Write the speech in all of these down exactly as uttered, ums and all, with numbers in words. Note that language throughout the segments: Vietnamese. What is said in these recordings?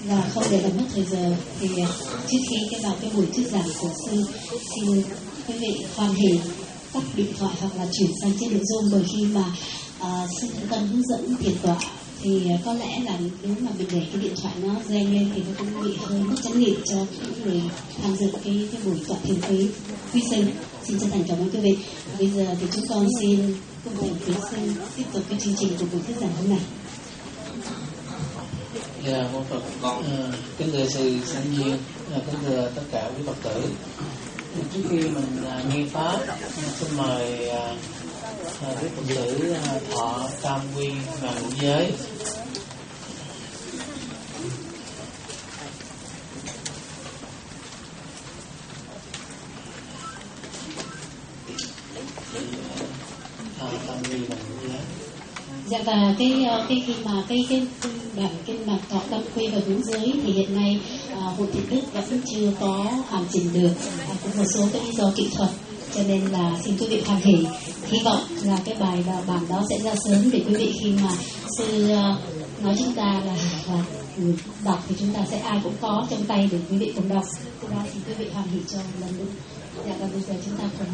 Và không để làm mất thời giờ thì trước khi cái vào cái buổi thuyết giảng của sư, xin quý vị hoan hỉ tắt điện thoại hoặc là chuyển sang chế độ Zoom, bởi khi mà uh, sư Thánh Tâm hướng dẫn thiền tọa thì uh, có lẽ là nếu mà mình để cái điện thoại nó reng lên thì nó cũng bị hơi mất chánh niệm cho những người tham dự cái cái buổi tọa thiền quý quý sinh. Xin chân thành cảm ơn quý vị. Bây giờ thì chúng con xin cung thỉnh quý sinh tiếp tục cái chương trình của buổi thuyết giảng hôm nay. Dạ, mô Phật. Con à, kính thưa sư Sanh Duyên, à, kính thưa tất cả quý Phật tử. Trước khi mình à, nghe pháp, xin mời à, à, quý Phật tử à, thọ tam quy và ngũ giới. Thọ tam quy và ngũ giới. Dạ, và cái cái khi mà cái cái bản kinh mạch thọ tam quy và ngũ giới thì hiện nay uh, Hội Thiện Đức vẫn chưa có hoàn chỉnh được, uh, có một số cái lý do kỹ thuật, cho nên là xin quý vị hoan hỉ, hy vọng là cái bài và bản đó sẽ ra sớm để quý vị khi mà sư uh, nói chúng ta là, là đọc thì chúng ta sẽ ai cũng có trong tay để quý vị cùng đọc. Từ đó xin quý vị hoan hỉ cho lần nữa. Dạ, và bây giờ chúng ta cùng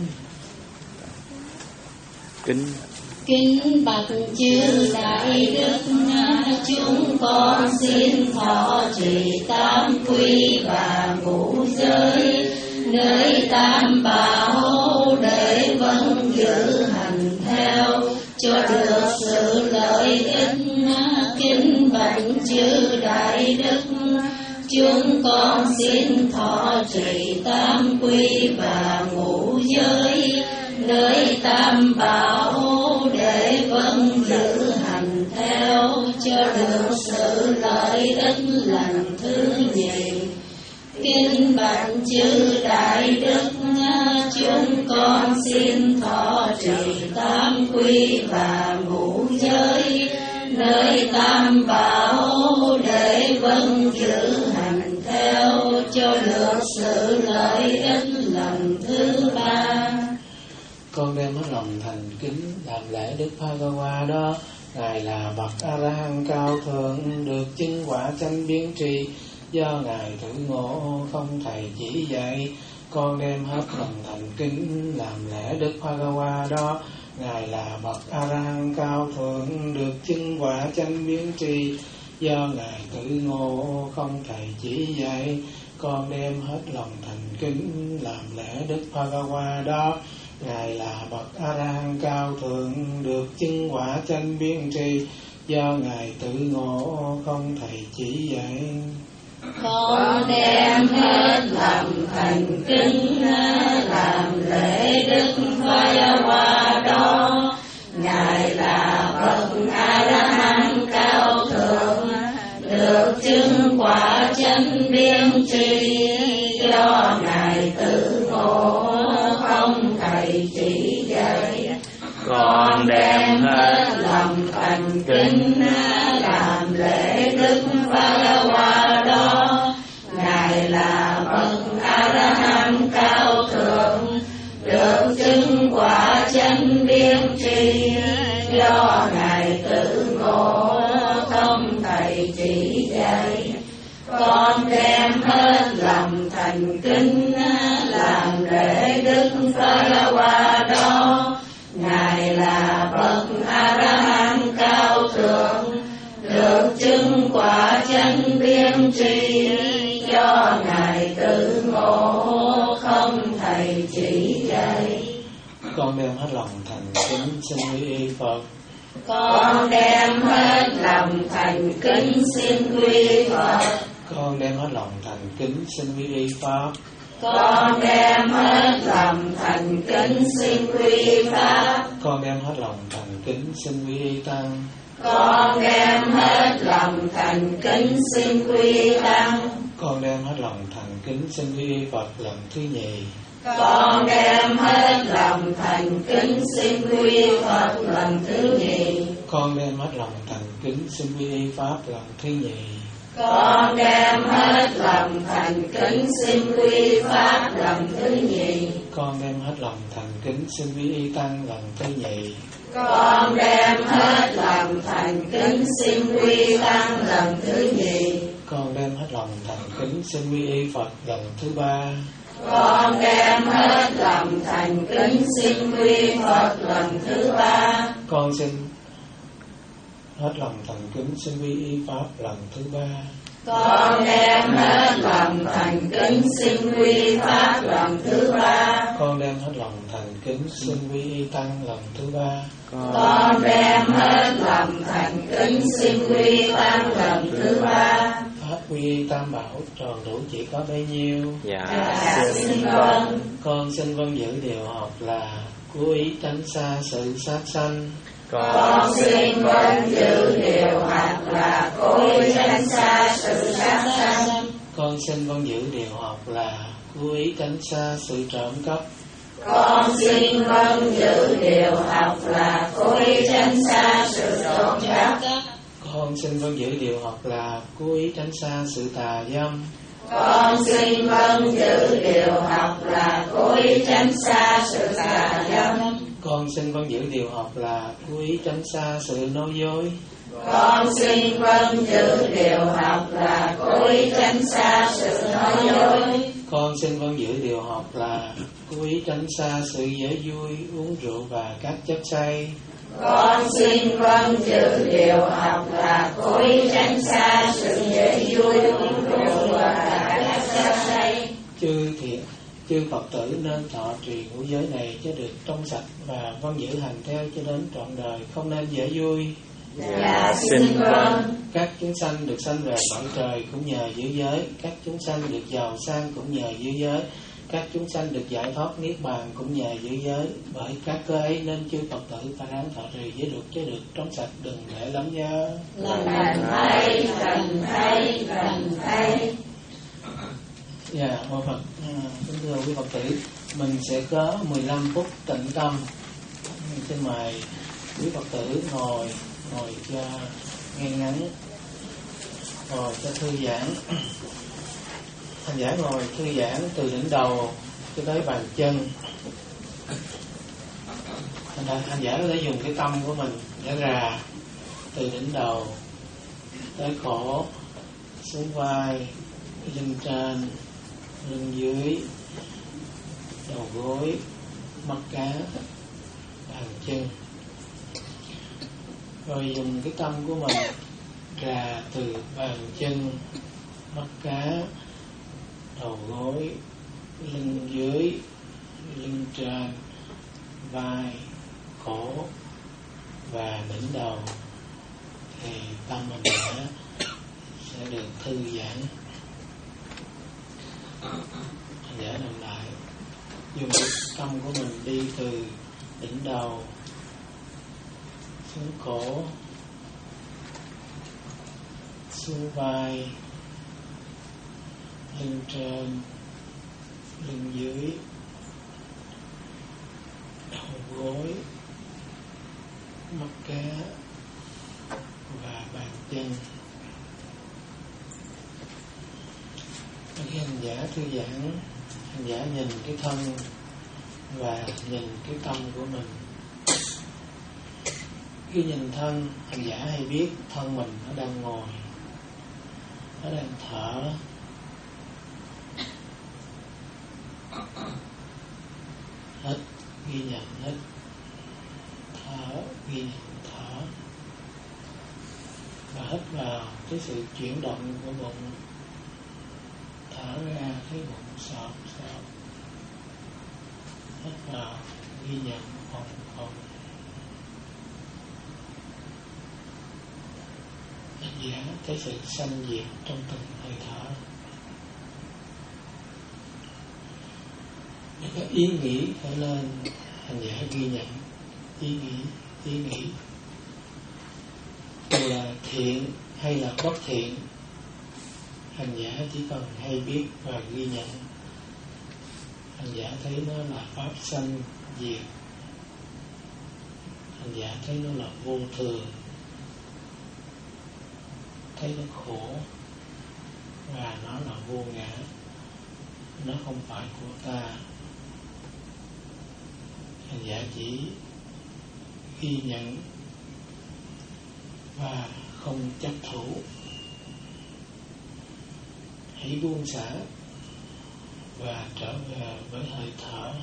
kính Kính bạch chư đại đức, chúng con xin thọ trì tam quy và ngũ giới, nơi tam bảo để vâng giữ hành theo, cho được sự lợi ích. Kính bạch chư đại đức, chúng con xin thọ trì tam quy và ngũ giới, nơi tam bảo để vâng giữ hành theo, cho được sự lợi ích lần thứ nhì. Kính bạch chư đại đức, chúng con xin thọ trì tam quy và ngũ giới, nơi tam bảo để vâng giữ hành theo, cho được sự lợi ích lần thứ ba. Con đem hết lòng thành kính làm lễ Đức Bhagawa đó, Ngài là bậc A La Hán cao thượng, được chứng quả chánh biến tri, do Ngài thử ngộ không thầy chỉ dạy. Con đem hết lòng thành kính làm lễ Đức Bhagawa đó, Ngài là bậc A La Hán cao thượng, được chứng quả chánh biến tri, do Ngài thử ngộ không thầy chỉ dạy. Con đem hết lòng thành kính làm lễ Đức Bhagawa đó, Ngài là bậc A La Hán cao thượng, được chứng quả chánh biến tri, do Ngài tự ngộ không thầy chỉ dạy. Con đem hết lòng thành kính làm lễ Đức Bhagawa đó, Ngài là bậc A La Hán cao thượng, được chứng quả chánh biến tri, do Ngài tự ngộ không thầy chỉ dạy. Con đem hết lòng thành kính làm lễ Đức Bhagawa đó, Ngài là bậc A La Hán cao thượng, được chứng quả chánh biến tri, do Ngài tự ngộ không thầy chỉ dạy. Con đem hết lòng thành kính làm lễ Đức Bhagawa đó, Ngài là bậc A La Hán cao thượng, được chứng quả chánh biến tri, do Ngài tự ngộ không thầy chỉ dạy. Con đem hết lòng thành kính xin quy y Phật. Con đem hết lòng thành kính xin quy Phật. Con đem hết lòng thành kính xin quy y Pháp. Con đem hết lòng thành kính xin quy Pháp. Con đem hết lòng thành kính xin quy y Tăng. Con đem hết lòng thành kính xin quy Tăng. Con đem hết lòng thành kính xin quy y Phật lần thứ nhì. Con đem hết lòng thành kính xin quy Phật lần thứ nhì. Con đem hết lòng thành kính xin quy y Pháp lần thứ nhì. Con đem hết lòng thành kính xin quy Pháp lần thứ nhì. Con đem hết lòng thành kính xin quy y Tăng lần thứ nhì. Con đem hết lòng thành kính xin quy Tăng lần thứ nhì. Con đem hết lòng thành kính xin quy y Phật lần thứ ba. Con đem hết lòng thành kính xin quy Phật lần thứ ba. Con xin hết lòng thành kính xin quy y Pháp lần thứ ba. Con đem hết lòng thành kính xin quy Pháp lần thứ ba. Con đem hết lòng thành kính xin quy y Tăng lần thứ ba. Con đem hết lòng thành kính xin quy Tăng lần thứ ba. Pháp quy y Tam Bảo tròn đủ chỉ có bấy nhiêu. Dạ, Dạ xin vâng. Con xin vâng giữ điều học là cố ý tránh xa sự sát sanh. Con xin vâng giữ điều học là cố ý tránh xa sự sát sanh. Con xin vâng giữ điều học là cố ý tránh xa sự trộm cắp. Con xin vâng giữ điều học là cố ý tránh xa sự trộm cắp. Con xin vâng giữ điều học là cố ý tránh xa sự tà dâm. Con xin vâng giữ điều học là cố ý tránh xa sự tà dâm. Con xin vâng giữ điều học là cố ý tránh xa sự nói dối. Con xin vâng giữ điều học là cố ý tránh xa sự nói dối. Con xin vâng giữ điều học là cố ý tránh xa sự dễ vui, uống rượu và các chất say. Con xin vâng giữ điều học là cố ý tránh xa sự dễ vui, uống rượu và các chất say. Chư thiện, chư Phật tử nên thọ trì ngũ giới này cho được trong sạch và vâng giữ hành theo cho đến trọn đời, không nên dễ vui. Dạ xin vâng. Các chúng sanh được sanh về cõi trời cũng nhờ giữ giới, các chúng sanh được giàu sang cũng nhờ giữ giới, các chúng sanh được giải thoát niết bàn cũng nhờ giữ giới. Bởi các cơ ấy nên chư Phật tử phải ráng thọ trì giới luật cho được trong sạch, đừng để lắm nhớ. Lần thay, lần thay, lần thay. Dạ, mô Phật. À, kính thưa quý Phật tử, mình sẽ có mười lăm phút tĩnh tâm. Xin mời quý Phật tử ngồi, ngồi cho ngay ngắn, ngồi cho thư giãn. Hành giả ngồi thư giãn từ đỉnh đầu cho tới bàn chân. Hành, hành giả có thể dùng cái tâm của mình để rà từ đỉnh đầu tới cổ, xuống vai, lưng trên, lưng dưới, đầu gối, mắt cá, bàn chân. Rồi dùng cái tâm của mình rà từ bàn chân, mắt cá, đầu gối, lưng dưới, lưng trên, vai, cổ và đỉnh đầu, thì tâm mình sẽ, sẽ được thư giãn. Để làm lại, dùng tâm của mình đi từ đỉnh đầu xuống cổ, xuống vai, lưng trên, lưng dưới, đầu gối, mắt cá và bàn chân. Khi hành giả thư giãn, hành giả nhìn cái thân và nhìn cái tâm của mình. Khi nhìn thân, hành giả hay biết thân mình nó đang ngồi, nó đang thở. Hít, ghi nhận hít, thở, ghi nhận thở. Và hít vào cái sự chuyển động của bụng, thở ra thấy bụng sọt sọt. Hít vào ghi nhận phòng phòng. Hành giả thấy sự sanh diệt trong từng hơi thở. Những cái ý nghĩ phải lên, hành giả ghi nhận ý nghĩ, ý nghĩ dù là thiện hay là bất thiện, hành giả chỉ cần hay biết và ghi nhận. Hành giả thấy nó là pháp sanh diệt, hành giả thấy nó là vô thường, thấy nó khổ và nó là vô ngã, nó không phải của ta. Hành giả chỉ ghi nhận và không chấp thủ. hãy buông xả và trở về với hơi thở.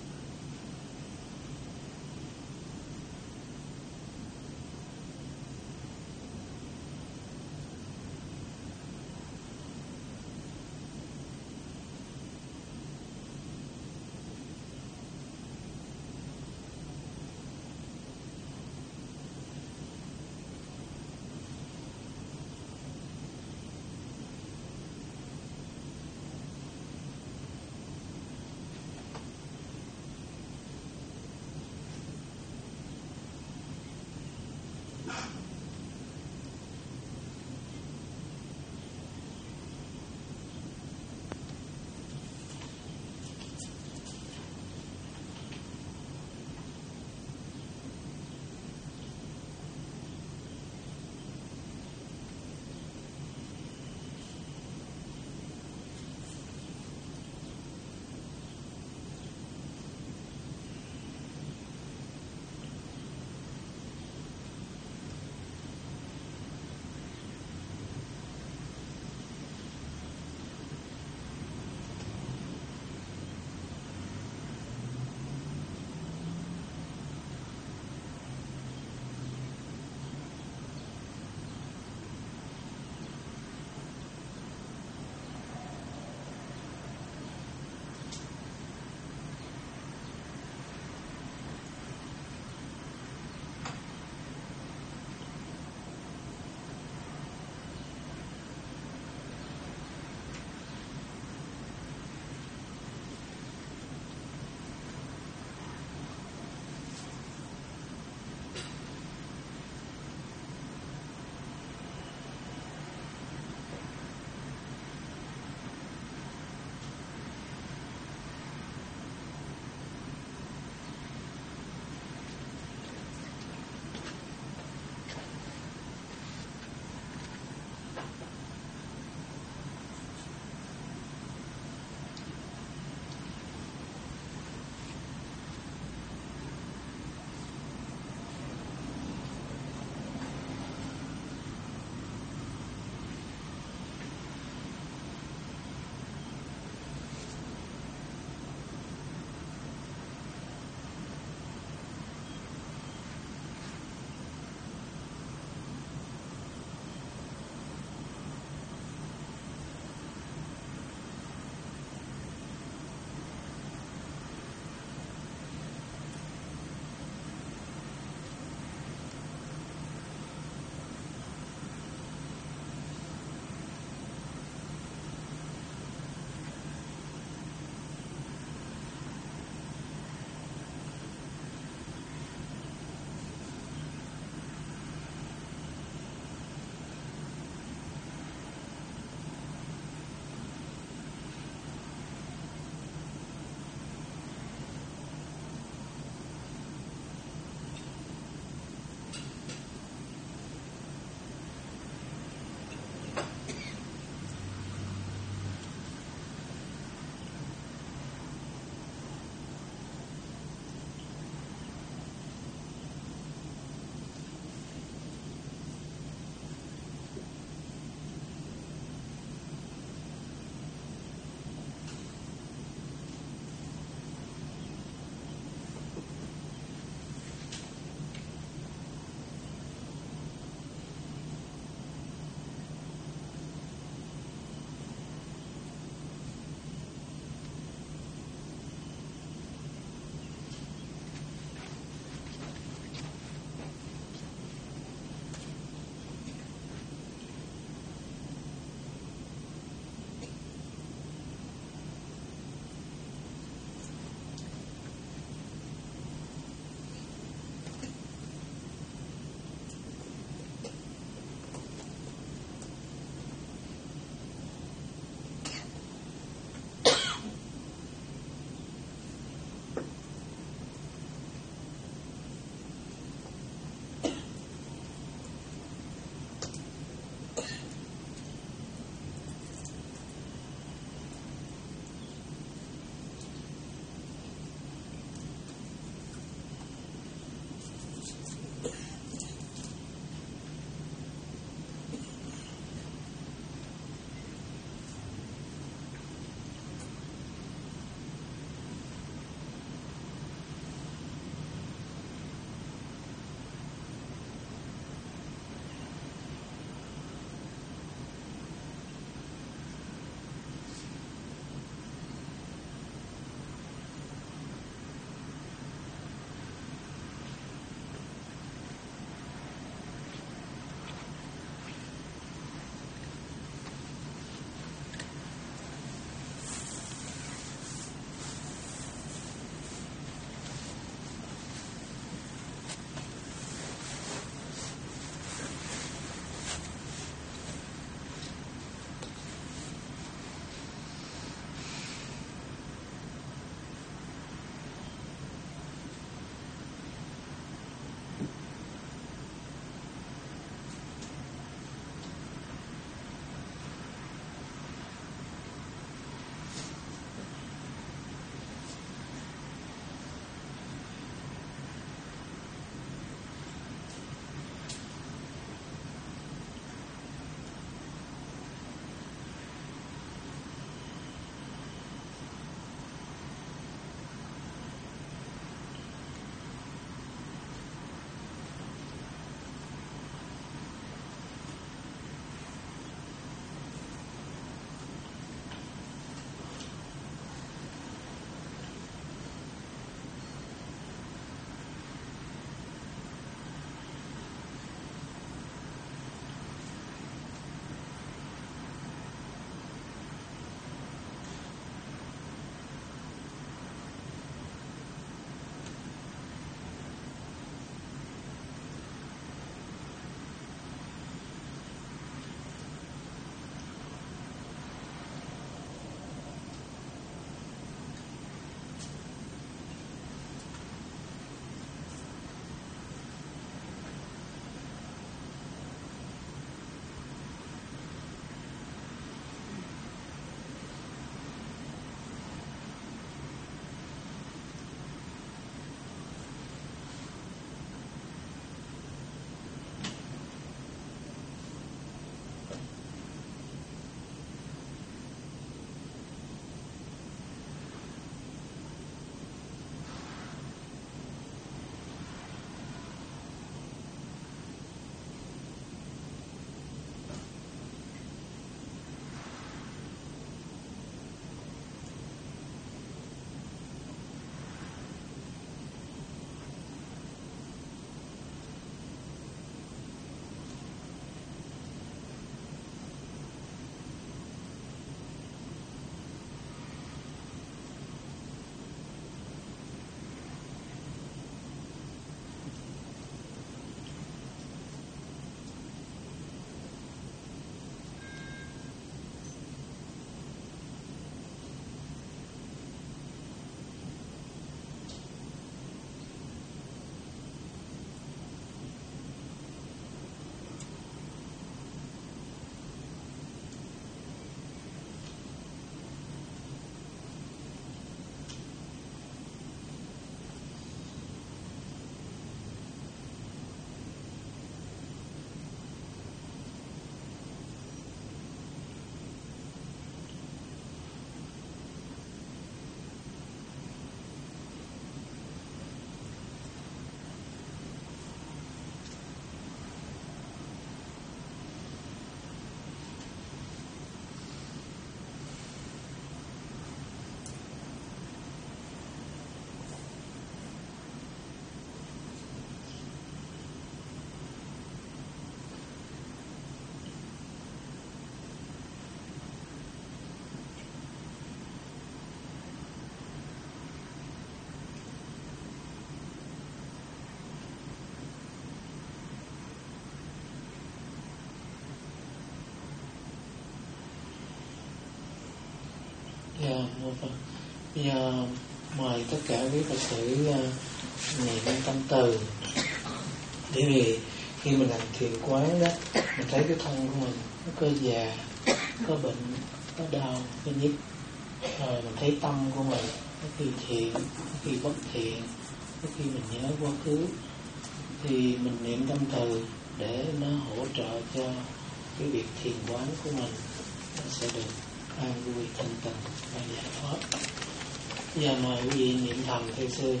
mô Phật. Bây giờ mời tất cả quý Phật tử uh, niệm tâm từ. Bởi vì khi mình hành thiền quán đó, mình thấy cái thân của mình nó có già, có bệnh, có đau, có nhức. Rồi mình thấy tâm của mình có khi thiện, có khi bất thiện, có khi mình nhớ quá khứ. Thì mình niệm tâm từ để nó hỗ trợ cho cái việc thiền quán của mình nó sẽ được an vui, thanh tịnh và giải thoát. Bây giờ mời quý vị niệm thầm theo sư.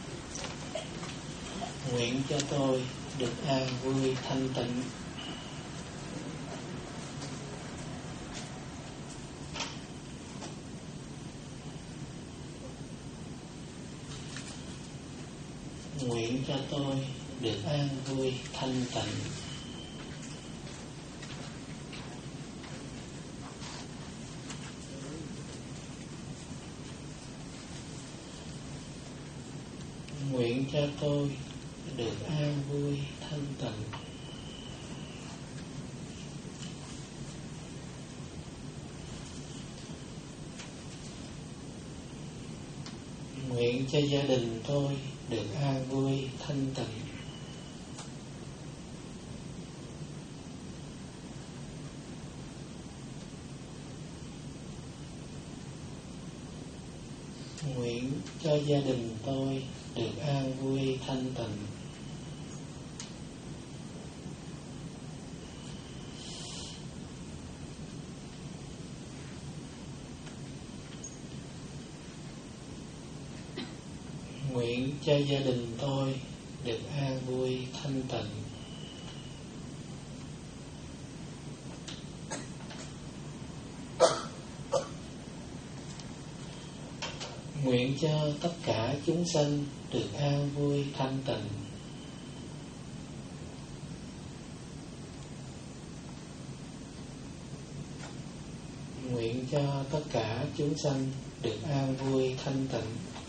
Nguyện cho tôi được an vui thanh tịnh. Nguyện cho tôi được an vui thanh tịnh. Nguyện cho tôi được an vui thanh tịnh. Nguyện cho gia đình tôi được an vui thanh tịnh. Nguyện cho gia đình tôi được an vui thanh tịnh. Nguyện cho gia đình tôi được an vui thanh tịnh. Nguyện cho tất cả chúng sanh được an vui thanh tịnh. Nguyện cho tất cả chúng sanh được an vui thanh tịnh.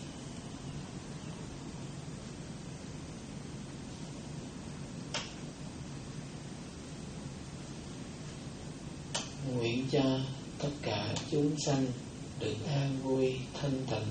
Nguyện cho tất cả chúng sanh được an vui thanh tịnh.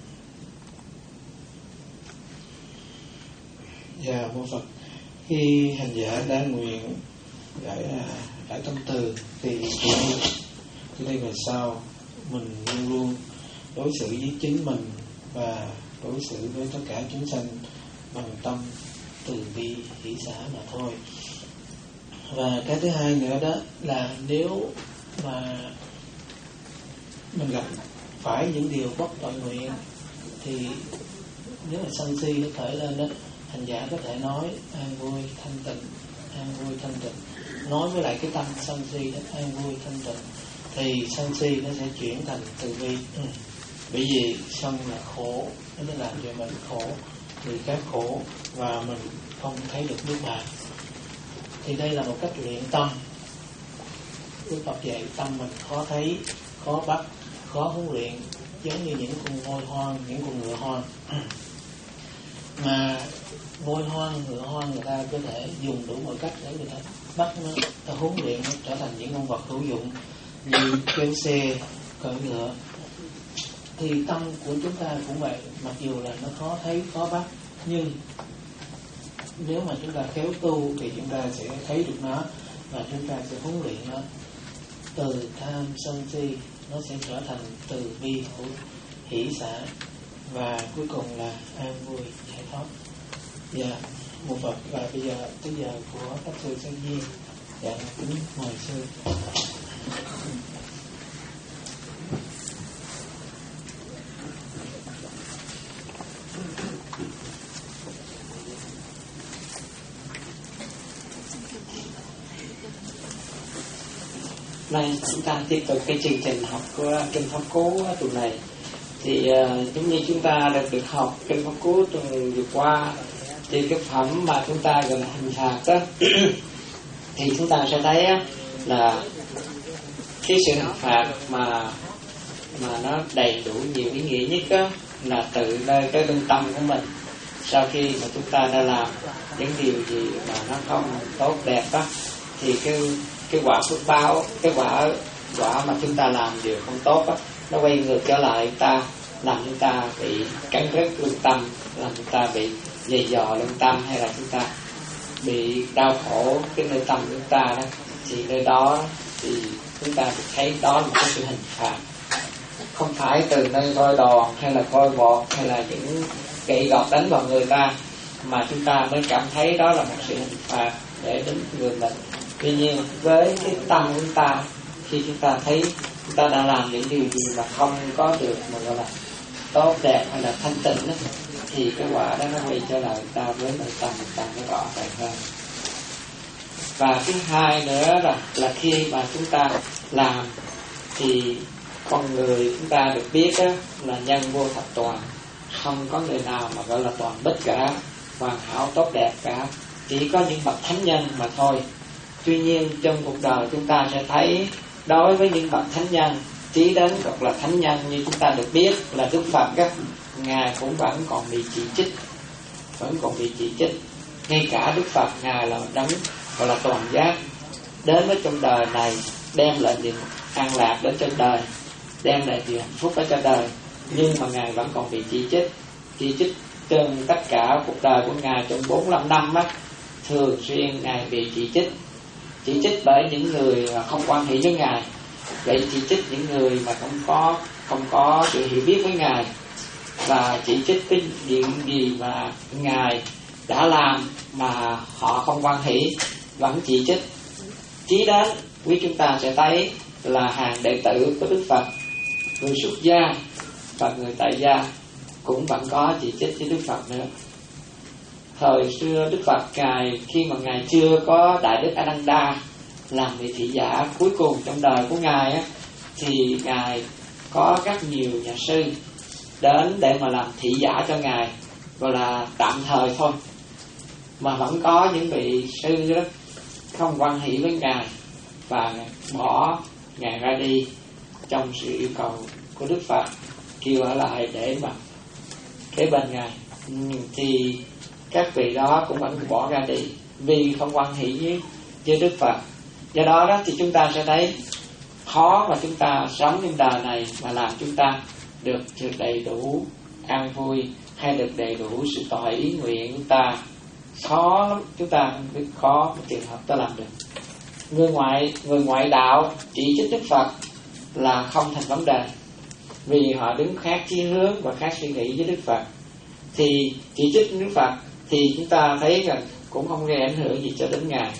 Dạ mô Phật. Khi hành giả đã nguyện giải giải tâm từ thì từ đây về sau mình luôn luôn đối xử với chính mình và đối xử với tất cả chúng sanh bằng tâm từ bi hỷ xả mà thôi. Và cái thứ hai nữa đó là nếu mà mình gặp phải những điều bất tội nguyện thì nếu mà sân si nó khởi lên đó, hành giả có thể nói an vui thanh tịnh, an vui thanh tịnh, nói với lại cái tâm sân si đó an vui thanh tịnh, thì sân si nó sẽ chuyển thành từ bi. ừ. Bởi vì sân là khổ, nó mới làm cho mình khổ, người khác khổ và mình không thấy được nước bàn. Thì đây là một cách luyện tâm. Đức Phật dạy tâm mình khó thấy, khó bắt, khó huấn luyện, giống như những con voi hoang, những con ngựa hoang. Mà voi hoang, ngựa hoang người ta có thể dùng đủ mọi cách để người ta bắt nó, ta huấn luyện nó trở thành những con vật hữu dụng như kéo xe, cưỡi ngựa. Thì tâm của chúng ta cũng vậy, mặc dù là nó khó thấy, khó bắt, nhưng nếu mà chúng ta khéo tu thì chúng ta sẽ thấy được nó và chúng ta sẽ huấn luyện nó. Từ tham sân si nó sẽ trở thành từ bi hỷ xả và cuối cùng là an vui giải thoát. Dạ mô Phật. Và bây giờ tới giờ của pháp sư Sơn Duyên. Dạ kính mời sư. Nay chúng ta tiếp tục cái chương trình học của Kinh Pháp Cú tuần này. Thì uh, giống như chúng ta được được học Kinh Pháp Cú tuần vừa qua, thì cái phẩm mà chúng ta gọi là hình phạt đó thì chúng ta sẽ thấy á, là cái sự hình phạt mà mà nó đầy đủ nhiều ý nghĩa nhất á, là tự nơi cái lương tâm của mình. Sau khi mà chúng ta đã làm những điều gì mà nó không tốt đẹp đó, thì cái cái quả phước báo, cái quả quả mà chúng ta làm điều không tốt á, nó quay ngược trở lại chúng ta, làm chúng ta bị cắn rứt lương tâm, làm chúng ta bị dày dò lương tâm, hay là chúng ta bị đau khổ cái nơi tâm của chúng ta đó, thì nơi đó thì chúng ta thấy đó là một cái sự hình phạt, không phải từ nơi roi đòn hay là coi bọt hay là những gậy gọc đánh vào người ta, mà chúng ta mới cảm thấy đó là một sự hình phạt để đến người mình. Tuy nhiên với cái tâm của chúng ta, khi chúng ta thấy chúng ta đã làm những điều gì mà không có được mà gọi là tốt đẹp hay là thanh tịnh đó, thì cái quả đó nó quay trở lại ta với nội tâm chúng ta mới rõ ràng hơn. Và thứ hai nữa là là khi mà chúng ta làm thì con người chúng ta được biết đó, là nhân vô thập toàn, không có người nào mà gọi là toàn bích cả, hoàn hảo tốt đẹp cả, chỉ có những bậc thánh nhân mà thôi. Tuy nhiên trong cuộc đời chúng ta sẽ thấy đối với những bậc thánh nhân, chí đến hoặc là thánh nhân như chúng ta được biết là Đức Phật á, Ngài cũng vẫn còn bị chỉ trích, vẫn còn bị chỉ trích. Ngay cả Đức Phật Ngài là đấng gọi là toàn giác, đến với trong đời này đem lại niềm an lạc đến trên đời, đem lại niềm hạnh phúc ở trên đời, nhưng mà Ngài vẫn còn bị chỉ trích, chỉ trích trên tất cả cuộc đời của Ngài trong bốn mươi lăm năm á, thường xuyên Ngài bị chỉ trích, chỉ trích bởi những người không quan hệ với Ngài, vậy chỉ trích những người mà không có không có sự hiểu biết với Ngài, và chỉ trích cái những gì mà Ngài đã làm mà họ không quan hệ, vẫn chỉ trích. Chí đến quý chúng ta sẽ thấy là hàng đệ tử của Đức Phật, người xuất gia và người tại gia cũng vẫn có chỉ trích với Đức Phật nữa. Thời xưa Đức Phật Ngài khi mà Ngài chưa có Đại Đức Ananda làm vị thị giả cuối cùng trong đời của Ngài á, thì Ngài có rất nhiều nhà sư đến để mà làm thị giả cho Ngài, gọi là tạm thời thôi, mà vẫn có những vị sư đó không quan hệ với Ngài và bỏ Ngài ra đi trong sự yêu cầu của Đức Phật, kêu ở lại để mà kế bên Ngài, thì các vị đó cũng vẫn bỏ ra đi vì không quan hệ với, với Đức Phật. Do đó đó thì chúng ta sẽ thấy khó mà chúng ta sống trong đời này mà làm chúng ta được sự đầy đủ an vui, hay được đầy đủ sự tỏ ý nguyện chúng ta. Khó lắm, chúng ta không biết khó một trường hợp ta làm được. Người ngoại người ngoại đạo chỉ trích Đức Phật là không thành vấn đề, vì họ đứng khác chí hướng và khác suy nghĩ với Đức Phật. Thì chỉ trích Đức Phật thì chúng ta thấy rằng cũng không gây ảnh hưởng gì cho đến Ngài.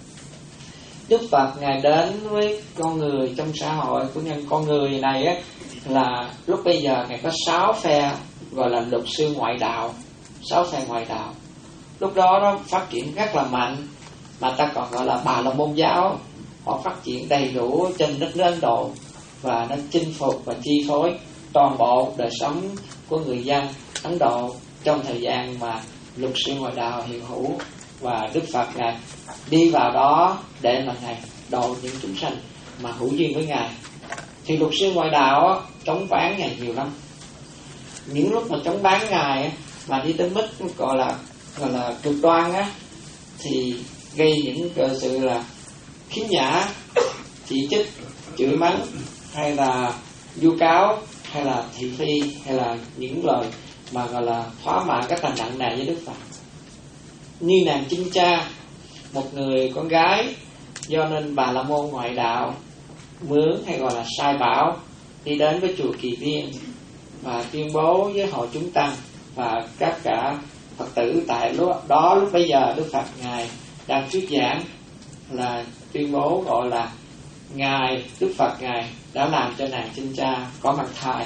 Đức Phật Ngài đến với con người trong xã hội của nhân con người này á, là lúc bây giờ Ngài có sáu phe gọi là luật sư ngoại đạo, sáu phe ngoại đạo. Lúc đó nó phát triển rất là mạnh, mà ta còn gọi là Bà La Môn giáo. Họ phát triển đầy đủ trên đất nước Ấn Độ, và nó chinh phục và chi phối toàn bộ đời sống của người dân Ấn Độ trong thời gian mà luật sư ngoại đạo hiện hữu. Và Đức Phật Ngài đi vào đó để mà Ngài độ những chúng sanh mà hữu duyên với Ngài. Thì luật sư ngoại đạo chống bán Ngài nhiều lắm. Những lúc mà chống bán Ngài mà đi tới mức gọi là gọi là cực đoan á, thì gây những cơ sự là khiếm nhã, chỉ trích, chửi mắng, hay là vu cáo, hay là thị phi, hay là những lời mà gọi là thỏa mãn các hành nặng nề với Đức Phật. Như nàng Chinh Cha, một người con gái do nên Bà La Môn ngoại đạo mướn hay gọi là sai bảo, đi đến với chùa Kỳ Viên và tuyên bố với hội chúng tăng và các cả Phật tử tại lúc đó. Lúc bây giờ Đức Phật Ngài đang thuyết giảng, là tuyên bố gọi là Ngài Đức Phật Ngài đã làm cho nàng Chinh Cha có mang thai.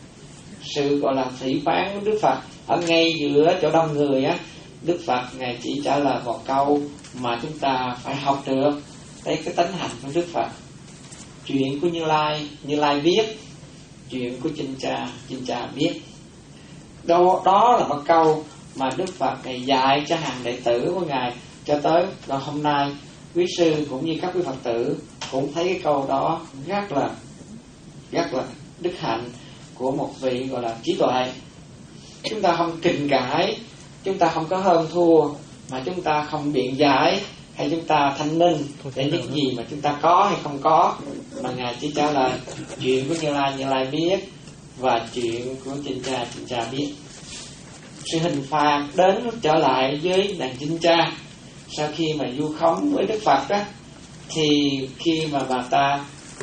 Sự gọi là phỉ phán của Đức Phật ở ngay giữa chỗ đông người á, Đức Phật Ngài chỉ trả lời một câu mà chúng ta phải học được, đấy cái tánh hạnh của Đức Phật. Chuyện của Như Lai, Như Lai biết, chuyện của Chinh Cha, Chinh Cha biết. Đó, đó là một câu mà Đức Phật Ngài dạy cho hàng đệ tử của Ngài cho tới ngày hôm nay. Quý sư cũng như các quý Phật tử cũng thấy cái câu đó rất là rất là đức hạnh của một vị gọi là trí tuệ. Chúng ta không kình cãi, chúng ta không có hơn thua, mà chúng ta không biện giải, hay chúng ta thanh minh để những gì mà chúng ta có hay không có, mà Ngài chỉ trả lời chuyện của Như Lai Như Lai biết và chuyện của Chinh Cha Chinh Cha biết. Sự hình phạt đến lúc trở lại với nàng Chinh Cha sau khi mà vu khống với Đức Phật đó, thì khi mà bà ta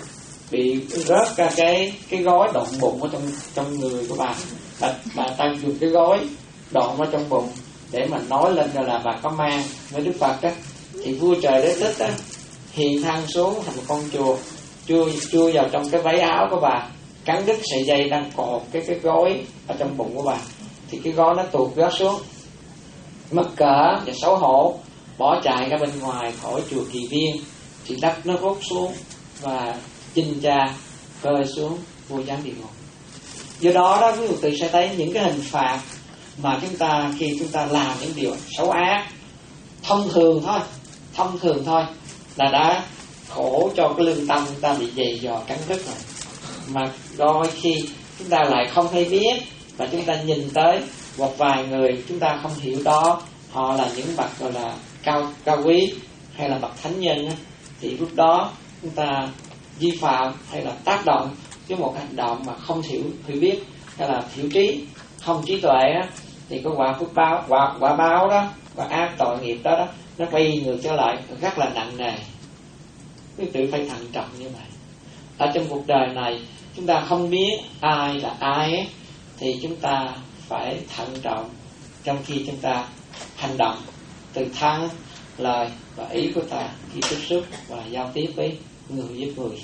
bị rớt ra cái cái gói độn bụng ở trong trong người của bà, bà, bà ta dùng cái gói độn ở trong bụng để mà nói lên là bà có mang với Đức Phật đó, thì vua trời Đế Thích đó hiện thân xuống thành một con chuột, chui chui vào trong cái váy áo của bà, cắn đứt sợi dây đang cột cái cái gói ở trong bụng của bà, thì cái gói nó tuột rớt xuống. Mắc cỡ và xấu hổ bỏ chạy ra bên ngoài khỏi chùa Kỳ Viên, thì đất nó rút xuống và Chinh Cha rơi xuống vô gián địa ngục. Do đó đó quý vị sẽ thấy những cái hình phạt mà chúng ta khi chúng ta làm những điều xấu ác, thông thường thôi, thông thường thôi là đã khổ cho cái lương tâm chúng ta bị dày dò cắn rứt rồi. Mà đôi khi chúng ta lại không hay biết, và chúng ta nhìn tới một vài người chúng ta không hiểu đó họ là những bậc gọi là cao cao quý hay là bậc thánh nhân, thì lúc đó chúng ta vi phạm hay là tác động với một hành động mà không hiểu hiểu biết hay là thiểu trí, không trí tuệ á, thì có quả phước báo, quả quả báo đó, quả ác tội nghiệp đó đó, nó quay ngược trở lại rất là nặng nề. Quý vị phải thận trọng như vậy. Ở trong cuộc đời này chúng ta không biết ai là ai ấy, thì chúng ta phải thận trọng trong khi chúng ta hành động từ thân, lời và ý của ta khi tiếp xúc và giao tiếp với người với người.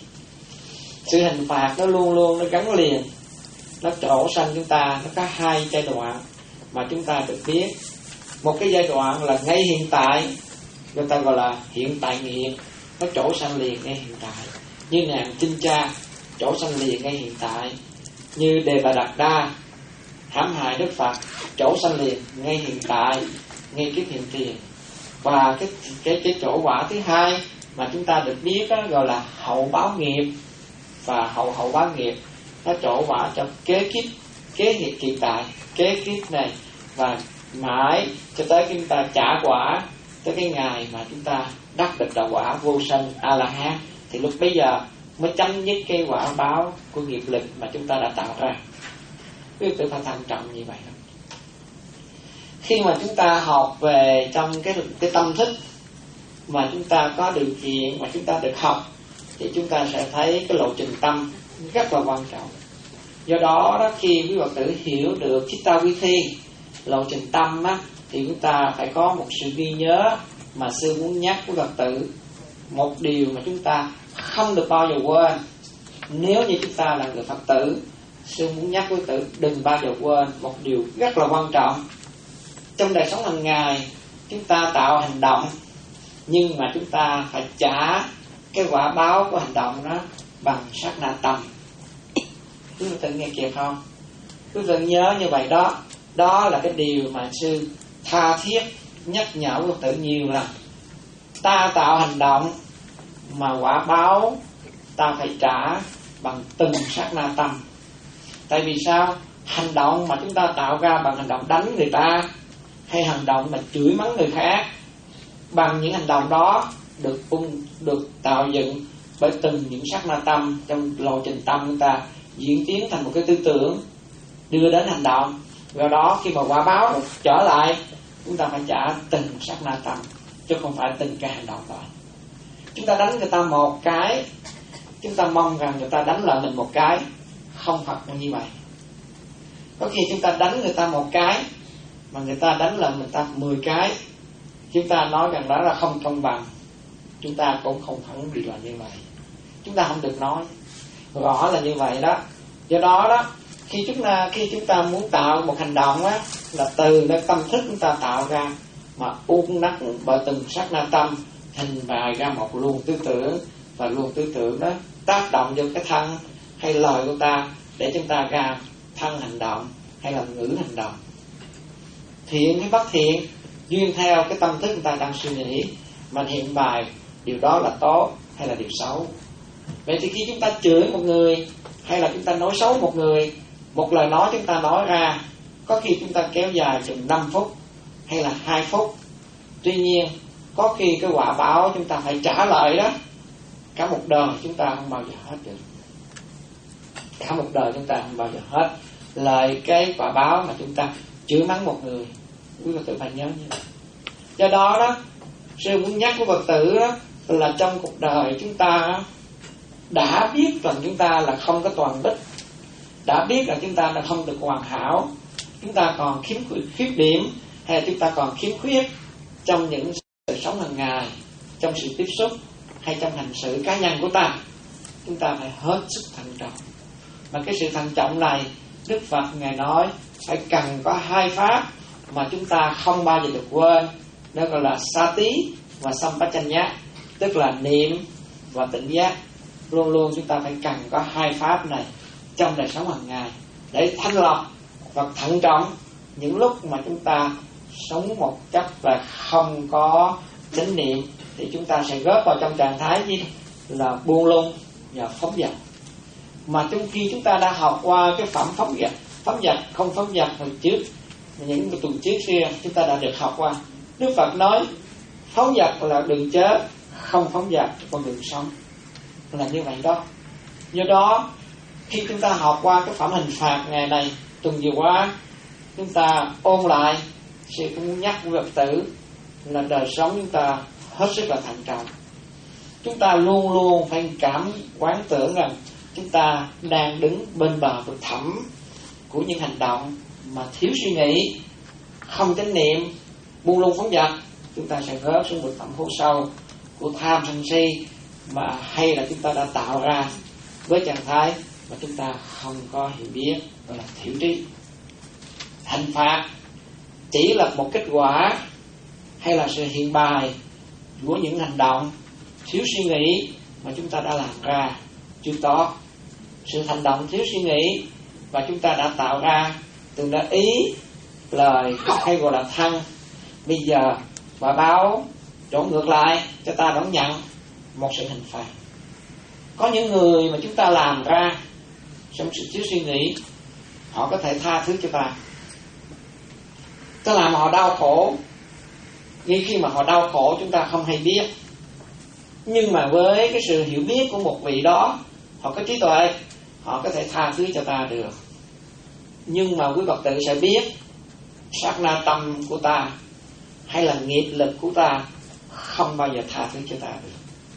Sự hình phạt nó luôn luôn nó gắn liền, nó trổ sanh chúng ta. Nó có hai giai đoạn mà chúng ta được biết. Một cái giai đoạn là ngay hiện tại, người ta gọi là hiện tại nghiệp, nó trổ sanh liền ngay hiện tại, như nàng Chinh Cha trổ sanh liền ngay hiện tại, như Đề Bà Đạt Đa hãm hại Đức Phật trổ sanh liền ngay hiện tại, ngay kiếp hiện tiền. Và cái cái cái chỗ quả thứ hai mà chúng ta được biết đó, gọi là hậu báo nghiệp. Và hậu hậu báo nghiệp nó trổ quả trong kế kiếp, kế hiện hiện tại, kế kiếp này, và mãi cho tới khi chúng ta trả quả tới cái ngày mà chúng ta đắc được đạo quả vô sanh A La Hán, thì lúc bấy giờ mới chấm dứt cái quả báo của nghiệp lực mà chúng ta đã tạo ra. Quý vị phải thận trọng như vậy. Khi mà chúng ta học về trong cái cái tâm thức mà chúng ta có điều kiện mà chúng ta được học, thì chúng ta sẽ thấy cái lộ trình tâm rất là quan trọng. Do đó đó, khi quý Phật tử hiểu được Chitta Quy Thi, lộ trình tâm á, thì chúng ta phải có một sự ghi nhớ mà sư muốn nhắc với Phật tử. Một điều mà chúng ta không được bao giờ quên, nếu như chúng ta là người Phật tử, sư muốn nhắc với tử đừng bao giờ quên một điều rất là quan trọng. Trong đời sống hàng ngày, chúng ta tạo hành động, nhưng mà chúng ta phải trả cái quả báo của hành động đó bằng sát na tâm. Quý vị tự nghe kìa không? Quý vị nhớ như vậy đó. Đó là cái điều mà sư tha thiết nhắc nhở Phật tử nhiều lần. Ta tạo hành động mà quả báo ta phải trả bằng từng sát na tâm. Tại vì sao? Hành động mà chúng ta tạo ra bằng hành động đánh người ta, hay hành động mà chửi mắng người khác, bằng những hành động đó được ung được tạo dựng bởi từng những sát na tâm trong lộ trình tâm chúng ta diễn tiến thành một cái tư tưởng đưa đến hành động. Do đó khi mà quả báo trở lại, chúng ta phải trả từng sát na tâm, chứ không phải từng cái hành động đó. Chúng ta đánh người ta một cái, chúng ta mong rằng người ta đánh lại mình một cái, không Phật như vậy. Có khi chúng ta đánh người ta một cái mà người ta đánh lại mình ta mười cái, chúng ta nói rằng đó là không công bằng. Chúng ta cũng không thẳng bị là như vậy. Chúng ta không được nói rõ là như vậy đó. Do đó đó, khi chúng ta khi chúng ta muốn tạo một hành động á, là từ nơi tâm thức chúng ta tạo ra, mà uốn nắn bởi từng sát na tâm hình bày ra một luồng tư tưởng, và luồng tư tưởng đó tác động vô cái thân hay lời của ta để chúng ta ra thân hành động hay là ngữ hành động. Thiện hay bất thiện duyên theo cái tâm thức chúng ta đang suy nghĩ mà hiện bày điều đó là tốt hay là điều xấu. Vậy thì khi chúng ta chửi một người hay là chúng ta nói xấu một người, một lời nói chúng ta nói ra có khi chúng ta kéo dài chừng năm phút hay là hai phút. Tuy nhiên có khi cái quả báo chúng ta phải trả lại đó, cả một đời chúng ta không bao giờ hết được. Cả một đời chúng ta không bao giờ hết lời cái quả báo mà chúng ta chửi mắng một người. Quý Phật tử phải nhớ như vậy. Do đó đó, sư muốn nhắc với Phật tử đó là trong cuộc đời chúng ta đã biết rằng chúng ta là không có toàn bích, đã biết là chúng ta là không được hoàn hảo, chúng ta còn khiếm khuyết điểm, hay là chúng ta còn khiếm khuyết trong những sự sống hàng ngày, trong sự tiếp xúc hay trong hành xử cá nhân của ta, chúng ta phải hết sức thận trọng. Mà cái sự thận trọng này, Đức Phật Ngài nói phải cần có hai pháp mà chúng ta không bao giờ được quên, đó gọi là Sati và Sampachanya, tức là niệm và tỉnh giác. Luôn luôn chúng ta phải cần có hai pháp này trong đời sống hàng ngày để thanh lọc và thận trọng những lúc mà chúng ta sống một cách là không có chánh niệm, thì chúng ta sẽ rớt vào trong trạng thái gì là buông lung và phóng dật. Mà trong khi chúng ta đã học qua cái phẩm phóng dật, phóng dật không phóng dật hồi trước, những cái tuần trước kia chúng ta đã được học qua. Đức Phật nói phóng dật là đường chết, không phóng dật con đường sống, là như vậy đó. Do đó khi chúng ta học qua cái phẩm hình phạt ngày này, tuần vừa qua, chúng ta ôn lại, sư cũng nhắc với Phật tử là đời sống chúng ta hết sức là thận trọng. Chúng ta luôn luôn phải cảm quán tưởng rằng chúng ta đang đứng bên bờ vực thẳm của những hành động mà thiếu suy nghĩ, không chánh niệm, buông lung phóng dật, chúng ta sẽ rớt xuống vực thẳm hố sâu của tham sân si, mà hay là chúng ta đã tạo ra với trạng thái mà chúng ta không có hiểu biết, gọi là thiểu trí. Hình phạt chỉ là một kết quả hay là sự hiện bài của những hành động thiếu suy nghĩ mà chúng ta đã làm ra trước đó. Sự hành động thiếu suy nghĩ và chúng ta đã tạo ra từ đã ý, lời hay gọi là thân. Bây giờ quả báo đổ ngược lại cho ta đón nhận một sự hình phạt. Có những người mà chúng ta làm ra trong sự thiếu suy nghĩ, họ có thể tha thứ cho ta. Ta làm họ đau khổ, ngay khi mà họ đau khổ chúng ta không hay biết. Nhưng mà với cái sự hiểu biết của một vị đó, họ có trí tuệ, họ có thể tha thứ cho ta được. Nhưng mà quý Phật tử sẽ biết sát na tâm của ta hay là nghiệp lực của ta không bao giờ tha thứ cho ta được.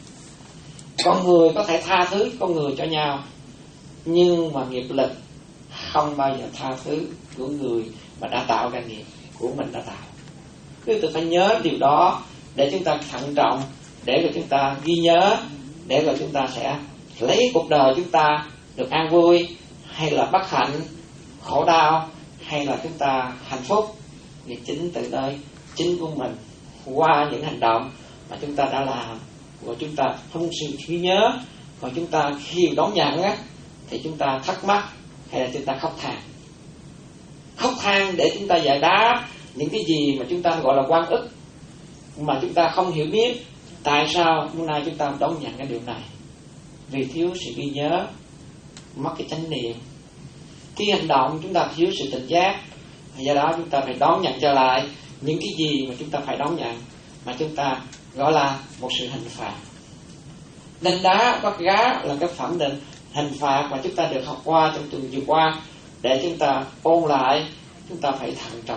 Con người có thể tha thứ con người cho nhau, nhưng mà nghiệp lực không bao giờ tha thứ của người mà đã tạo ra nghiệp của mình đã tạo. Quý vị phải nhớ điều đó để chúng ta thận trọng, để rồi chúng ta ghi nhớ, để rồi chúng ta sẽ lấy cuộc đời chúng ta được an vui hay là bất hạnh, khổ đau hay là chúng ta hạnh phúc, vì chính từ nơi chính của mình qua những hành động mà chúng ta đã làm, và chúng ta không sự ghi nhớ, còn chúng ta khi đón nhận á thì chúng ta thắc mắc hay là chúng ta khóc than. Khóc than để chúng ta giải đáp những cái gì mà chúng ta gọi là oan ức, mà chúng ta không hiểu biết tại sao hôm nay chúng ta đón nhận cái điều này, vì thiếu sự ghi nhớ, mất cái chánh niệm. Khi hành động chúng ta thiếu sự tỉnh giác, do đó chúng ta phải đón nhận trở lại những cái gì mà chúng ta phải đón nhận, mà chúng ta gọi là một sự hình phạt. Đánh đá bắt gá là cái phẩm định hình phạt mà chúng ta được học qua trong tuần vừa qua, để chúng ta ôn lại, chúng ta phải thận trọng.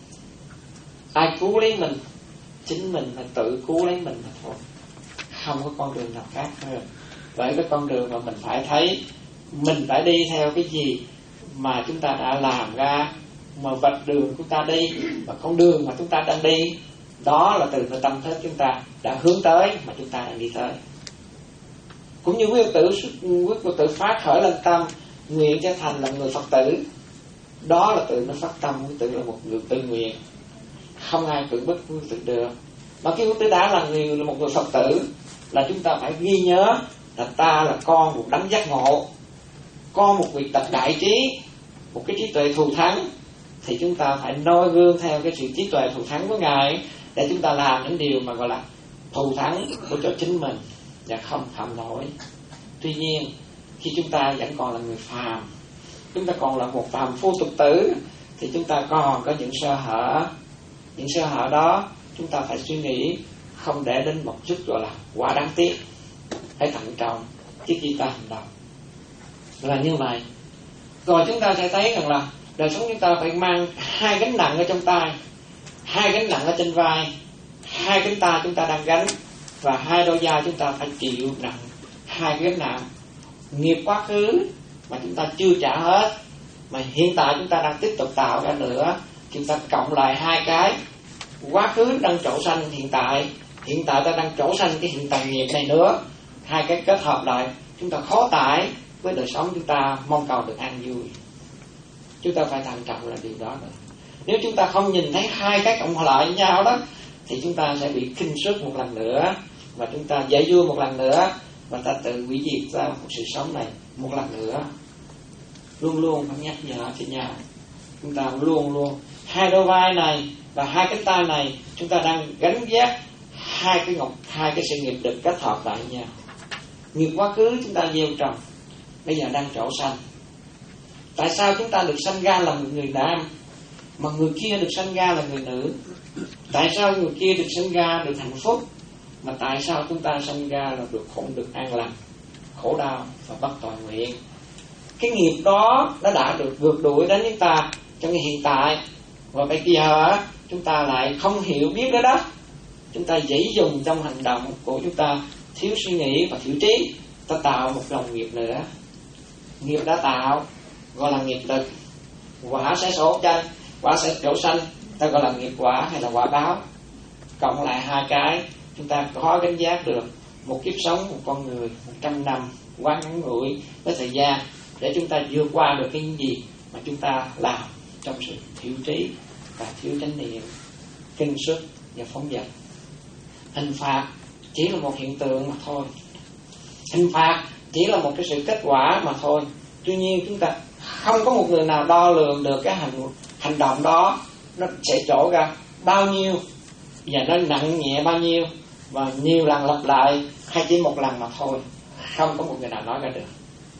Ai cứu lấy mình, chính mình phải tự cứu lấy mình mà thôi, không có con đường nào khác hơn. Vậy cái con đường mà mình phải thấy, mình phải đi theo cái gì mà chúng ta đã làm ra, mà vạch đường chúng ta đi, và con đường mà chúng ta đang đi, đó là từ nơi tâm thức chúng ta đã hướng tới mà chúng ta đang đi tới. Cũng như quý Phật tử, quý Phật tử phát khởi lên tâm nguyện trở thành là người Phật tử, đó là từ nó phát tâm quý Phật tử là một người tự nguyện, không ai cưỡng bức quý Phật tử được. Mà khi quý Phật tử đã là người là một người Phật tử, là chúng ta phải ghi nhớ là ta là con một đấng giác ngộ, con một vị tật đại trí, một cái trí tuệ thù thắng, thì chúng ta phải noi gương theo cái sự trí tuệ thù thắng của Ngài, để chúng ta làm những điều mà gọi là thù thắng của cho chính mình và không phạm lỗi. Tuy nhiên khi chúng ta vẫn còn là người phàm, chúng ta còn là một phàm phu tục tử, thì chúng ta còn có những sơ hở. Những sơ hở đó chúng ta phải suy nghĩ không để đến một chút gọi là quá đáng tiếc. Hãy thận trọng trước khi ta hành động là như vậy. Rồi chúng ta sẽ thấy rằng là đời sống chúng ta phải mang hai gánh nặng ở trong tay, hai gánh nặng ở trên vai, hai cánh tay chúng ta đang gánh, và hai đôi vai chúng ta phải chịu nặng hai cái gánh nặng. Nghiệp quá khứ mà chúng ta chưa trả hết, mà hiện tại chúng ta đang tiếp tục tạo ra nữa, chúng ta cộng lại hai cái. Quá khứ đang trổ sanh hiện tại, hiện tại ta đang trổ sanh cái hiện tại nghiệp này nữa. Hai cái kết hợp lại, chúng ta khó tải với đời sống chúng ta mong cầu được an vui. Chúng ta phải thận trọng là điều đó rồi. Nếu chúng ta không nhìn thấy hai cái cộng lại với nhau đó, thì chúng ta sẽ bị khinh suất một lần nữa, và chúng ta dễ vui một lần nữa, và ta tự hủy diệt ra một sự sống này một lần nữa. Luôn luôn phải nhắc nhở cho nhau. Chúng ta luôn luôn hai đôi vai này và hai cánh tay này, chúng ta đang gánh vác hai cái ngọc, hai cái sự nghiệp được kết hợp lại với nhau. Nghiệp quá khứ chúng ta gieo trồng, bây giờ đang trổ sanh. Tại sao chúng ta được sanh ra là một người nam mà người kia được sanh ra là người nữ? Tại sao người kia được sanh ra được hạnh phúc, mà tại sao chúng ta sanh ra là được khổ, được an lành, khổ đau và bất toàn nguyện? Cái nghiệp đó nó đã được vượt đuổi đến chúng ta trong cái hiện tại, và bây giờ chúng ta lại không hiểu biết đó đó. Chúng ta dễ dùng trong hành động của chúng ta thiếu suy nghĩ và thiếu trí, ta tạo một dòng nghiệp nữa. Nghiệp đã tạo gọi là nghiệp lực, quả sẽ sổ chân, quả sẽ trổ sanh, ta gọi là nghiệp quả hay là quả báo. Cộng lại hai cái, chúng ta khó gánh vác được một kiếp sống một con người một trăm năm quá ngắn ngủi với thời gian để chúng ta vượt qua được cái gì mà chúng ta làm trong sự thiếu trí và thiếu chánh niệm, kinh suất và phóng dật. Hình phạt chỉ là một hiện tượng mà thôi. Hình phạt chỉ là một cái sự kết quả mà thôi. Tuy nhiên chúng ta không có một người nào đo lường được cái hành hành động đó nó sẽ trổ ra bao nhiêu và nó nặng nhẹ bao nhiêu, và nhiều lần lặp lại hay chỉ một lần mà thôi. Không có một người nào nói ra được.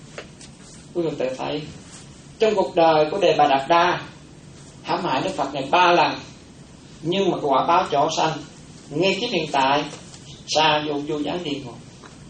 Quý vị tự thấy trong cuộc đời của Đề Bà Đạt Đa hãm hại Đức Phật này ba lần, nhưng mà quả báo trổ sanh ngay kiếp hiện tại xa vô vô gián địa ngục.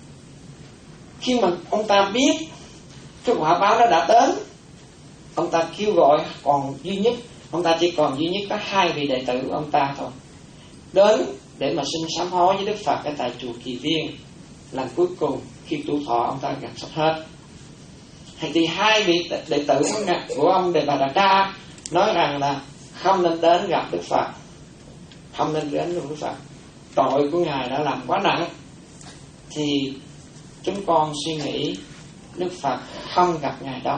Khi mà ông ta biết cái quả báo đó đã đến, ông ta kêu gọi còn duy nhất, ông ta chỉ còn duy nhất có hai vị đệ tử của ông ta thôi, đến để mà xin sám hối với Đức Phật ở tại chùa Kỳ Viên. Lần cuối cùng khi tuổi thọ ông ta gần sắp hết, thì hai vị đệ tử của ông Đề Bà Đạt Đa nói rằng là không nên đến gặp Đức Phật, không nên đến gặp Đức Phật, tội của ngài đã làm quá nặng. Thì chúng con suy nghĩ Đức Phật không gặp ngài đâu.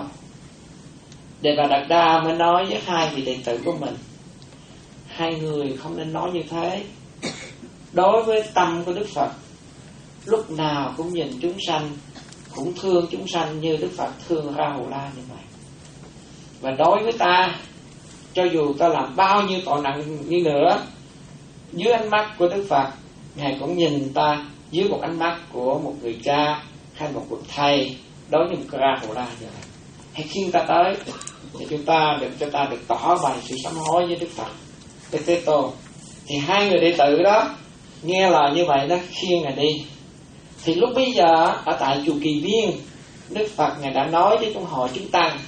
Đề Bà Đạt Đa mới nói với hai vị đệ tử của mình, hai người không nên nói như thế. Đối với tâm của Đức Phật, lúc nào cũng nhìn chúng sanh, cũng thương chúng sanh như Đức Phật thương Ra Hù La như vậy. Và đối với ta, cho dù ta làm bao nhiêu tội nặng như nữa, dưới ánh mắt của Đức Phật, ngài cũng nhìn ta dưới một ánh mắt của một người cha hay một bậc thầy đối với một Ra Hù La như vậy. Hãy khiêng ta tới để chúng ta được cho ta được tỏ bày sự sám hối với Đức Phật, với Thế Tôn. Thì hai người đệ tử đó nghe lời như vậy đó, khiêng ngài đi. Thì lúc bây giờ ở tại chùa Kỳ Viên, Đức Phật ngài đã nói với trong hội chúng tăng,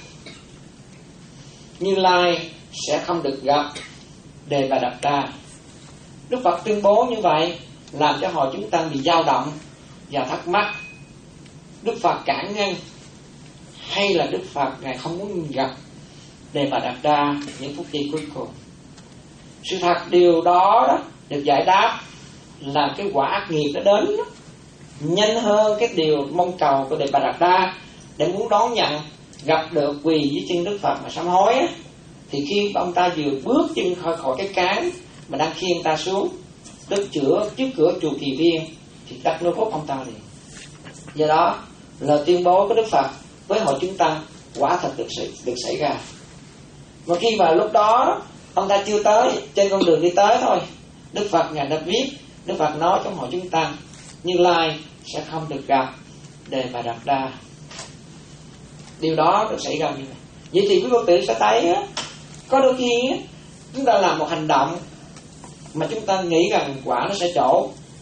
Như Lai sẽ không được gặp Đề Bà Đạt Đa. Đức Phật tuyên bố như vậy làm cho hội chúng tăng bị dao động và thắc mắc, Đức Phật cản ngăn hay là Đức Phật ngài không muốn gặp Đề Bà Đạt Đa những phút giây cuối cùng? Sự thật điều đó, đó được giải đáp là cái quả ác nghiệp nó đến đó, nhanh hơn cái điều mong cầu của Đề Bà Đạt Đa để muốn đón nhận gặp được quỳ dưới chân Đức Phật mà sám hối á. Thì khi ông ta vừa bước chân khỏi khỏi cái cán mà đang khiêng ta xuống đất chữa trước cửa chùa Kỳ Viên thì đặt nô phúc ông ta liền. Do đó lời tuyên bố của Đức Phật với hội chúng tăng quả thật được được xảy ra. Và khi mà lúc đó ông ta chưa tới, trên con đường đi tới thôi, Đức Phật ngài đã viết, Đức Phật nói trong hội chúng tăng, Như Lai sẽ không được gặp Đề Bà Đạt Đa. Điều đó được xảy ra như vậy. Vậy thì quý Phật tử sẽ thấy á, có đôi khi á, chúng ta làm một hành động mà chúng ta nghĩ rằng quả nó sẽ trổ,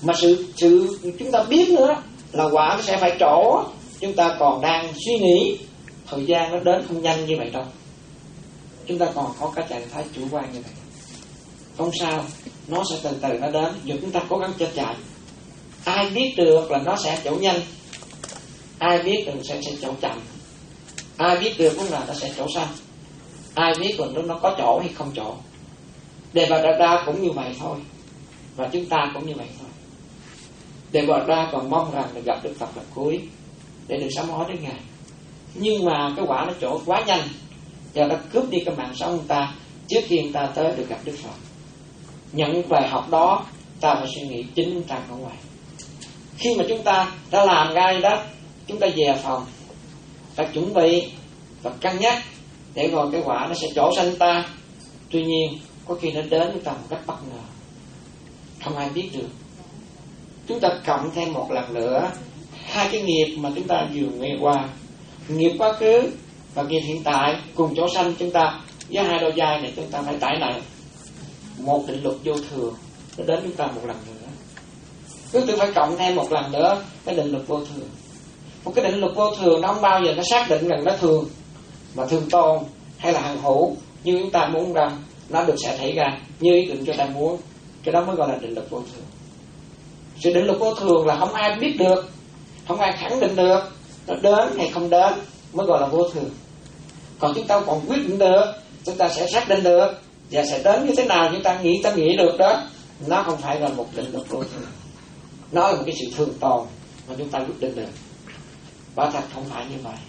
Mà sự sự chúng ta biết nữa là quả nó sẽ phải trổ, chúng ta còn đang suy nghĩ. Thời gian nó đến không nhanh như vậy đâu. Chúng ta còn có cái trạng thái chủ quan như vậy. Không sao, nó sẽ từ từ nó đến. Dù chúng ta cố gắng cho chạy. Ai biết được là nó sẽ trổ nhanh, ai biết được sẽ sẽ trổ chậm, ai biết được lúc nào nó sẽ trổ xanh, ai biết được nó có trổ hay không trổ. Đề Bà Đạt Đa cũng như vậy thôi, và chúng ta cũng như vậy thôi. Đề Bà Đạt Đa còn mong rằng được gặp Đức Phật lần cuối để được sám hối đến Ngài. Nhưng mà cái quả nó trổ quá nhanh, và nó cướp đi cái mạng sống của ta trước khi người ta tới được gặp Đức Phật. Những bài học đó ta phải suy nghĩ chính chúng ta ở ngoài. Khi mà chúng ta đã làm ngay đó, chúng ta về phòng, ta chuẩn bị và cân nhắc để rồi cái quả nó sẽ trổ sanh ta. Tuy nhiên có khi nó đến chúng ta một cách bất ngờ, không ai biết được. Chúng ta cộng thêm một lần nữa hai cái nghiệp mà chúng ta vừa nghe qua, nghiệp quá khứ và nghiệp hiện tại cùng chỗ sanh chúng ta. Với hai đôi vai này chúng ta phải tải lại một định luật vô thường, nó đến chúng ta một lần nữa. Cứ tự phải cộng thêm một lần nữa cái định luật vô thường. Một cái định luật vô thường nó không bao giờ nó xác định rằng nó thường mà thường tồn hay là hằng hữu như chúng ta muốn rằng nó được sẽ xảy ra như ý định cho ta muốn. Cái đó mới gọi là định luật vô thường. Sự định luật vô thường là không ai biết được, không ai khẳng định được nó đến hay không đến, mới gọi là vô thường. Còn chúng ta còn quyết định được, chúng ta sẽ xác định được và sẽ đến như thế nào chúng ta nghĩ ta nghĩ được đó. Nó không phải là một định luật vô thường, nó là một cái sự thường tồn mà chúng ta quyết định được. Quả thật không phải như vậy.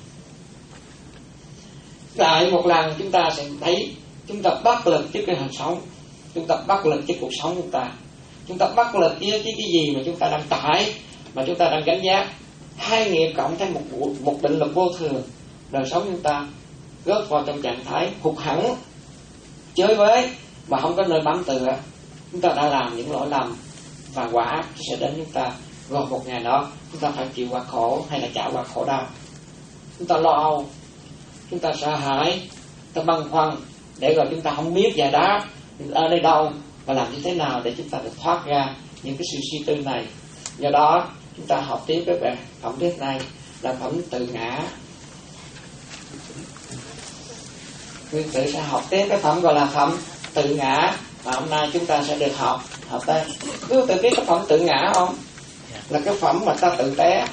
Lại một lần chúng ta sẽ thấy chúng ta bất lực trước cái hình sống, chúng ta bất lực trước cuộc sống của chúng ta, chúng ta bất lực với cái, cái gì mà chúng ta đang tải, mà chúng ta đang gánh giác. Hai nghiệp cộng thêm một, một định luật vô thường, đời sống chúng ta rớt vào trong trạng thái hụt hẫng, chơi với mà không có nơi bám tựa. Chúng ta đã làm những lỗi lầm và quả sẽ đến chúng ta. Rồi một ngày đó chúng ta phải chịu qua khổ hay là trải qua khổ đau. Chúng ta lo âu, chúng ta sợ hãi, chúng ta băn khoăn để rồi chúng ta không biết giải đáp ở đây đâu và làm như thế nào để chúng ta được thoát ra những cái sự suy tư này. Do đó chúng ta học tiếp cái bài phẩm tiếp này là phẩm tự ngã. Nguyên tử sẽ học tiếp cái phẩm gọi là phẩm tự ngã mà hôm nay chúng ta sẽ được học. Học đây, cứ tự biết cái phẩm tự ngã không? Là cái phẩm mà ta tự té.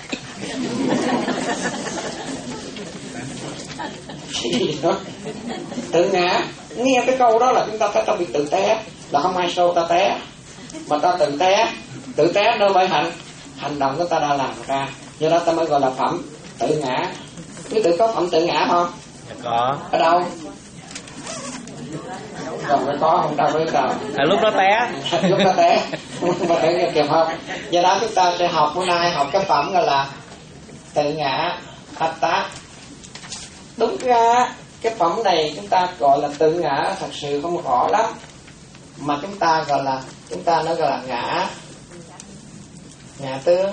Gì đó? Tự ngã. Nghe cái câu đó là chúng ta thấy ta bị tự té, là không ai show ta té, mà ta tự té. Tự té đâu bởi hành hành động của ta đã làm ra. Do đó ta mới gọi là phẩm tự ngã. Quý tự có phẩm tự ngã không? Dạ có. Ở đâu? Còn phải có không? Đâu biết đâu. À, lúc đó té. Lúc đó té. Mà tự nghiệp kịp không? Do đó chúng ta sẽ học bữa nay học cái phẩm gọi là tự ngã Atta. Đúng ra cái phẩm này chúng ta gọi là tự ngã thật sự không rõ lắm, mà chúng ta gọi là chúng ta nó gọi là ngã ngã tướng,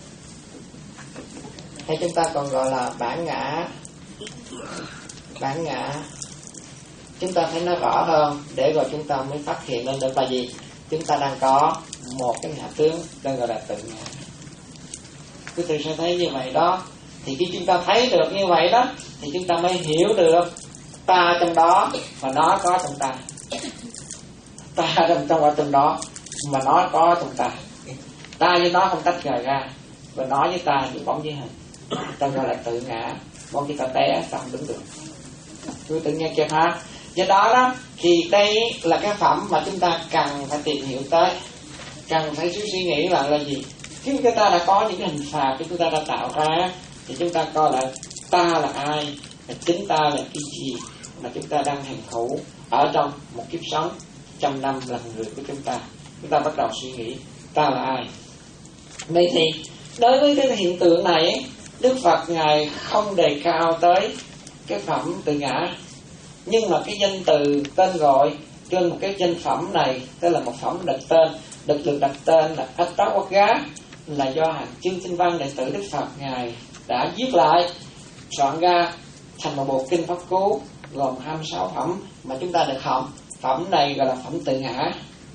hay chúng ta còn gọi là bản ngã. Bản ngã chúng ta thấy nó rõ hơn để rồi chúng ta mới phát hiện lên được là gì. Chúng ta đang có một cái ngã tướng đang gọi là tự ngã. Quý vị sẽ thấy như vậy đó. Thì khi chúng ta thấy được như vậy đó thì chúng ta mới hiểu được ta trong đó và nó có trong ta. Ta trong trong ở trong đó mà nó có trong ta. Ta với nó không tách rời ra, và nó với ta thì bóng với hình. Ta gọi là tự ngã. Bóng khi ta té ta không đứng được. Quý tự nghe chưa hả? Do đó đó thì đây là cái phẩm mà chúng ta cần phải tìm hiểu tới, cần phải suy nghĩ là là gì. Khi chúng ta đã có những cái hình phạtที่chúng ta đã tạo ra thì chúng ta coi là ta là ai, và chính ta là cái gì mà chúng ta đang hành khẩu ở trong một kiếp sống trăm năm lần người của chúng ta. Chúng ta bắt đầu suy nghĩ ta là ai. Vậy thì đối với cái hiện tượng này, Đức Phật Ngài không đề cao tới cái phẩm tự ngã, nhưng mà cái danh từ tên gọi trên một cái danh phẩm này, tức là một phẩm đặt tên, được được đặt tên là Attawagga, là do hàng chương tinh văn đệ tử Đức Phật Ngài đã viết lại, soạn ra thành một bộ kinh pháp cú gồm hai mươi sáu phẩm mà chúng ta được học. Phẩm này gọi là phẩm tự ngã.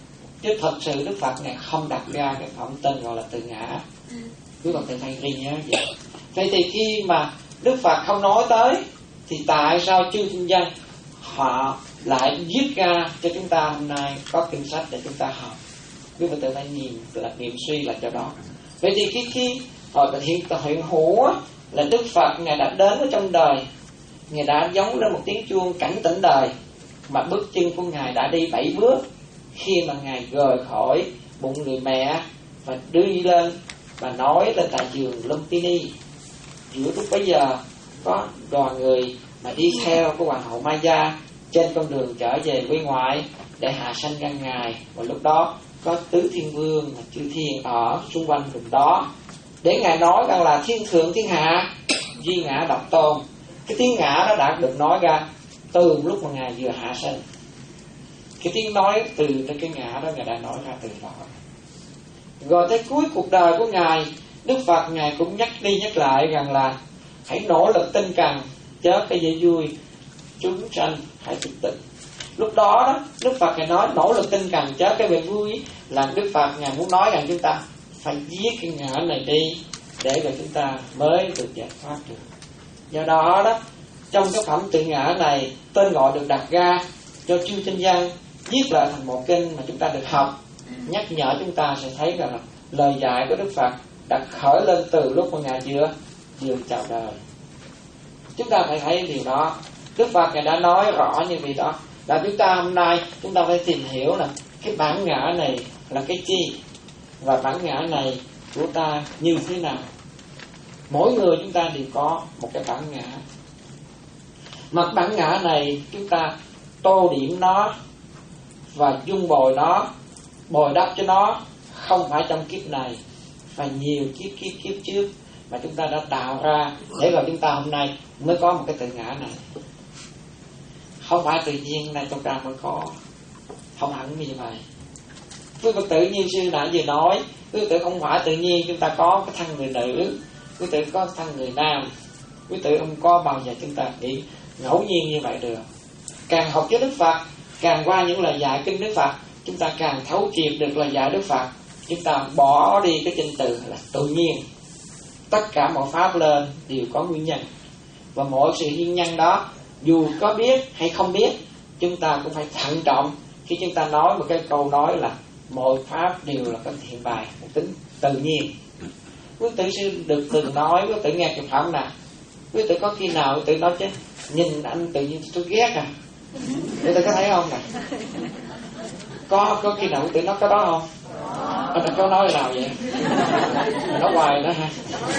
chứ thật sự Đức Phật này không đặt ra cái phẩm tên gọi là tự ngã. Quý bạn thầy thầy ghi nhớ vậy. Vậy thì khi mà Đức Phật không nói tới thì tại sao chư thiên dân họ lại viết ra cho chúng ta hôm nay có kinh sách để chúng ta học? Quý bạn tự phải nhìn là niệm suy là cho đó. Vậy thì khi khi hồi hiện hiện hữu là Đức Phật ngài đã đến ở trong đời, ngài đã giống lên một tiếng chuông cảnh tỉnh đời, mà bước chân của ngài đã đi bảy bước khi mà ngài rời khỏi bụng người mẹ và đi lên và nói lên tại giường Lumpini. Giữa lúc bấy giờ có đoàn người mà đi theo của hoàng hậu Maya trên con đường trở về quê ngoại để hạ sanh ra ngài, và lúc đó có tứ thiên vương và chư thiên ở xung quanh vùng đó để ngài nói rằng là thiên thượng thiên hạ duy ngã độc tôn. Cái tiếng ngã đó đã được nói ra từ lúc mà ngài vừa hạ sanh. Cái tiếng nói từ cái ngã đó ngài đã nói ra từ đó. Rồi tới cuối cuộc đời của ngài, Đức Phật ngài cũng nhắc đi nhắc lại rằng là hãy nỗ lực tinh cần chớ cái dễ vui, chúng sanh hãy thực tịnh. Lúc đó đó Đức Phật ngài nói nỗ lực tinh cần chớ cái về vui, là Đức Phật ngài muốn nói rằng chúng ta phải giết cái ngã này đi để rồi chúng ta mới được giải thoát được. Do đó đó trong cái phẩm tự ngã này, tên gọi được đặt ra cho chư tinh dân viết lại thành một kinh mà chúng ta được học, nhắc nhở chúng ta sẽ thấy rằng là lời dạy của Đức Phật đã khởi lên từ lúc mà ngài vừa vừa chào đời. Chúng ta phải thấy điều đó. Đức Phật ngài đã nói rõ như vậy đó. Là chúng ta hôm nay chúng ta phải tìm hiểu là cái bản ngã này là cái chi, và bản ngã này của ta như thế nào. Mỗi người chúng ta đều có một cái bản ngã. Mà bản ngã này chúng ta tô điểm nó và dung bồi nó, bồi đắp cho nó, không phải trong kiếp này, và nhiều kiếp kiếp kiếp trước mà chúng ta đã tạo ra để rồi chúng ta hôm nay mới có một cái tự ngã này. Không phải tự nhiên này chúng ta mới có, không hẳn như vậy. Quý Phật tử như sư nãy vừa nói, quý Phật tử không phải tự nhiên chúng ta có cái thân người nữ, quý Phật tử có thân người nam. Quý Phật tử không có bao giờ chúng ta nghĩ ngẫu nhiên như vậy được. Càng học với Đức Phật, càng qua những lời dạy kinh Đức Phật, chúng ta càng thấu triệt được lời dạy Đức Phật. Chúng ta bỏ đi cái danh từ là tự nhiên. Tất cả mọi pháp lên đều có nguyên nhân, và mỗi sự nguyên nhân đó dù có biết hay không biết, chúng ta cũng phải thận trọng khi chúng ta nói một cái câu nói là mọi pháp đều là cái hiện bài, một tính tự nhiên. Quý tử sư được từng nói, quý tử nghe trường phẩm nè, quý tử có khi nào quý tử nói chứ nhìn anh tự nhiên tôi ghét à, quý tử có thấy không nè? Có có khi nào quý tử nói cái đó không? Anh có nói nào vậy? Nói hoài đó ha.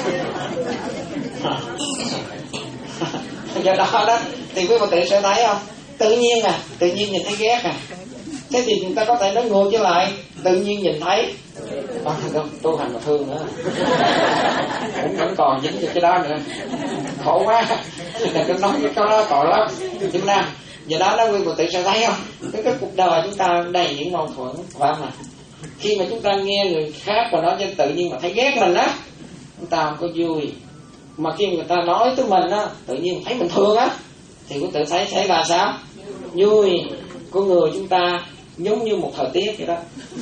Do đó đó thì quý Phật tử sẽ thấy không, tự nhiên à, tự nhiên nhìn thấy ghét à. Thế thì chúng ta có thể nói ngược trở lại, tự nhiên nhìn thấy à, tu hành mà thương nữa, cũng vẫn còn dính cho cái đó nữa, khổ quá. Đừng có nói cái đó tội lắm chúng ta. Do đó đó quý Phật tử sẽ thấy không, cái, cái cuộc đời chúng ta đầy những mâu thuẫn, phải không ạ? Khi mà chúng ta nghe người khác và nói cho tự nhiên mà thấy ghét mình á, chúng ta không có vui. Mà khi người ta nói tới mình á, tự nhiên thấy mình thương á, thì quý tự thấy thấy là sao? Vui. Con người chúng ta giống như một thời tiết vậy đó,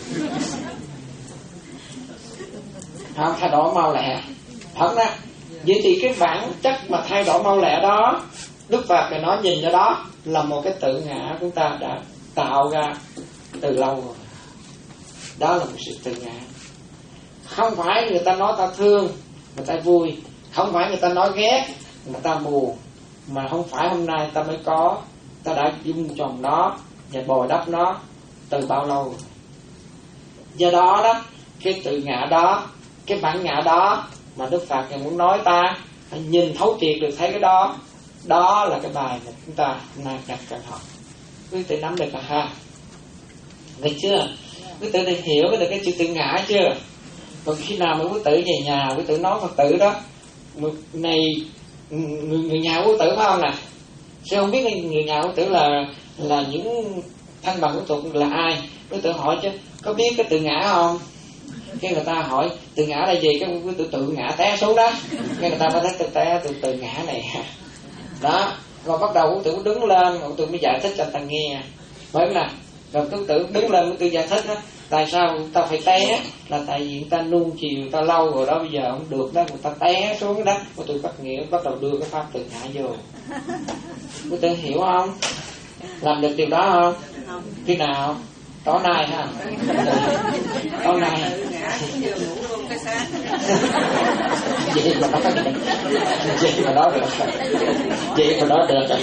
không thay đổi mau lẹ. Thật đó. Vậy thì cái bản chất mà thay đổi mau lẹ đó, Đức Phật phải nói nhìn cho đó là một cái tự ngã chúng ta đã tạo ra từ lâu rồi. Đó là một sự tự ngã. Không phải người ta nói ta thương, người ta vui. Không phải người ta nói ghét, người ta buồn. Mà không phải hôm nay ta mới có, ta đã dung trồng nó và bồi đắp nó từ bao lâu rồi. Do đó đó, cái tự ngã đó, cái bản ngã đó mà Đức Phật ngài muốn nói ta phải nhìn thấu triệt được thấy cái đó. Đó là cái bài mà chúng ta hôm nay cần cần học. Quý vị nắm được là ha? Được chưa? Quý tử để hiểu được cái chữ tự ngã chưa? Còn khi nào mà quý tử về nhà, quý tử nói Phật tử đó, này người, người nhà quý tử phải không nè? Sao không biết người nhà quý tử là là những thân bằng của tục là ai? Quý tử hỏi chứ có biết cái tự ngã không? Cái người ta hỏi tự ngã là gì, cái quý tử tự ngã té xuống đó. Cái người ta mới thấy tự té từ tự ngã này đó. Rồi bắt đầu quý tử đứng lên, quý tử mới giải thích cho người ta nghe. Bởi là Rồi quý tử đứng lên quý tử giải thích đó, tại sao ta phải té, là tại vì người ta nuông chiều ta lâu rồi đó, bây giờ không được đó, người ta té xuống cái đất. Quý tử bắt nghĩa bắt đầu đưa cái pháp tự ngã vô. Quý tử hiểu không? Làm được điều đó không? Khi nào? Tối nay ha. Tối nay. Vậy mà nói được. Vậy mà nói được. Vậy mà nói được.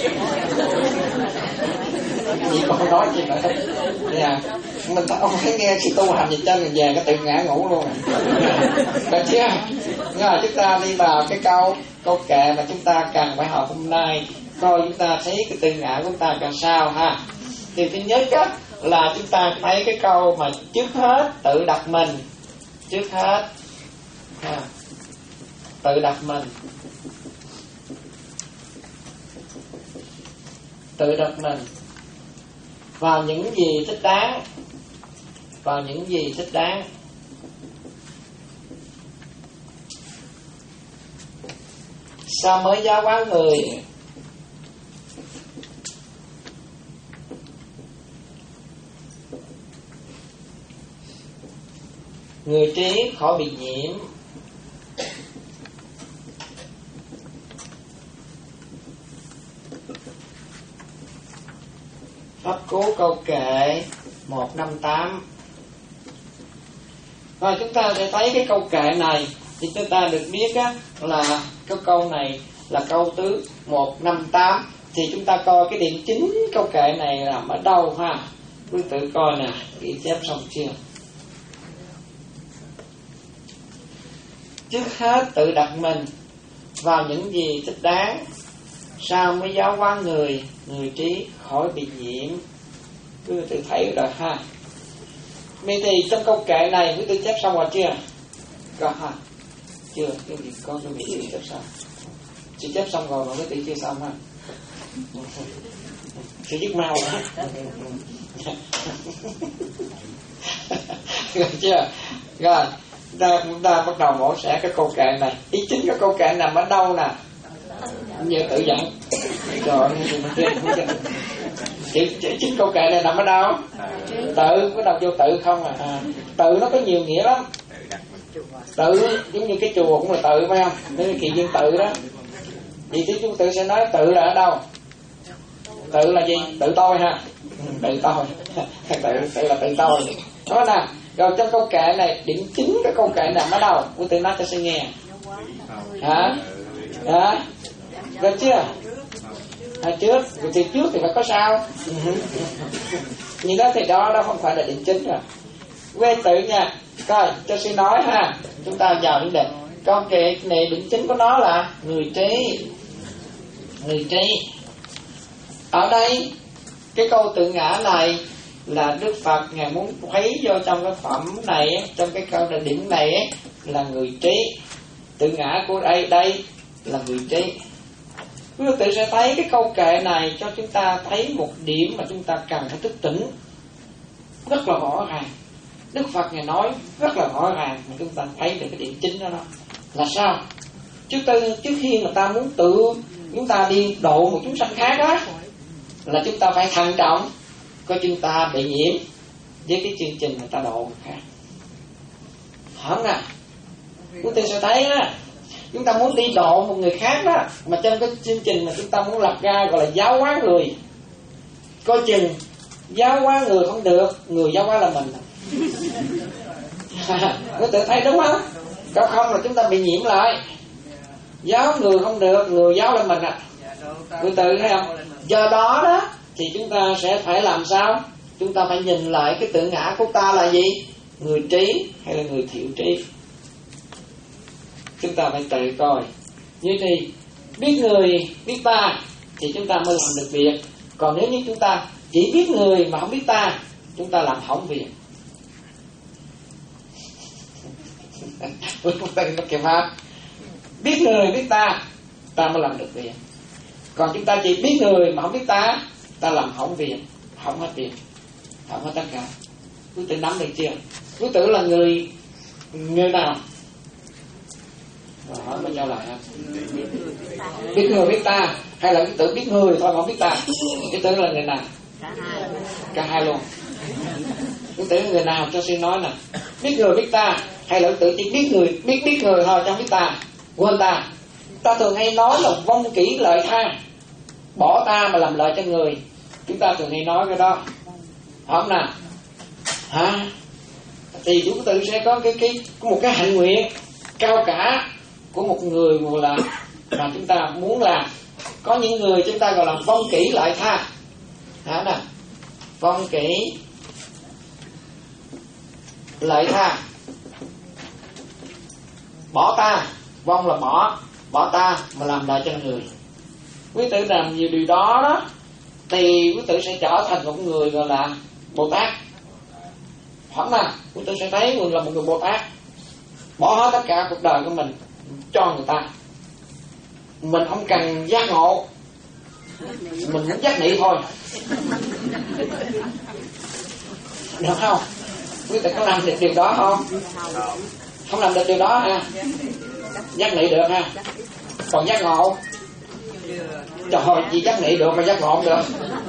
Vậy mà không nói gì nữa. Dạ. Mình không thấy nghe sự tu hành gì cho mình về cái tự ngã ngủ luôn. Được chưa? Rồi chúng ta đi vào cái câu câu kệ mà chúng ta cần phải học hôm nay. Coi chúng ta thấy cái tự ngã của chúng ta làm sao ha. Thì thứ nhất á, là chúng ta thấy cái câu mà trước hết tự đặt mình. Trước hết ha, tự đặt mình. Tự đặt mình vào những gì thích đáng. Vào những gì thích đáng. Sao mới giáo hóa người? Người trí khỏi bị nhiễm. Pháp Cú câu kệ một năm tám. Rồi chúng ta sẽ thấy cái câu kệ này thì chúng ta được biết á, là cái câu này là câu thứ một năm tám. Thì chúng ta coi cái điểm chính câu kệ này nằm ở đâu ha. Quý tự coi nè, ghi chép xong chưa? Trước hết tự đặt mình vào những gì thích đáng, sao mới giáo hóa người, người trí khỏi bị nhiễm. Quý tự thấy rồi ha. Vậy thì trong câu kệ này quý tự chép xong rồi chưa? Có ha? Chưa, cái gì có cái vị chữ chép xong. Chị chép xong rồi mà quý tự chưa xong ha. Chị viết mau hả? Rồi chưa? Rồi chúng ta, chúng ta bắt đầu mổ xẻ cái câu kệ này. Ý chính cái câu kệ nằm ở đâu nè? Như tự dẫn. Trời ơi, chữ, chữ chính câu kệ này nằm ở đâu? Tự, có đầu vô tự không à? À tự nó có nhiều nghĩa lắm. Tự giống như cái chùa cũng là tự phải không? Nên kỳ viên tự đó. Vậy thì chúng tự sẽ nói tự là ở đâu? Tự là gì? Tự tôi ha. Tự tôi. Tự, tự là tự tôi. Đó nè. Rồi trong câu kệ này, điểm chính cái câu kệ nằm ở đâu? Cô tự nói cho sẽ nghe. Hả? Hả? Rồi chưa? À, trước. Rồi thì trước thì phải có sao? Nhưng đó thì đó, đó không phải là điểm chính rồi. Quê tự nha. Coi, cho xin nói ha. Chúng ta vào vấn đề. Câu kệ này điểm chính của nó là người trí. Người trí. Ở đây, cái câu tự ngã này là Đức Phật Ngài muốn thấy vô trong cái phẩm này, trong cái câu đề điểm này là người trí. Tự ngã của đây đây là người trí. Quý vị tự sẽ thấy cái câu kệ này cho chúng ta thấy một điểm mà chúng ta cần phải thức tỉnh rất là rõ ràng. Đức Phật Ngài nói rất là rõ ràng mà chúng ta thấy được cái điểm chính đó, đó. Là sao? Trước tư, trước khi mà ta muốn tự chúng ta đi độ một chúng sanh khác á, là chúng ta phải thận trọng coi chúng ta bị nhiễm với cái chương trình người ta độ người khác. Hẳn à, chúng ta sẽ thấy á, chúng ta muốn đi độ một người khác đó, mà trong cái chương trình mà chúng ta muốn lập ra gọi là giáo hóa người, coi chừng giáo hóa người không được, người giáo hóa là mình. Quý tự thấy đúng không? Nếu không là chúng ta bị nhiễm lại. Giáo người không được, người giáo là mình à. Quý tự thấy không? Do đó đó thì chúng ta sẽ phải làm sao? Chúng ta phải nhìn lại cái tự ngã của ta là gì? Người trí hay là người thiểu trí? Chúng ta phải tự coi. Như thì biết người, biết ta thì chúng ta mới làm được việc. Còn nếu như chúng ta chỉ biết người mà không biết ta, chúng ta làm hỏng việc. Nó kịp ha. Biết người, biết ta, ta mới làm được việc. Còn chúng ta chỉ biết người mà không biết ta, ta làm hỏng việc, hỏng hết việc, hỏng hết tất cả. Quý tử nắm được chưa? Quý tử là người người nào? Hỏi với nhau lại ha. Biết người biết ta, hay là quý tử biết người thôi mà không biết ta? Quý tử là người nào? Cả hai luôn. Quý tử người nào cho sư nói nè, biết người biết ta, hay là quý tử chỉ biết người biết biết người thôi, chẳng biết ta, quên ta. Ta thường hay nói là vong kỹ lợi tha, bỏ ta mà làm lợi cho người. Chúng ta thường hay nói cái đó, không nào? Hả? Thì chúng ta sẽ có cái cái có một cái hạnh nguyện cao cả của một người gọi là mà chúng ta muốn làm. Có những người chúng ta gọi là vong kỹ lợi tha, hả nè? Vong kỹ lợi tha, bỏ ta, vong là bỏ, bỏ ta mà làm lợi cho người. Quý tử làm nhiều điều đó đó thì quý tử sẽ trở thành một người gọi là Bồ Tát. Không nào, quý tử sẽ thấy mình là một người Bồ Tát, bỏ hết tất cả cuộc đời của mình cho người ta. Mình không cần giác ngộ, mình muốn giác nị thôi, được không? Quý tử có làm được điều đó không? Không làm được điều đó ha? Giác nị được ha? Còn giác ngộ, trời ơi, chỉ giác nị được mà giác ngộ không được.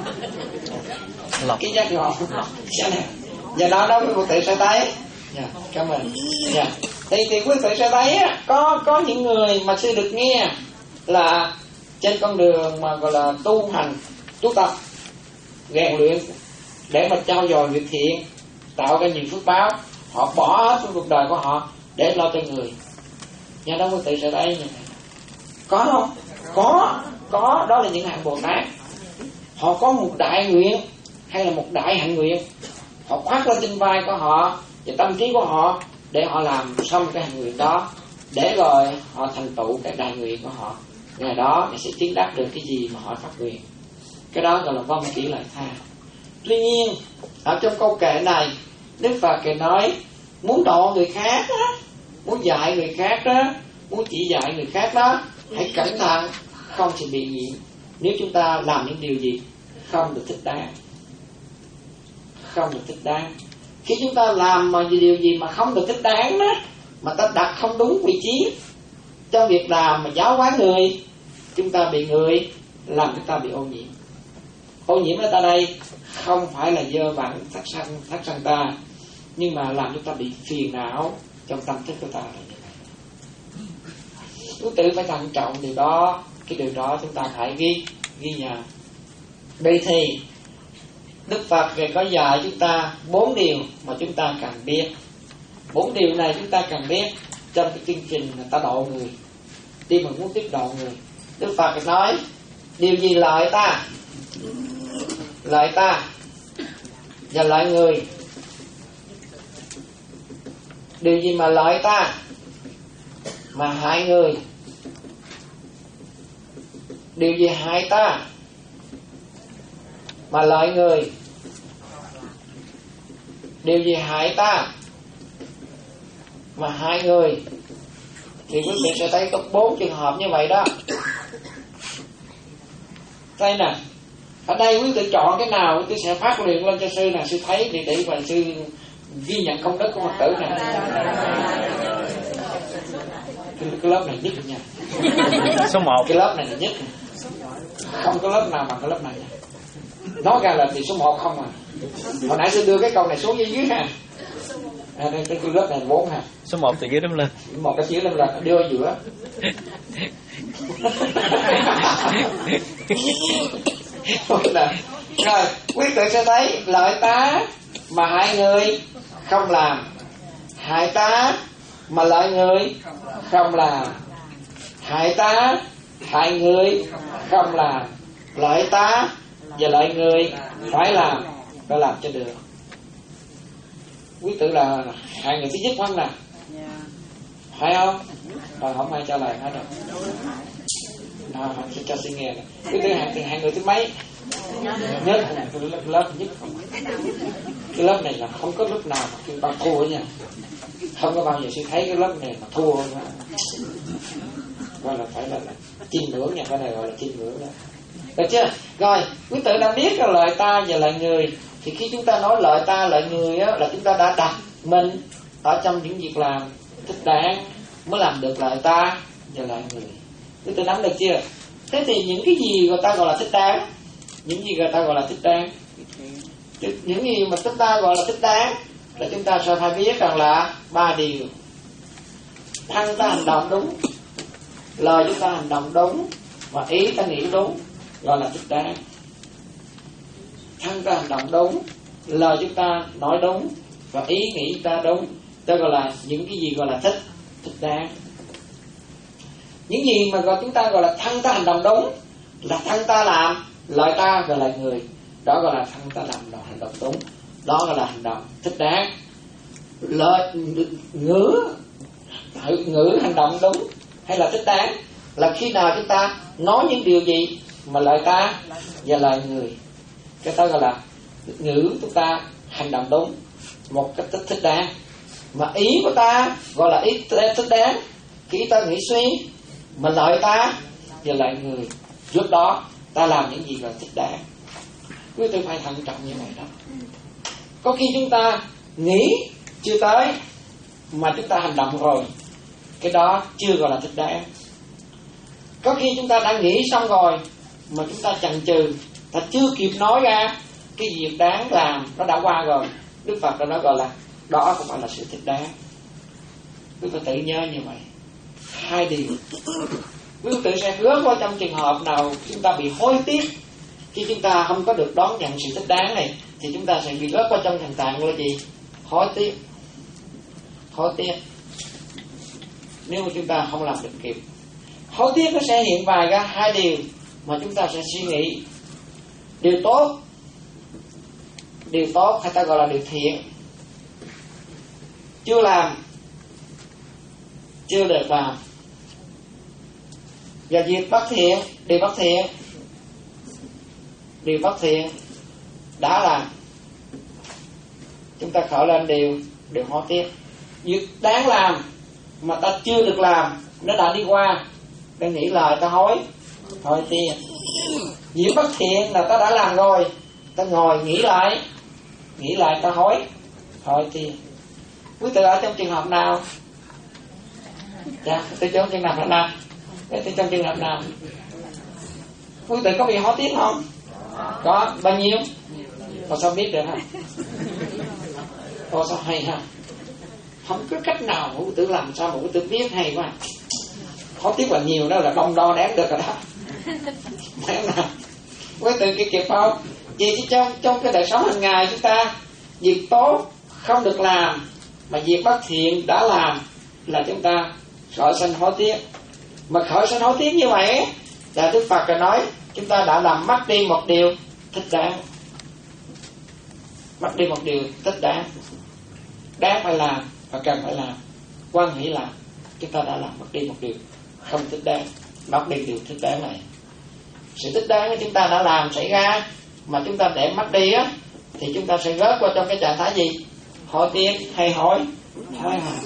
Cái giác ngộ và đó đó quý tử sẽ thấy. Yeah, cảm ơn. Yeah. Thì thì quý tử sẽ thấy có có những người mà sư được nghe là trên con đường mà gọi là tu hành, tu tập, rèn luyện để mà trau dồi việc thiện, tạo ra nhiều phước báo, họ bỏ hết cuộc đời của họ để lo cho người. Nhà đó quý tử sẽ thấy như này. Có không? Có, có, đó là những hạng Bồ Tát. Họ có một đại nguyện hay là một đại hạnh nguyện, họ khoác lên trên vai của họ và tâm trí của họ để họ làm xong cái hạnh nguyện đó, để rồi họ thành tựu cái đại nguyện của họ. Ngày đó họ sẽ chứng đắc được cái gì mà họ phát nguyện. Cái đó gọi là vong kỹ lợi tha. Tuy nhiên ở trong câu kệ này, Đức Phật kể nói muốn độ người khác đó, muốn dạy người khác đó, muốn chỉ dạy người khác đó, hãy cẩn thận không sẽ bị nhiễm nếu chúng ta làm những điều gì không được thích đáng. Không được thích đáng. Khi chúng ta làm mà điều gì mà không được thích đáng đó, mà ta đặt không đúng vị trí trong việc làm mà giáo hóa người, chúng ta bị người làm chúng ta bị ô nhiễm. Ô nhiễm ở ta đây không phải là dơ bẩn thắt sanh thắt sanh ta, nhưng mà làm chúng ta bị phiền não trong tâm thức của ta là như vậy. Quý tử phải thận trọng điều đó. Cái điều đó chúng ta phải ghi ghi nhớ. Vậy thì Đức Phật về có dạy chúng ta bốn điều mà chúng ta cần biết. Bốn điều này chúng ta cần biết trong cái chương trình người ta độ người, đi mà muốn tiếp độ người. Đức Phật nói điều gì lợi ta, lợi ta và lợi người. Điều gì mà lợi ta mà hại người. Điều gì hại ta mà lợi người. Điều gì hại ta mà hại người. Thì quý vị sẽ thấy có bốn trường hợp như vậy đó. Đây nè, ở đây quý vị chọn cái nào quý vị sẽ phát luyện lên cho sư nè, sư thấy địa tỷ và sư ghi nhận công đức của Phật tử nè. Cái, cái lớp này nhất nha. Số một. Cái lớp này là nhất. Không có lớp nào bằng cái lớp này. Nói ra là thì số một không à. Hồi nãy sư đưa cái câu này xuống dưới dưới ha. À, đây, cái lớp này là bốn ha. Số một từ dưới đâm lên. Một cái dưới đâm lên đưa ở giữa. Rồi quý tử sẽ thấy lợi tá mà hại người không làm, hại tá mà lợi người không làm, hại tá hại người không làm, lợi tá và lợi người phải làm, phải làm cho được. Quý tử là hại người thứ nhất không nè, phải không? Rồi không ai trả lời hết rồi. Nào, sẽ cho suy nghe này. Quý tử hại, hại người thứ mấy? Nhất, cái lớp, lớp nhất không. Cái lớp này là không có lúc nào mà chúng ta thua nha. Không có bao giờ sư thấy cái lớp này mà thua. Gọi là phải là, là chiêm ngưỡng nha, cái này gọi là chiêm ngưỡng đó. Được chưa? Rồi, quý tử đã biết cái lợi ta và lợi người. Thì khi chúng ta nói lợi ta, lợi người á, là chúng ta đã đặt mình ở trong những việc làm thích đáng mới làm được lợi ta và lợi người. Quý tử nắm được chưa? Thế thì những cái gì người ta gọi là thích đáng, những gì người ta gọi là thích đáng? Những gì mà chúng ta gọi là thích đáng là chúng ta sẽ phải biết rằng là ba điều: thân ta hành động đúng, lời chúng ta hành động đúng, và ý ta nghĩ đúng, gọi là thích đáng. Thân ta hành động đúng, lời chúng ta nói đúng, và ý nghĩ ta đúng, đó gọi là những cái gì gọi là thích thích đáng. Những gì mà gọi chúng ta gọi là thân ta hành động đúng là thân ta làm, lời ta gọi là người, đó gọi là thân ta làm hành động đúng, đó gọi là hành động thích đáng. Lời ngữ ngữ hành động đúng hay là thích đáng là khi nào chúng ta nói những điều gì mà lời ta và lời người, cái đó gọi là ngữ chúng ta hành động đúng một cách thích đáng. Mà ý của ta gọi là ý thích đáng, khi ta nghĩ suy, mà lời ta và lời người, trước đó ta làm những gì là thích đáng. Quý vị phải thận trọng như vậy đó. Có khi chúng ta nghĩ chưa tới mà chúng ta hành động rồi, cái đó chưa gọi là thích đáng. Có khi chúng ta đã nghĩ xong rồi mà chúng ta chần chừ, ta chưa kịp nói ra cái việc đáng làm, nó đã qua rồi. Đức Phật đã nói gọi là đó không phải là sự thích đáng. Quý vị tự nhớ như vậy. Hai điều quý vị tự sẽ rớt qua trong trường hợp nào chúng ta bị hối tiếc khi chúng ta không có được đón nhận sự thích đáng này, thì chúng ta sẽ bị rớt qua trong tình trạng là gì? Hối tiếc. Hối tiếc nếu mà chúng ta không làm được kịp. Hối tiếc nó sẽ hiện vài ra hai điều mà chúng ta sẽ suy nghĩ: điều tốt, điều tốt hay ta gọi là điều thiện chưa làm, chưa được làm, và việc bất thiện, điều bất thiện, điều bất thiện đã làm. Chúng ta khởi lên điều điều hối tiếc. Việc đáng làm mà ta chưa được làm, nó đã đi qua, ta nghĩ lời ta hối hối tiếc. Việc bất thiện là ta đã làm rồi, ta ngồi nghĩ lại, nghĩ lại ta hối hối tiếc. Quý vị ở trong trường hợp nào? Dạ, tôi trong trường hợp nào? Tôi trong trường hợp nào? Quý vị có bị hối tiếc không? Có. Bao nhiêu? Còn sao biết được hả? Còn sao hay hả? Không có cách nào mà quý tử làm sao mà quý tử biết hay quá. Hối tiếc là nhiều đó, là đông đo đáng được rồi đó. Đáng nào? Quý tử kia kịp không? Vì trong, trong cái đời sống hàng ngày chúng ta, việc tốt không được làm mà việc bất thiện đã làm là chúng ta khởi sanh hối tiếc. Mà khởi sanh hối tiếc như vậy là Đức Phật đã nói chúng ta đã làm mất đi một điều thích đáng. Mất đi một điều thích đáng, đáng phải làm và cần phải làm, quan hỷ làm. Chúng ta đã làm mất đi một điều không thích đáng, mất đi điều thích đáng này. Sự thích đáng của chúng ta đã làm xảy ra mà chúng ta để mất đi á, thì chúng ta sẽ rớt qua trong cái trạng thái gì? Hối tiếc hay hối hối hận.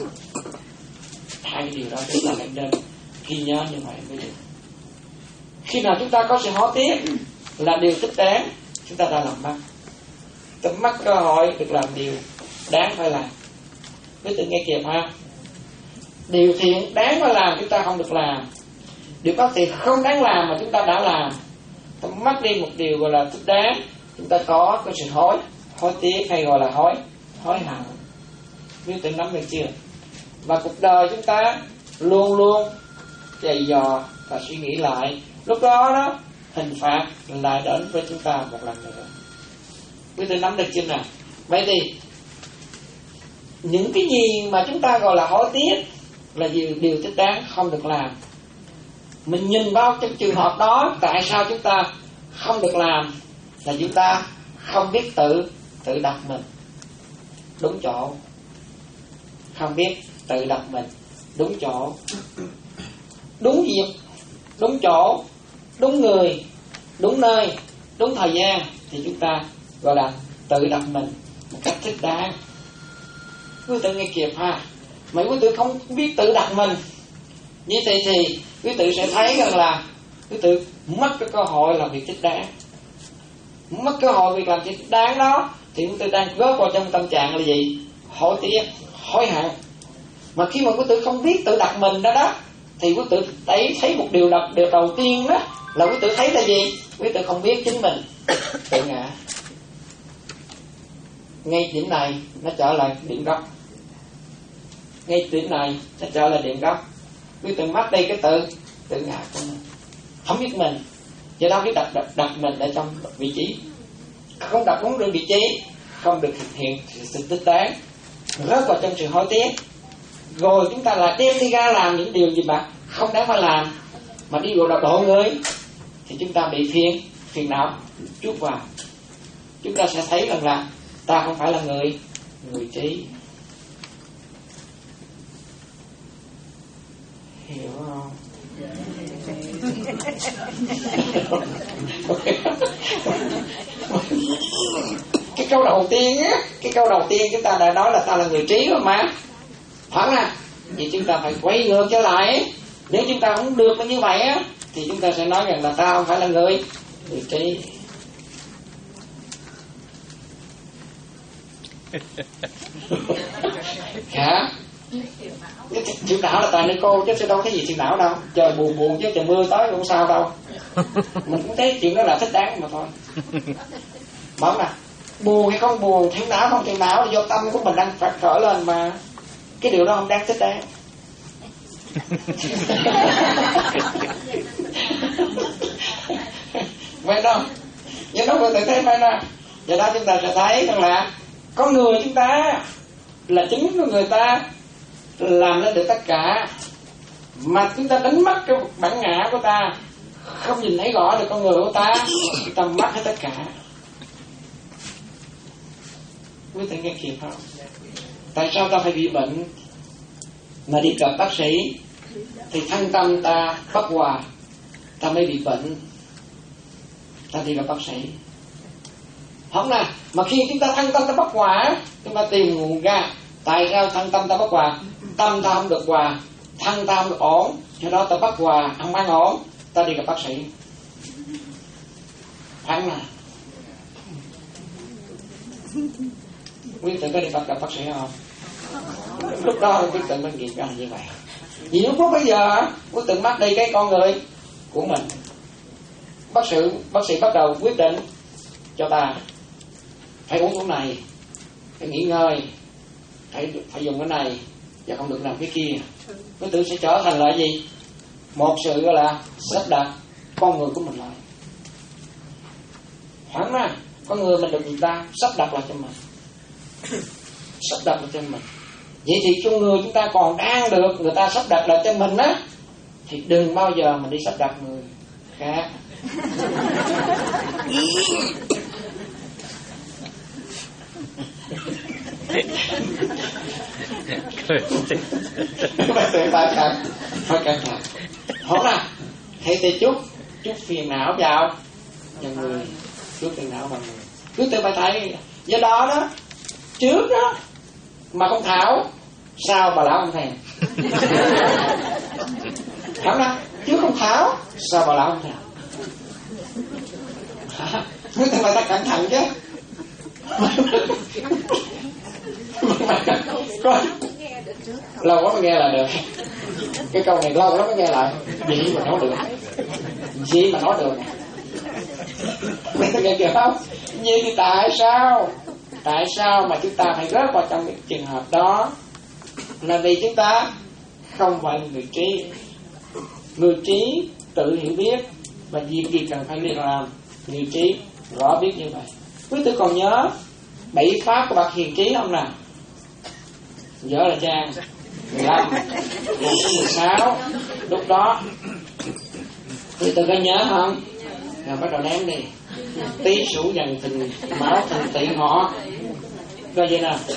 Hai cái điều đó chúng ta phải nên ghi nhớ như vậy mới được. Khi nào chúng ta có sự hối tiếc là điều thích đáng, chúng ta đã làm mất, ta mất cơ hội được làm điều đáng phải làm. Quý tự nghe kịp ha. Điều thiện đáng phải làm chúng ta không được làm, điều bất thiện không đáng làm mà chúng ta đã làm, ta mất đi một điều gọi là thích đáng, chúng ta có có sự hối hối tiếc hay gọi là hối hối hận. Quý tự nắm được chưa? Và cuộc đời chúng ta luôn luôn dày dò và suy nghĩ lại, lúc đó đó hình phạt lại đến với chúng ta một lần nữa. Quý tự nắm được chưa nào? Vậy thì những cái gì mà chúng ta gọi là hối tiếc là điều, điều thích đáng không được làm. Mình nhìn vào trong trường hợp đó, tại sao chúng ta không được làm? Là chúng ta không biết tự tự đặt mình đúng chỗ, không biết tự đặt mình đúng chỗ, đúng việc, đúng chỗ, đúng người, đúng nơi, đúng thời gian, thì chúng ta gọi là tự đặt mình một cách thích đáng. Quý tử nghe kịp ha. Mà quý tử không biết tự đặt mình như thế thì quý tử sẽ thấy rằng là quý tử mất cái cơ hội làm việc thích đáng. Mất cơ hội việc làm thích đáng đó thì quý tử đang rớt vào trong tâm trạng là gì? Hối tiếc, hối hận. Mà khi mà quý tử không biết tự đặt mình đó đó, thì quý tử thấy, thấy một điều đập, điều đầu tiên đó là quý tử thấy là gì? Quý tử không biết chính mình tự ngã. ngay điểm này nó trở lại điểm gốc, ngay điểm này nó trở lại điểm gốc. Quý tự mất đi cái tự tự ngã của mình, không biết mình, do đó biết đặt, đặt đặt mình ở trong vị trí, không đặt đúng được vị trí, không được thực hiện sự tích tán, rớt vào trong sự hối tiếc. Rồi chúng ta lại đem đi ra làm những điều gì mà không đáng phải làm, mà đi vào độ người, thì chúng ta bị phiền phiền não chuốc vào. Chúng ta sẽ thấy rằng là ta không phải là người người trí. Hiểu không? Cái câu đầu tiên á, cái câu đầu tiên chúng ta đã nói là ta là người trí rồi mà, phải không? Vậy chúng ta phải quay ngược trở lại. Nếu chúng ta không được như vậy á, thì chúng ta sẽ nói rằng là ta không phải là người người trí. Hả? Chịu não là tại nơi cô chứ đâu có gì chịu não đâu. Trời buồn buồn chứ trời mưa tới cũng sao đâu. Mình cũng thấy chuyện đó là thích đáng mà thôi. Bảo nè, buồn hay không buồn, thiểu não không thiểu não là do tâm của mình đang phát khởi lên mà. Cái điều đó không đáng thích đáng. Vậy đâu? Vậy đó tôi tự thấy vậy đó. Vậy đó chúng ta sẽ thấy rằng là con người chúng ta là chính của người ta làm nên được tất cả, mà chúng ta đánh mất cái bản ngã của ta, không nhìn thấy rõ được con người của ta, chúng ta mất hết tất cả. Quý vị nghe kịp không? Tại sao ta phải bị bệnh mà đi gặp bác sĩ thì thân tâm ta bất hòa, ta mới bị bệnh, ta đi gặp bác sĩ. Không nè, mà khi chúng ta thân tâm ta bất hòa, chúng ta tìm nguồn ra tại sao thân tâm ta bất hòa. Tâm ta không được hòa, thân ta không được ổn, cho đó ta bất hòa, không an ổn, ta đi gặp bác sĩ. Phải không nè? Quý vị có đi gặp bác sĩ không? Lúc đó quý vị mới nghiệm ra như vậy. Vì lúc lúc bây giờ quý vị mất đi cái con người của mình. Bác sĩ bác sĩ bắt đầu quyết định cho ta phải uống thuốc này, phải nghỉ ngơi, phải phải dùng cái này và không được làm cái kia. Quý tử sẽ trở thành là gì? Một sự gọi là sắp đặt con người của mình lại. Khoảng ra con người mình được người ta sắp đặt lại cho mình, sắp đặt lại cho mình. Vậy thì con người chúng ta còn đang được người ta sắp đặt lại cho mình á, thì đừng bao giờ mình đi sắp đặt người khác. Phải phải cẩn phải cẩn thận. Không nè, hãy thì chút chút phiền não vào cho người, chút phiền não vào người. Cứ tự phải thấy. Do đó đó, trước đó mà không thảo, sao bà lão không thèm. Không nè, trước không thảo, sao bà lão không thèm. Cứ tự phải cẩn thận chứ. Coi lâu quá mới nghe là được. Cái câu này lâu lắm mới nghe lại. Gì mà nói được, gì mà nói được. Mày có nghe kìa không? Vậy thì tại sao Tại sao mà chúng ta phải rớt vào trong cái trường hợp đó? Là vì chúng ta không phải người trí. Người trí tự hiểu biết và việc gì cần phải làm. Người trí rõ biết như vậy. Quý tôi còn nhớ bảy pháp của bậc hiền trí không nào? Nhớ là trang mười lăm, một số mười sáu. Lúc đó quý tôi có nhớ không? Rồi bắt đầu ném đi. Tý Sửu Dần Thìn Mão Thìn Tỵ Ngọ. Coi vậy nào.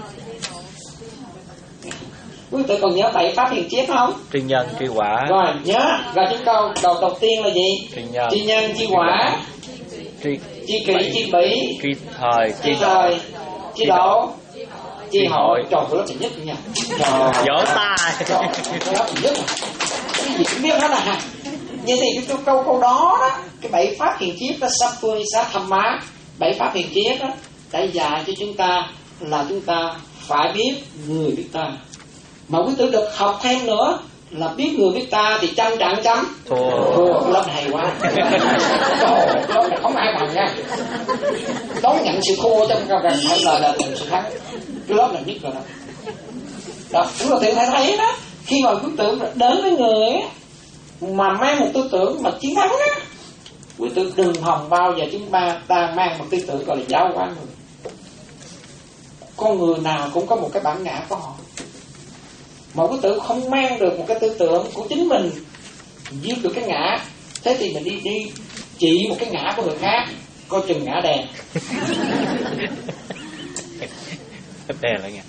Quý vị còn nhớ bảy pháp hiền triết không? Tri nhân, tri quả. Rồi nhớ. Rồi cái câu đầu đầu tiên là gì? Tri nhân, tri nhân, tri quả, tri tri kỷ, tri bỉ, tri thời, tri thời, tri độ, tri hội. Trời ơi, lớp thứ nhất nha. Trời. Vỗ tay. Trời, lớp thứ nhất. Cái gì cũng biết hết à. Vậy thì cái câu câu đó đó, cái bảy pháp hiền triết đó, sắp phương sát thâm má, bảy pháp hiền triết đó đã dạy cho chúng ta là chúng ta phải biết người biết ta. Mà quý tử được học thêm nữa là biết người biết ta thì trăm trận chấm thua. Thua. Lớp này hay quá. Trời, lớp này không ai bằng nha. đón nhận sự thua trong câu rằng phải là là sự thắng. Cái lớp là nhất rồi đó. Đó, chúng ta tự thấy thấy đó, khi mà quý tưởng đến với người ấy, mà mang một tư tưởng mà chiến thắng á, quý tử đừng hòng bao giờ chúng ta ta mang một tư tưởng gọi là giáo hóa người. Con người nào cũng có một cái bản ngã của họ, mà quý tử không mang được một cái tư tưởng của chính mình giết được cái ngã, thế thì mình đi đi chỉ một cái ngã của người khác, coi chừng ngã đèn. Đèn là ngã.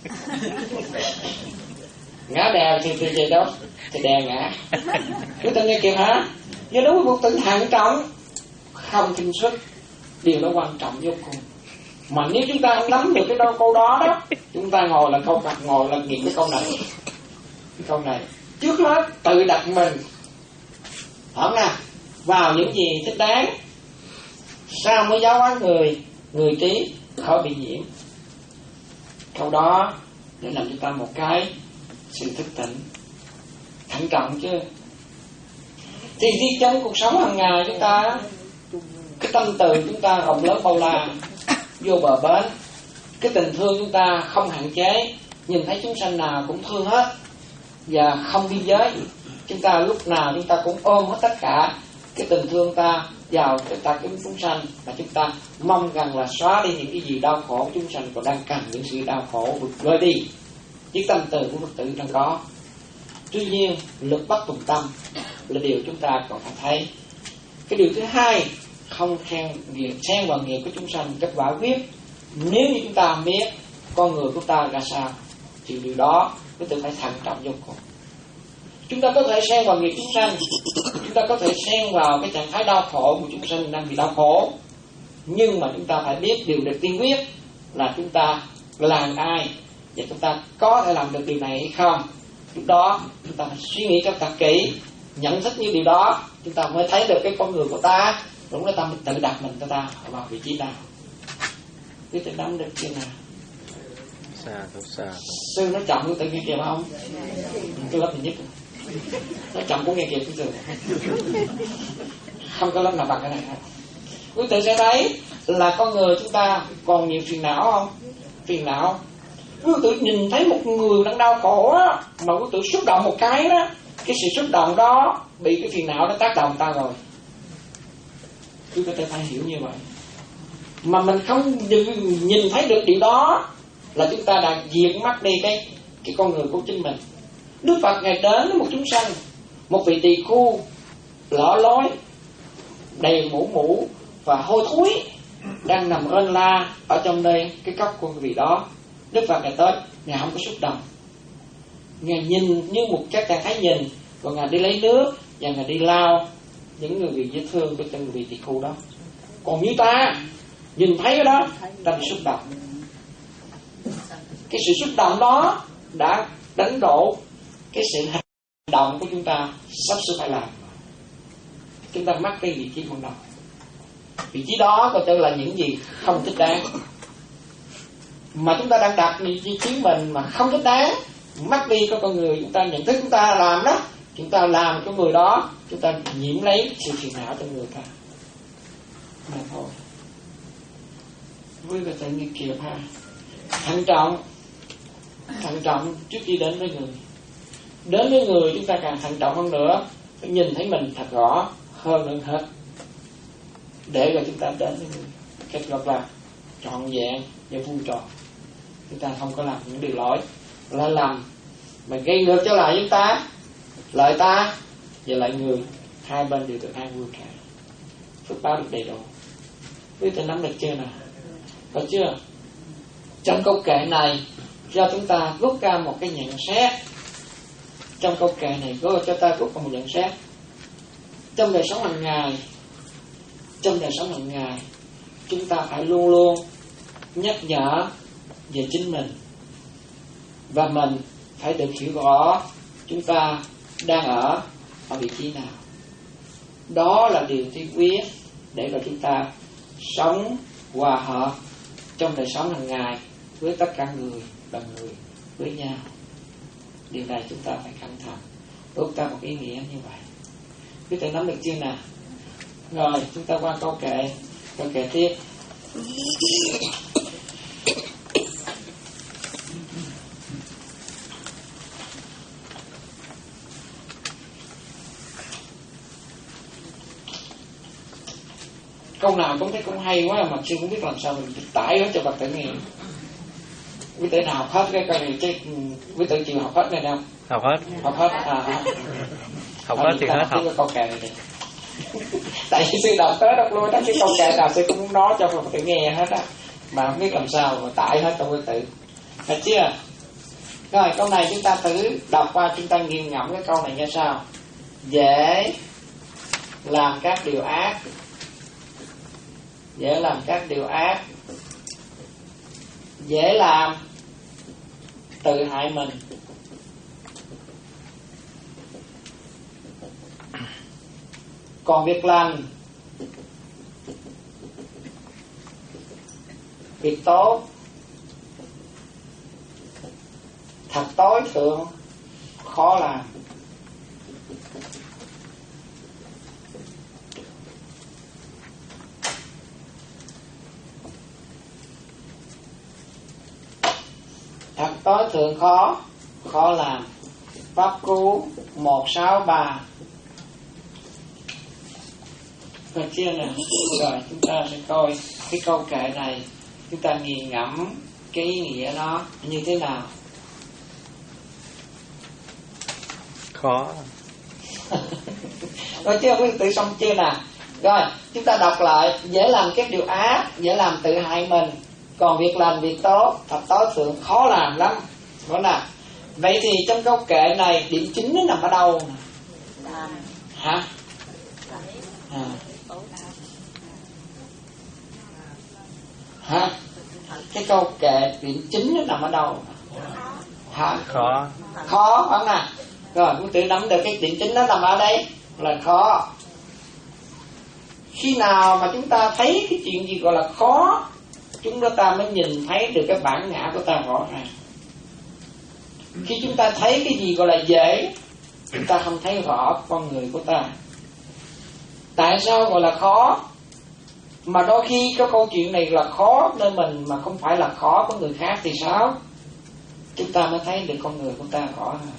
Ngã đèn thì thì gì đâu, thì đèn ngã. Quý tử nghe kịp hả? Do đó quý tử thận trọng, không kinh sức, điều đó quan trọng vô cùng. Mà nếu chúng ta không nắm được cái đó, câu đó đó, chúng ta ngồi là câu mặt ngồi là nghiệm cái câu này. Cái câu này trước hết tự đặt mình hỏng nè vào những gì thích đáng, sao mới giáo hóa người, người trí khỏi bị nhiễm. Câu đó để làm cho ta một cái sự thức tỉnh, thận trọng chứ. Thì đi trong cuộc sống hàng ngày chúng ta, cái tâm từ chúng ta rộng lớn bao la, vô bờ bến, cái tình thương chúng ta không hạn chế, nhìn thấy chúng sanh nào cũng thương hết và không biên giới. Chúng ta lúc nào chúng ta cũng ôm hết tất cả cái tình thương ta vào cái ta cái chúng sanh, và chúng ta mong rằng là xóa đi những cái gì đau khổ chúng sanh còn đang cần những sự đau khổ vượt vơi đi. Với tâm từ của Phật tử đang có. Tuy nhiên lực bất tùng tâm là điều chúng ta còn phải thấy. Cái điều thứ hai, không khen nghiệp xen vào nghiệp của chúng sanh cách quả quyết. Nếu như chúng ta biết con người của ta ra sao thì điều đó chúng ta phải thận trọng vô cùng. Chúng ta có thể xen vào nghiệp chúng sanh, chúng ta có thể xen vào cái trạng thái đau khổ của chúng sanh đang bị đau khổ, nhưng mà chúng ta phải biết điều được tiên quyết là chúng ta là ai và chúng ta có thể làm được điều này hay không. Lúc đó chúng ta phải suy nghĩ cho thật kỹ, nhận thức như điều đó, chúng ta mới thấy được cái con người của ta, đúng là ta mới tự đặt mình cho ta vào vị trí nào. Quý tự nắm được chưa nào? Xa, xa. Sư nó chậm quý tự nghe kịp không? Cái lớp này nhất nó chậm cũng nghe kịp quý tự. Không có lớp nào bằng cái này hết. Quý tự sẽ thấy là con người chúng ta còn nhiều phiền não không? Phiền não. Quý tự nhìn thấy một người đang đau khổ á, mà quý tự xúc động một cái đó, cái sự xúc động đó bị cái phiền não nó tác động ta rồi. Quý tự phải hiểu như vậy. Mà mình không nhìn thấy được điều đó là chúng ta đã diệt mất đi cái cái con người của chính mình. Đức Phật Ngài đến với một chúng sanh, một vị tỳ khu lõ lối, đầy mũ mũ và hôi thối, đang nằm ơn la ở trong đây cái cốc của vị đó. Đức Phật Ngài tới, Ngài không có xúc động, Ngài nhìn như một cái trạng thái nhìn, còn Ngài đi lấy nước và Ngài đi lao những người bị vết thương của người vị tỳ khu đó. Còn như ta nhìn thấy cái đó, ta bị xúc động. Cái sự xúc động đó đã đánh đổ cái sự hành động của chúng ta sắp sửa phải làm. Chúng ta mất cái vị trí ban đầu. Vị trí đó có thể là những gì không thích đáng, mà chúng ta đang đặt vị trí mình mà không thích đáng, mất đi có con người chúng ta nhận thức chúng ta làm đó, chúng ta làm cho người đó, chúng ta nhiễm lấy sự phiền não trong người ta. Mà thôi, quý vị tự nghe kịp ha, thận trọng, thận trọng trước khi đến với người. Đến với người chúng ta càng thận trọng hơn nữa, phải nhìn thấy mình thật rõ hơn hơn hết, để rồi chúng ta đến với người cách rất là trọn vẹn và vui tròn. Chúng ta không có làm những điều lỗi lỗi lầm mà gây ngược trở lại chúng ta, lợi ta và lợi người, hai bên đều được an vui cả, phước báo được đầy đủ. Quý vị nắm được chưa nào? Có chưa? Trong câu kệ này cho chúng ta rút ra một cái nhận xét. Trong câu kệ này có cho ta rút ra một nhận xét. Trong đời sống hàng ngày, trong đời sống hàng ngày, chúng ta phải luôn luôn nhắc nhở về chính mình, và mình phải được hiểu rõ chúng ta đang ở ở vị trí nào. Đó là điều tiên quyết để rồi chúng ta sống hòa hợp trong đời sống hàng ngày với tất cả người, đồng người với nhau. Điều này chúng ta phải cẩn thận, rút ra một ý nghĩa như vậy. Quý vị nắm được chưa nào? Rồi chúng ta qua câu kệ, câu kệ tiếp. Câu nào cũng thấy cũng hay quá mà sư không biết làm sao mình tải hết cho Phật tử nghe. Quý tử nào học hết cái câu này chứ quý tử chịu học hết này đâu? Học hết. Học hết à? Học hết thì hết học. Cái câu kệ này đi. Tại vì sư đọc tới đọc lui đó, cái câu kệ nào sư cũng muốn nói cho Phật tử nghe hết á, mà không biết làm sao mà tải hết trong quý tử. Được chưa? Rồi câu này chúng ta thử đọc qua, chúng ta nghiền ngẫm cái câu này như sau: dễ làm các điều ác, dễ làm các điều ác, dễ làm tự hại mình, còn việc lành, việc tốt, thật tối thượng khó làm. Thật tối thượng khó khó làm. Pháp Cú một sáu ba. Được chưa nè? Rồi chúng ta sẽ coi cái câu kệ này, chúng ta nghiền ngẫm cái ý nghĩa nó như thế nào. Khó. Rồi chưa, quý tự xong chưa nè? Rồi chúng ta đọc lại: dễ làm các điều ác, dễ làm tự hại mình, còn việc làm việc tốt, thật tối thượng khó làm lắm. Đúng nè. Vậy thì trong câu kệ này điểm chính nó nằm ở đâu? Hả? À. Hả? Cái câu kệ điểm chính nó nằm ở đâu? Hả? Khó. Khó phải không nè? Rồi quý tự nắm được cái điểm chính nó nằm ở đây là khó. Khi nào mà chúng ta thấy cái chuyện gì gọi là khó, chúng ta mới nhìn thấy được cái bản ngã của ta rõ ràng. Khi chúng ta thấy cái gì gọi là dễ, chúng ta không thấy rõ con người của ta. Tại sao gọi là khó? Mà đôi khi cái câu chuyện này là khó nơi mình mà không phải là khó của người khác thì sao? Chúng ta mới thấy được con người của ta rõ hơn.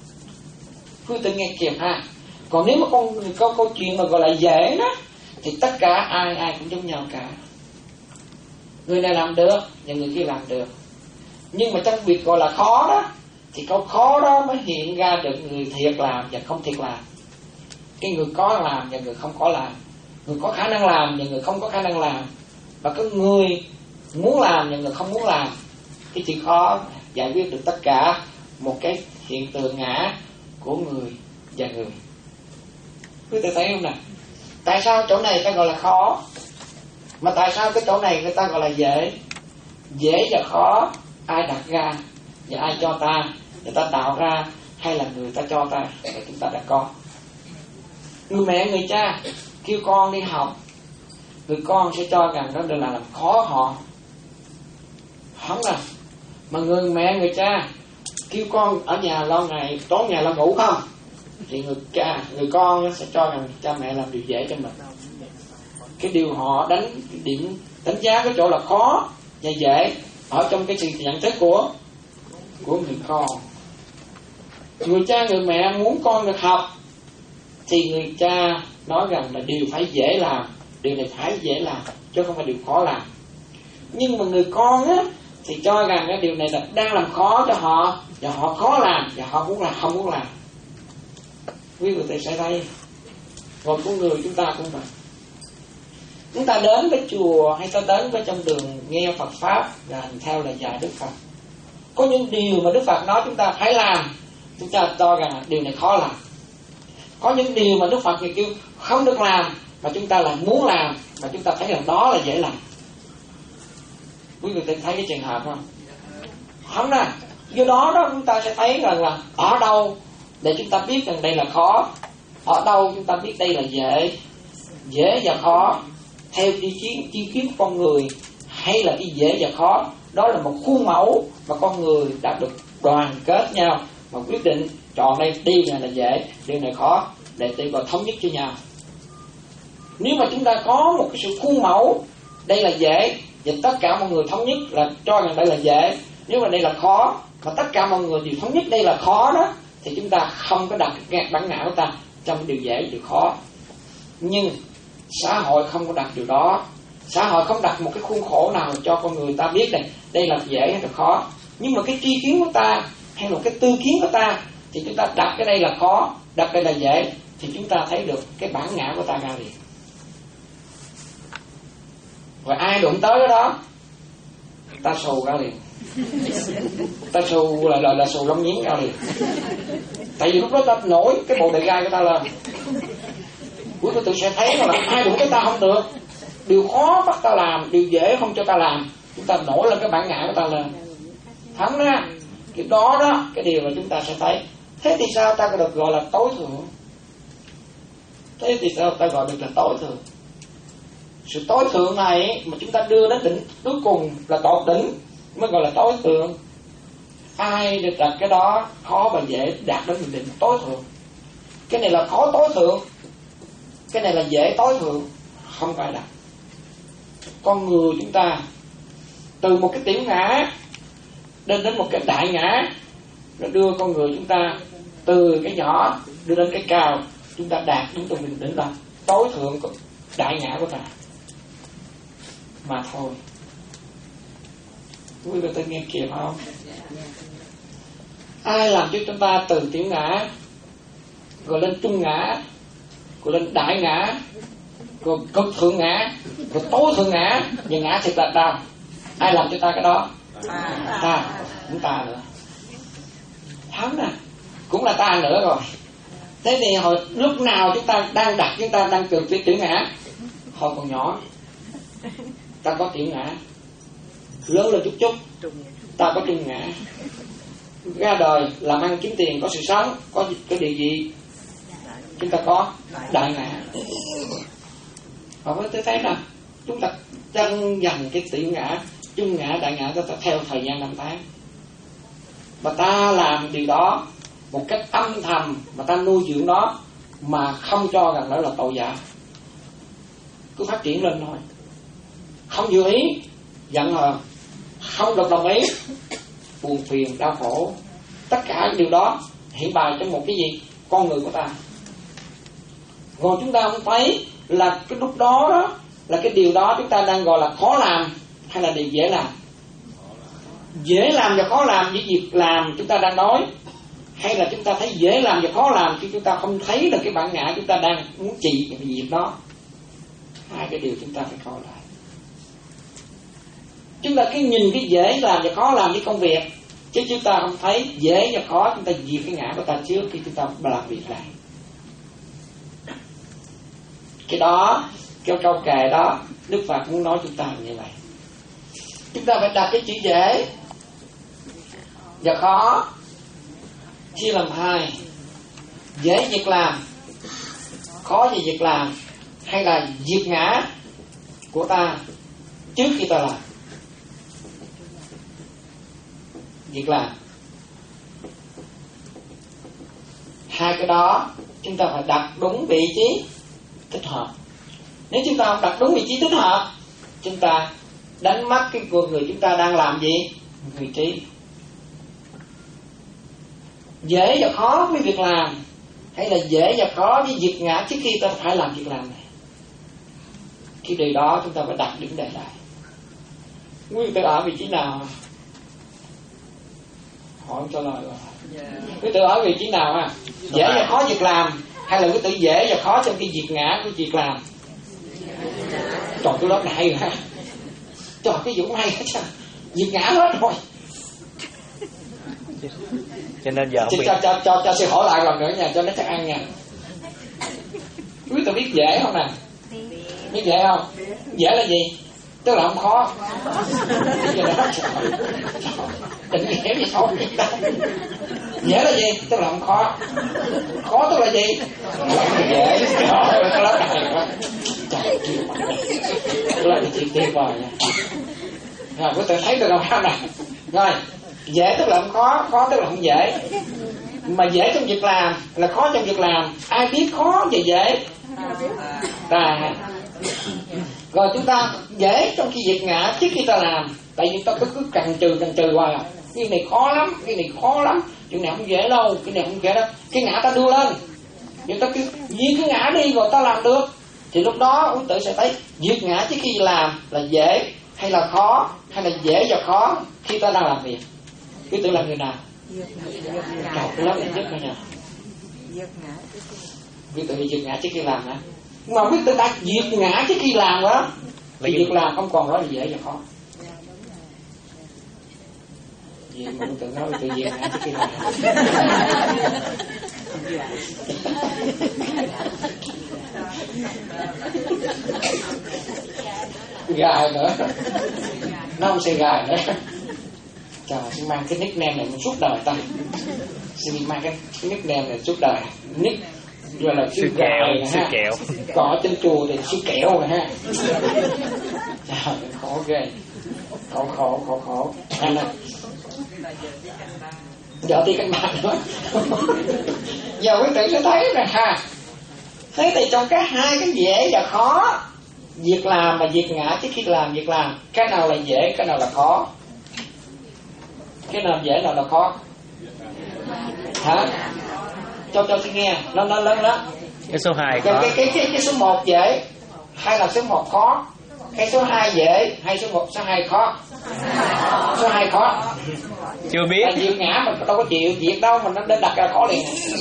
Quý tự nghe kịp ha. Còn nếu mà con có câu chuyện mà gọi là dễ đó, thì tất cả ai ai cũng giống nhau cả. Người này làm được và người kia làm được. Nhưng mà trong việc gọi là khó đó, thì câu khó đó mới hiện ra được người thiệt làm và không thiệt làm. Cái người có làm và người không có làm, người có khả năng làm và người không có khả năng làm, và cái người muốn làm và người không muốn làm. Cái chuyện khó giải quyết được tất cả một cái hiện tượng ngã của người và người. Quý vị thấy không nè? Tại sao chỗ này ta gọi là khó, mà tại sao cái chỗ này người ta gọi là dễ? Dễ và khó ai đặt ra và ai cho ta? Người ta tạo ra hay là người ta cho ta và chúng ta đã có? Người mẹ người cha kêu con đi học, người con sẽ cho rằng đó là làm khó họ, không à? Mà người mẹ người cha kêu con ở nhà lo ngày tối ngày lo ngủ không, thì người cha người con sẽ cho rằng cha mẹ làm điều dễ cho mình. Cái điều họ đánh điểm đánh giá cái chỗ là khó và dễ ở trong cái sự nhận thức của của người con. Người cha người mẹ muốn con được học thì người cha nói rằng là điều phải dễ làm, điều này phải dễ làm chứ không phải điều khó làm. Nhưng mà người con á thì cho rằng cái điều này là đang làm khó cho họ và họ khó làm và họ muốn làm không muốn làm. Quý vị sẽ thấy một con người chúng ta cũng vậy. Chúng ta đến với chùa hay ta đến với trong đường nghe Phật Pháp và hành theo lời dạy Đức Phật, có những điều mà Đức Phật nói chúng ta phải làm, chúng ta cho rằng điều này khó làm. Có những điều mà Đức Phật thì kêu không được làm mà chúng ta lại muốn làm, mà chúng ta thấy rằng đó là dễ làm. Quý vị thấy cái trường hợp không? Không nè. Do đó đó chúng ta sẽ thấy rằng là ở đâu để chúng ta biết rằng đây là khó, ở đâu chúng ta biết đây là dễ. Dễ và khó theo chi kiến, chi kiến của con người, hay là cái dễ và khó đó là một khuôn mẫu mà con người đã được đoàn kết nhau mà quyết định chọn đây điều này là dễ, điều này khó để tự vào thống nhất cho nhau. Nếu mà chúng ta có một cái sự khuôn mẫu đây là dễ Vậy tất cả mọi người thống nhất là cho rằng đây là dễ. Nếu mà đây là khó, mà tất cả mọi người đều thống nhất đây là khó đó, thì chúng ta không có đặt cái bản ngã của ta trong điều dễ, điều khó. Nhưng xã hội không có đặt điều đó. Xã hội không đặt một cái khuôn khổ nào cho con người ta biết này đây là dễ hay là khó. Nhưng mà cái tri kiến của ta hay một cái tư kiến của ta thì chúng ta đặt cái đây là khó, đặt đây là dễ, thì chúng ta thấy được cái bản ngã của ta ra liền. Rồi ai đụng tới cái đó, ta xù ra liền. Ta xù là là, là xù lông nhím ra liền. Tại vì lúc đó ta nổi cái bộ đại gai của ta lên. Cuối cùng tự sẽ thấy là ai đụng cái ta không được, điều khó bắt ta làm, điều dễ không cho ta làm, chúng ta nổi lên cái bản ngã của ta lên. Thấm ra cái đó đó, cái điều mà chúng ta sẽ thấy. Thế thì sao ta có được gọi là tối thượng? Thế thì sao ta gọi được là tối thượng? Sự tối thượng này mà chúng ta đưa đến đỉnh cuối cùng là tột đỉnh mới gọi là tối thượng. Ai được đặt cái đó khó và dễ đạt đến đỉnh tối thượng. Cái này là khó tối thượng, cái này là dễ tối thượng, không phải đặt. Con người chúng ta từ một cái tiểu ngã đến đến một cái đại ngã, nó đưa con người chúng ta từ cái nhỏ đưa đến cái cao, chúng ta đạt đến từ mình đến là tối thượng của đại ngã của ta mà thôi. Quý vị nghe kịp không? Ai làm cho chúng ta từ tiểu ngã rồi lên trung ngã, rồi lên đại ngã, rồi cực thượng ngã, rồi tối thượng ngã, và ngã thiệt là đau? Ai làm cho ta cái đó? Ta, cũng ta nữa. Thấm nè, cũng là ta nữa rồi. Thế thì hồi lúc nào chúng ta đang đặt, chúng ta đang từ tiểu ngã, hồi còn nhỏ ta có tiểu ngã, lớn lên chút chút ta có trung ngã, ra đời làm ăn kiếm tiền có sự sống, có cái điều gì chúng ta có đại ngã. Và với tôi thấy là chúng ta tranh giành cái tiểu ngã, trung ngã, đại ngã, ta theo thời gian năm tháng. Và ta làm điều đó một cách âm thầm, mà ta nuôi dưỡng nó mà không cho rằng đó là tội giả, cứ phát triển lên thôi. Không vừa ý, giận hờn, không được đồng ý, buồn phiền, đau khổ. Tất cả điều đó hiện bày trong một cái gì? Con người của ta. Rồi chúng ta không thấy là cái lúc đó đó, là cái điều đó chúng ta đang gọi là khó làm hay là điều dễ làm. Dễ làm và khó làm với việc làm chúng ta đang nói, hay là chúng ta thấy dễ làm và khó làm khi chúng ta không thấy được cái bản ngã chúng ta đang muốn trị cái việc đó. Hai cái điều chúng ta phải coi lại. Chúng ta cứ nhìn cái dễ làm và khó làm với công việc, chứ chúng ta không thấy dễ và khó, chúng ta diệt cái ngã của ta trước khi chúng ta làm việc này. Cái đó, cái câu kệ đó, Đức Phật muốn nói chúng ta như vậy. Chúng ta phải đặt cái chữ dễ và khó chia làm hai. Dễ việc làm, khó về việc làm, hay là diệt ngã của ta trước khi ta làm việc làm. Hai cái đó chúng ta phải đặt đúng vị trí thích hợp. Nếu chúng ta không đặt đúng vị trí thích hợp, chúng ta đánh mất cái con người chúng ta đang làm gì? Vị trí. Dễ và khó với việc làm, hay là dễ và khó với việc ngã trước khi ta phải làm việc làm này? Cái điều đó chúng ta phải đặt điểm đề lại. Quý vị ở vị trí nào? Hỏi cho lời rồi. Quý vị ở vị trí nào ha? Dễ và khó việc làm, hay là quý vị dễ và khó trong cái việc ngã của việc làm? Trời, cái lớp này hay rồi ha. Trời, cái vụ hay hết sao? Việc ngã hết rồi. Cho nên giờ cho, cho, cho, cho, cho sư hỏi lại lần nữa nha, cho nó chắc ăn nha. Quý vị biết dễ không nè? Biết dễ không? Dễ là gì? Tức là không khó. Đừng dễ gì không? Dễ là gì? Tức là không khó. Khó tức là gì? Dễ. Cái lớp này quá. Trời kêu mà. Cái lớp này chuyện tuyệt vời nha. Rồi, quý vị thấy được không nè? Rồi, dễ tức là không khó, khó tức là không dễ. Mà dễ trong việc làm là khó trong việc làm. Ai biết khó và dễ? Ta. Rồi chúng ta dễ trong khi việc ngã trước khi ta làm, tại vì ta cứ cứ trần trừ trần trừ hoài à. Cái này khó lắm, cái này khó lắm, chuyện này không dễ đâu, cái này không dễ đâu. Cái ngã ta đưa lên, nhưng ta cứ vì cái ngã đi rồi ta làm được, thì lúc đó quý tử sẽ thấy việc ngã trước khi làm là dễ hay là khó, hay là dễ và khó khi ta đang làm việc. Quý tử là người nào? Trời lắm là nhất rồi nha. Quý tử việc ngã trước khi làm hả? Mà quý tử đã việc ngã trước khi làm đó, thì việc làm không còn đó là dễ và khó. Vì mà quý tử nói quý tử việc ngã trước khi làm. Gài nữa, nó không sẽ gài nữa. Trời, xin mang cái nickname này suốt đời ta. Xin mang cái nickname này suốt đời. Nick rồi là sư kẹo, sư kẹo. Còn ở trên chùa thì sư kẹo rồi ha. Trời, khổ ghê. Khổ khổ khổ khổ. Anh ơi. Giờ đi canh bạc nữa. Giờ quý vị sẽ thấy rồi ha. Thế thì trong cái hai cái dễ và khó, việc làm và việc ngã trước khi làm việc làm, cái nào là dễ, cái nào là khó? Cái nào dễ, nào là khó? Hả? Cho cho tôi nghe, nó nó lớn lắm. Cái số hai cái, cái cái cái cái số một dễ, hay là số một khó? Cái số hai dễ, hay số một số hai khó? Số hai khó. Chưa biết. Tại việc ngã mình đâu có chịu việc đâu, mình nó đặt ra khó liền.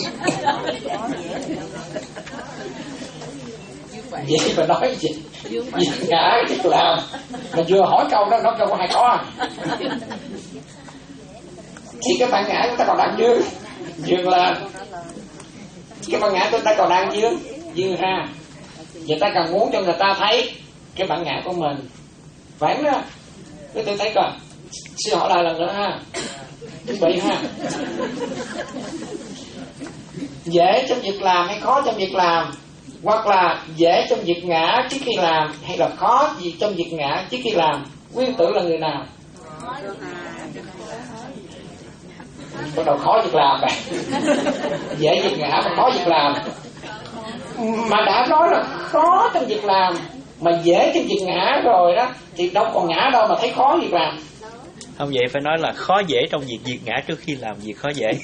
Vậy mà nói gì? Việc ngã việc làm, mình vừa hỏi câu đó nó câu có hai khó. Thì cái bản ngã của ta còn đang dương, dương lên. Cái bản ngã của ta còn đang dương, dương ra. Vậy ta cần muốn cho người ta thấy cái bản ngã của mình. Phải đó. Cái tôi thấy coi. Xin hỏi lại lần nữa ha. Chuẩn bị ha. Dễ trong việc làm hay khó trong việc làm, hoặc là dễ trong việc ngã trước khi làm, hay là khó gì trong việc ngã trước khi làm? Nguyên tử là người nào? Bắt đầu khó việc làm này. Dễ việc ngã mà khó việc làm. Mà đã nói là khó trong việc làm mà dễ trong việc ngã rồi đó, thì đâu còn ngã đâu mà thấy khó việc làm. Không, vậy phải nói là khó dễ trong việc việc ngã trước khi làm việc khó dễ.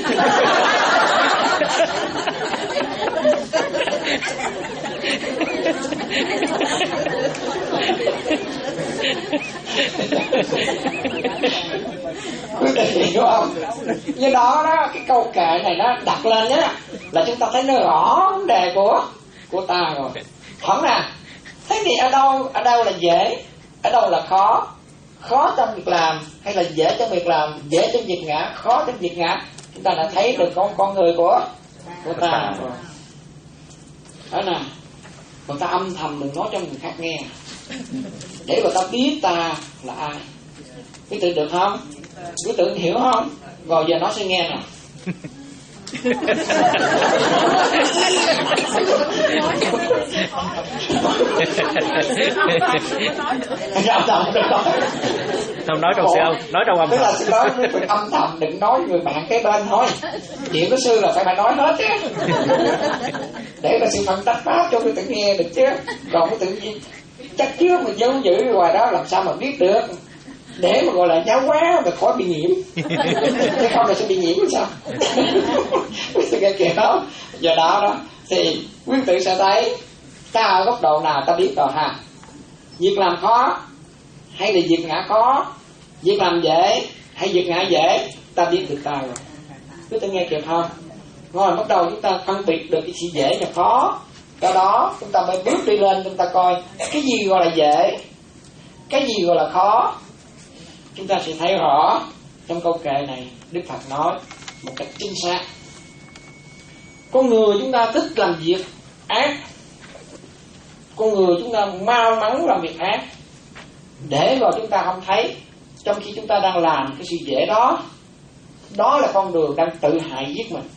Quý vị hiểu không? Như đó đó, cái câu kệ này nó đặt lên nhá, là chúng ta thấy nó rõ vấn đề của của ta rồi. Không nè. Thế thì ở đâu ở đâu là dễ, ở đâu là khó? Khó trong việc làm hay là dễ trong việc làm, dễ trong việc ngã, khó trong việc ngã? Chúng ta đã thấy được con con người của của ta rồi. Đó nè, người ta âm thầm đừng nói cho người khác nghe, để người ta biết ta là ai. Quý tự được không? Quý tự hiểu không? Rồi giờ nó sẽ nghe nè. Không nói trong siêu, nói trong âm thầm. Tức là sư nói với mình âm thầm, đừng nói người bạn cái bên thôi. Chuyện của sư là phải phải nói hết chứ, để là sư phân tách pháp cho quý tự nghe được chứ. Còn quý tự nhiên chắc trước mà giấu giữ ngoài đó làm sao mà biết được, để mà gọi là giáo hóa mà khỏi bị nhiễm. Thế không là sẽ bị nhiễm sao? Quý tự nghe kìa đó. Giờ đó đó thì quý tự sẽ thấy ta ở góc độ nào ta biết rồi ha. Việc làm khó hay là việc ngã khó, việc làm dễ hay việc ngã dễ, ta biết được ta rồi. Quý tự nghe kịp không? Rồi bắt đầu chúng ta phân biệt được cái sự dễ và khó. Cái đó chúng ta mới bước đi lên, chúng ta coi cái gì gọi là dễ, cái gì gọi là khó. Chúng ta sẽ thấy rõ trong câu kệ này Đức Phật nói một cách chính xác. Con người chúng ta thích làm việc ác, con người chúng ta mau mắn làm việc ác, để rồi chúng ta không thấy, trong khi chúng ta đang làm cái sự dễ đó. Đó là con đường đang tự hại giết mình.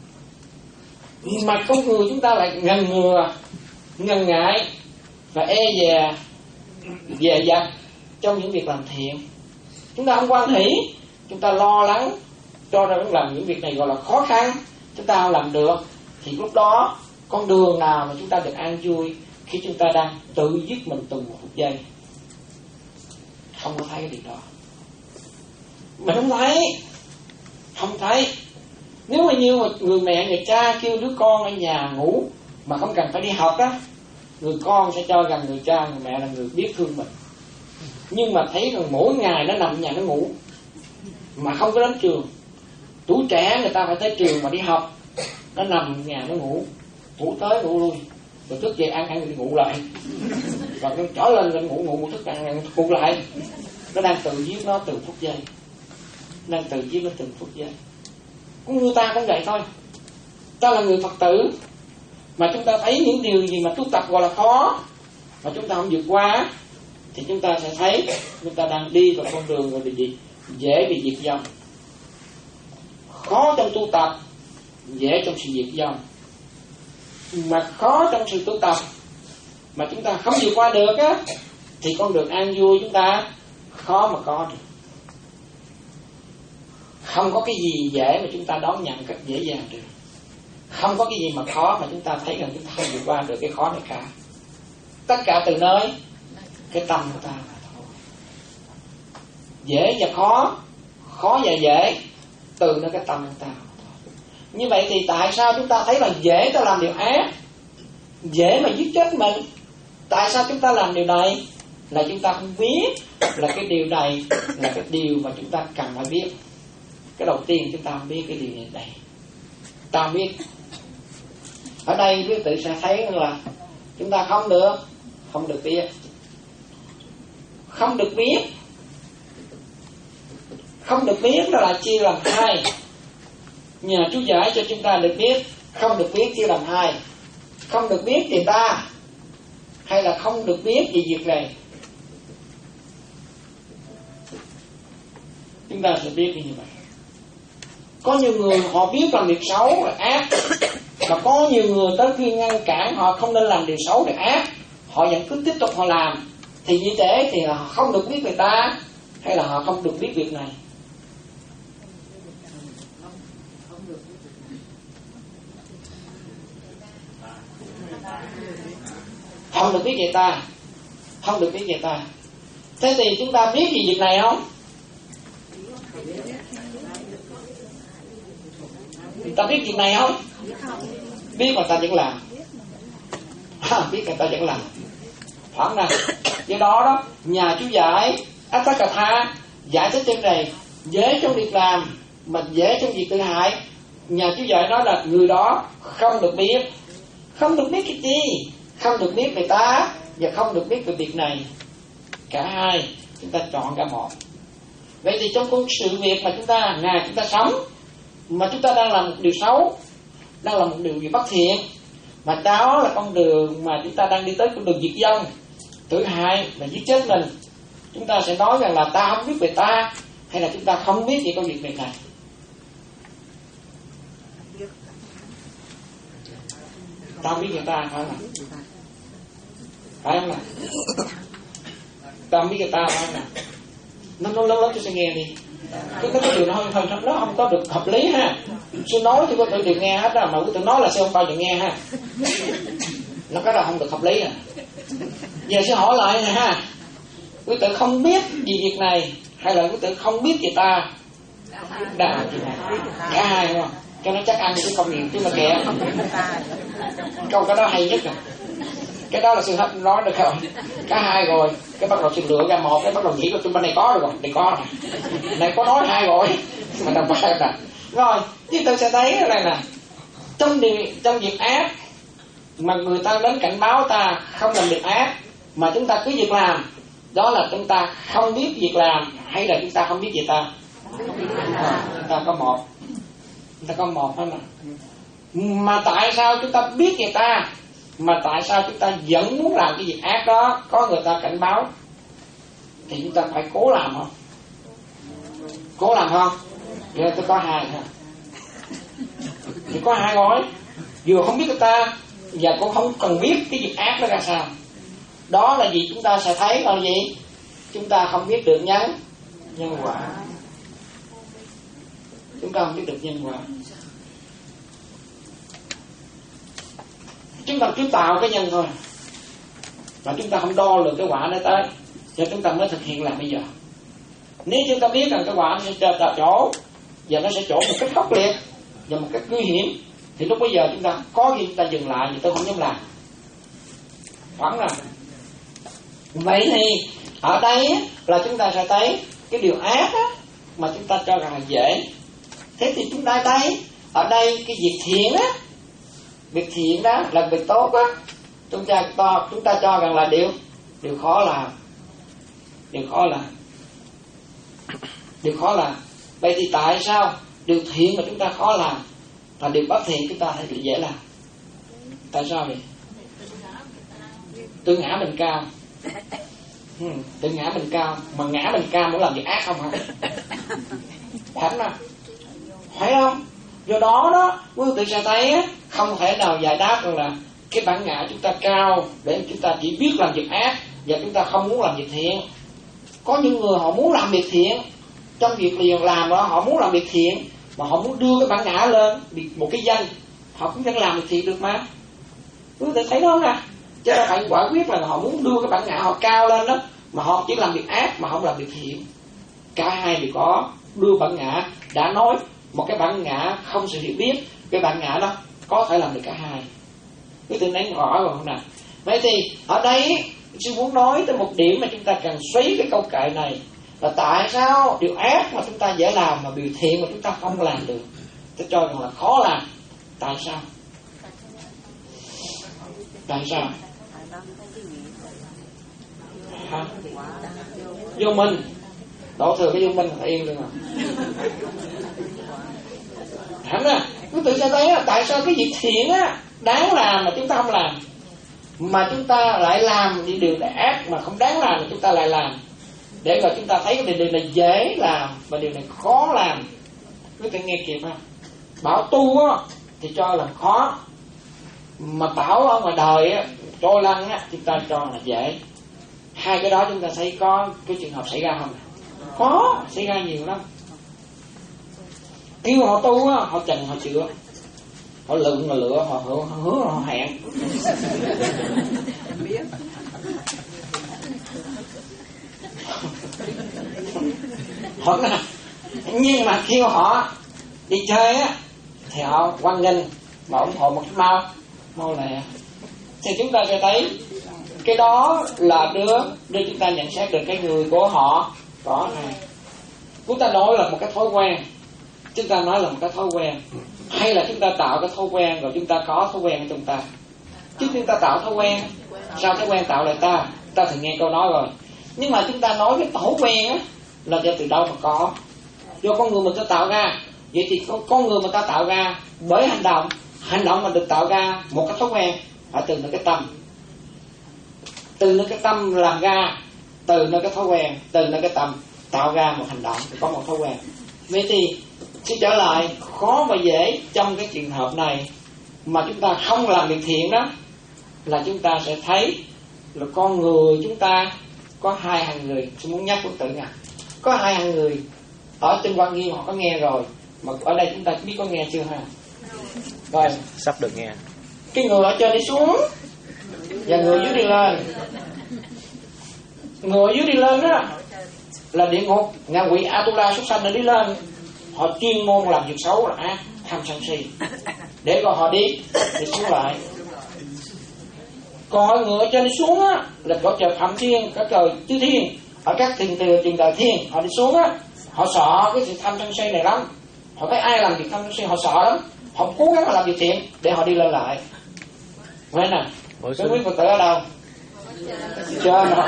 Mà con người chúng ta lại ngần ngừa, ngần ngại và e dè, dè dặt trong những việc làm thiện. Chúng ta không hoan hỷ, chúng ta lo lắng, cho ra làm những việc này gọi là khó khăn, chúng ta không làm được. Thì lúc đó con đường nào mà chúng ta được an vui khi chúng ta đang tự giết mình từng một phút giây, không có thấy cái điều đó. Mình không thấy, không thấy. Nếu mà như một người mẹ, người cha kêu đứa con ở nhà ngủ mà không cần phải đi học đó, người con sẽ cho rằng người cha, người mẹ là người biết thương mình. Nhưng mà thấy rằng mỗi ngày nó nằm ở nhà nó ngủ mà không có đến trường. Tuổi trẻ người ta phải tới trường mà đi học, nó nằm ở nhà nó ngủ, ngủ tới ngủ lui, rồi thức dậy ăn ăn rồi đi ngủ lại, rồi nó trở lên lên ngủ ngủ ngủ thức ăn ăn ngủ lại. Nó đang tự giết nó từng phút giây, đang tự giết nó từng phút giây. Cũng như ta cũng vậy thôi. Ta là người Phật tử mà chúng ta thấy những điều gì mà tu tập gọi là khó mà chúng ta không vượt qua, thì chúng ta sẽ thấy chúng ta đang đi vào con đường rồi bị gì dễ bị diệt vong. Khó trong tu tập, dễ trong sự diệt vong. Mà khó trong sự tu tập mà chúng ta không vượt qua được á, thì con đường an vui chúng ta khó mà có được. Không có cái gì dễ mà chúng ta đón nhận cách dễ dàng được. Không có cái gì mà khó mà chúng ta thấy rằng chúng ta không vượt qua được cái khó này cả. Tất cả từ nơi cái tâm của ta mà thôi. Dễ và khó, khó và dễ, từ nơi cái tâm của ta mà thôi. Như vậy thì tại sao chúng ta thấy là dễ ta làm điều ác, dễ mà giết chết mình? Tại sao chúng ta làm điều này? Là chúng ta không biết là cái điều này là cái điều mà chúng ta cần phải biết. Cái đầu tiên chúng ta không biết cái điều này. Ta không biết. Ở đây quý vị sẽ thấy là chúng ta không được, không được biết. Không được biết. Không được biết đó là chia làm hai. Nhà chú giải cho chúng ta được biết. Không được biết chia làm hai. Không được biết về ta, hay là không được biết về việc này. Chúng ta sẽ biết như vậy. Có nhiều người họ biết làm việc xấu là ác, mà có nhiều người tới khi ngăn cản họ không nên làm điều xấu là ác, họ vẫn cứ tiếp tục họ làm. Thì như thế thì họ không được biết về ta, hay là họ không được biết việc này. Không được biết về ta, không được biết về ta. Thế thì chúng ta biết gì việc này không? Ta biết việc này không? Biết mà ta vẫn làm. À, biết mà ta vẫn làm. Khoảng nào? Do đó đó, nhà chú giải Atthakatha giải thích trên này, dễ trong việc làm mà dễ trong việc tự hại. Nhà chú giải nói là người đó không được biết. Không được biết cái gì? Không được biết về ta và không được biết về việc này. Cả hai chúng ta chọn cả một. Vậy thì trong công sự việc mà chúng ta ngày chúng ta sống, mà chúng ta đang làm một điều xấu, đang làm một điều gì bất thiện, mà đó là con đường mà chúng ta đang đi tới con đường diệt vong, tự hại và giết chết mình, chúng ta sẽ nói rằng là ta không biết về ta, hay là chúng ta không biết về công việc việc này. Ta không biết về ta phải không? Phải không nào? Ta không biết về ta phải không nào? Nó nói lớn lớn cho tôi nghe đi. Cái cái điều nó hơi hơi nó không có được hợp lý ha. Sư nói thì có tự được nghe hết đó, mà quý tự nói là sư không bao giờ nghe ha. Nó cái đó không được hợp lý à. Giờ sư hỏi lại này ha. Quý tự không biết gì việc này, hay là quý tự không biết về ta? Đã cả hai đúng không? Cho nó chắc ăn chứ không nhiều chứ mà kệ. Câu cái đó hay nhất rồi. Cái đó là sư hết nói được không? Cả hai rồi, cái bắt đầu sư lựa ra một, cái bắt đầu nghĩ là bên này có rồi, này có rồi, này có nói hai rồi, mà đâu phải là rồi. Chứ tôi sẽ thấy cái này nè, trong điều trong việc ác mà người ta đến cảnh báo ta không làm việc ác, mà chúng ta cứ việc làm, đó là chúng ta không biết việc làm, hay là chúng ta không biết về ta? Chúng ta có một, chúng ta có một thôi mà. Mà tại sao chúng ta biết về ta, mà tại sao chúng ta vẫn muốn làm cái việc ác đó? Có người ta cảnh báo thì chúng ta phải cố làm không? Cố làm không? Giờ tôi có hai ha. Thì có hai rồi. Vừa không biết người ta, và cũng không cần biết cái việc ác đó ra sao. Đó là gì? Chúng ta sẽ thấy là gì? Chúng ta không biết được nhân nhân quả. Chúng ta không biết được nhân quả. Chúng ta cứ tạo cái nhân thôi. mà chúng ta không đo lường cái quả nó tới, cho chúng ta mới thực hiện làm bây giờ. Nếu chúng ta biết rằng cái quả nó sẽ trở tại chỗ và nó sẽ chỗ một cách khốc liệt và một cách nguy hiểm, thì lúc bây giờ chúng ta có gì chúng ta dừng lại, vì tôi không dám làm. Khoảng rồi. Vậy thì ở đây là chúng ta sẽ thấy cái điều ác á, mà chúng ta cho rằng là dễ. Thế thì chúng ta thấy ở đây cái việc thiện á, việc thiện đó là việc tốt á, chúng ta to chúng ta cho rằng là điều điều khó làm, điều khó làm, điều khó làm. Vậy thì tại sao điều thiện mà chúng ta khó làm và điều bất thiện chúng ta thấy dễ làm? Tại sao vậy? Tự ngã mình cao. Ừ, tự ngã mình cao, mà ngã mình cao muốn làm việc ác không hả? Phải không? Phải không? Do đó đó, quý vị sẽ thấy á, không thể nào giải đáp rằng là cái bản ngã chúng ta cao để chúng ta chỉ biết làm việc ác và chúng ta không muốn làm việc thiện. Có những người họ muốn làm việc thiện, trong việc liền làm đó họ muốn làm việc thiện, mà họ muốn đưa cái bản ngã lên một cái danh, họ cũng vẫn làm việc thiện được mà. Quý vị thấy đó không ạ? Chứ đâu phải quả quyết là họ muốn đưa cái bản ngã họ cao lên đó, mà họ chỉ làm việc ác mà không làm việc thiện. Cả hai đều có đưa bản ngã. Đã nói một cái bản ngã không sự hiểu biết, cái bản ngã đó có thể làm được cả hai. Quý vị nấy rõ rồi không nào? Vậy thì ở đây sư muốn nói tới một điểm mà chúng ta cần suy cái câu kệ này, là tại sao điều ác mà chúng ta dễ làm mà điều thiện mà chúng ta không làm được? Tôi cho rằng là khó làm. Tại sao? Tại sao? Hả? Vô minh. Đổ thừa cái vô minh là yên luôn à. Hẳn à, quý vị sẽ thấy là tại sao cái việc thiện á đáng làm mà chúng ta không làm, mà chúng ta lại làm những điều ác mà không đáng làm mà chúng ta lại làm, để rồi chúng ta thấy cái điều này dễ làm và điều này khó làm. Quý vị nghe kịp không? Bảo tu á thì cho là khó, mà bảo ở ngoài đời á, trôi lăn á, chúng ta cho là dễ. Hai cái đó chúng ta thấy có cái trường hợp xảy ra không? Có, xảy ra nhiều lắm. Khi mà họ tu á, họ chần họ chữa, họ lựng mà lựa, họ hứa, họ, hứa, họ hẹn. Họ là, nhưng mà khi họ đi chơi á thì họ hoan nghênh mà ủng hộ một cái mau mau lẹ, thì chúng ta sẽ thấy cái đó là đứa đưa chúng ta nhận xét được cái người của họ có này. Chúng ta nói là một cái thói quen, chúng ta nói là một cái thói quen, hay là chúng ta tạo cái thói quen rồi chúng ta có thói quen của chúng ta. Chứ chúng ta tạo thói quen, sao thói quen tạo lại ta? Ta thường nghe câu nói rồi. Nhưng mà chúng ta nói cái thói quen á là do từ đâu mà có? Do con người mình ta tạo ra. Vậy thì con người mình ta tạo ra bởi hành động. Hành động mà được tạo ra một cái thói quen phải từ nơi cái tâm. Từ nơi cái tâm làm ra, từ nơi cái thói quen, từ nơi cái tâm tạo ra một hành động thì có một thói quen. Vậy thì xin trở lại, khó và dễ trong cái trường hợp này mà chúng ta không làm việc thiện đó, là chúng ta sẽ thấy là con người chúng ta có hai hàng người. Tôi muốn nhắc bức tượng nha. Có hai hàng người ở trên Quan Nghiêm họ có nghe rồi, mà ở đây chúng ta biết có nghe chưa ha? Rồi sắp được nghe. Cái người ở trên đi xuống và người dưới đi lên. Người ở dưới đi lên đó là địa ngục, ngạ quỷ Atula súc sanh đi lên. Họ chuyên môn làm việc xấu là ác, tham sân si, để rồi họ đi thì xuống lại. Còn ở người ở trên đi xuống á là có trời Phạm Thiên, có trời Chư Thiên, ở các tiền từ tiền đời thiên, họ đi xuống á, họ sợ cái sự tham sân si này lắm. Họ thấy ai làm việc tham sân si họ sợ lắm, họ cố gắng làm việc thiện để họ đi lên lại. Vậy nè, cái quý Phật tử ở đâu? Trên hả?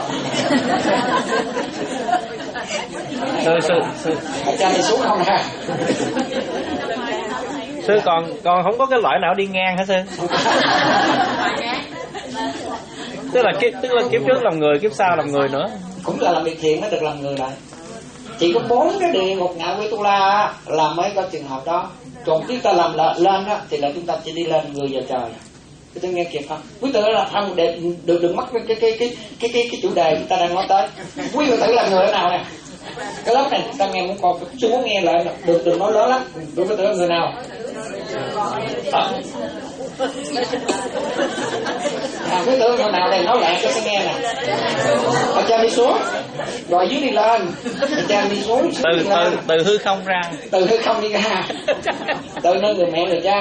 Sư, sư, sư. Ở trên đi xuống không ha? Sư còn còn không có cái loại nào đi ngang hả sư? Tức là kiếp tức là kiếp trước làm người, kiếp sau làm người nữa. Cũng là làm việc thiện mới được làm người lại. Chỉ có bốn cái địa ngục ngạ quỷ tu la là mới có trường hợp đó. Còn chúng ta làm là lên đó thì là chúng ta chỉ đi lên người và trời. Quý tôi nghe kịp không? Quý tử là không để được đừng mất cái cái cái cái cái cái, cái chủ đề chúng ta đang nói tới. Quý tử là người ở nào nè? Cái lớp này chúng ta nghe muốn còn chưa muốn nghe lại được đừng nói lớn lắm. Quý tử là người nào? À, À, quý tử người nào này nói lại cho tôi nghe nè. Ở trên đi xuống, rồi dưới đi lên. Ở trên đi xuống, từ đi từ lên. từ hư không ra. Từ hư không đi ra. Từ nơi người mẹ người cha.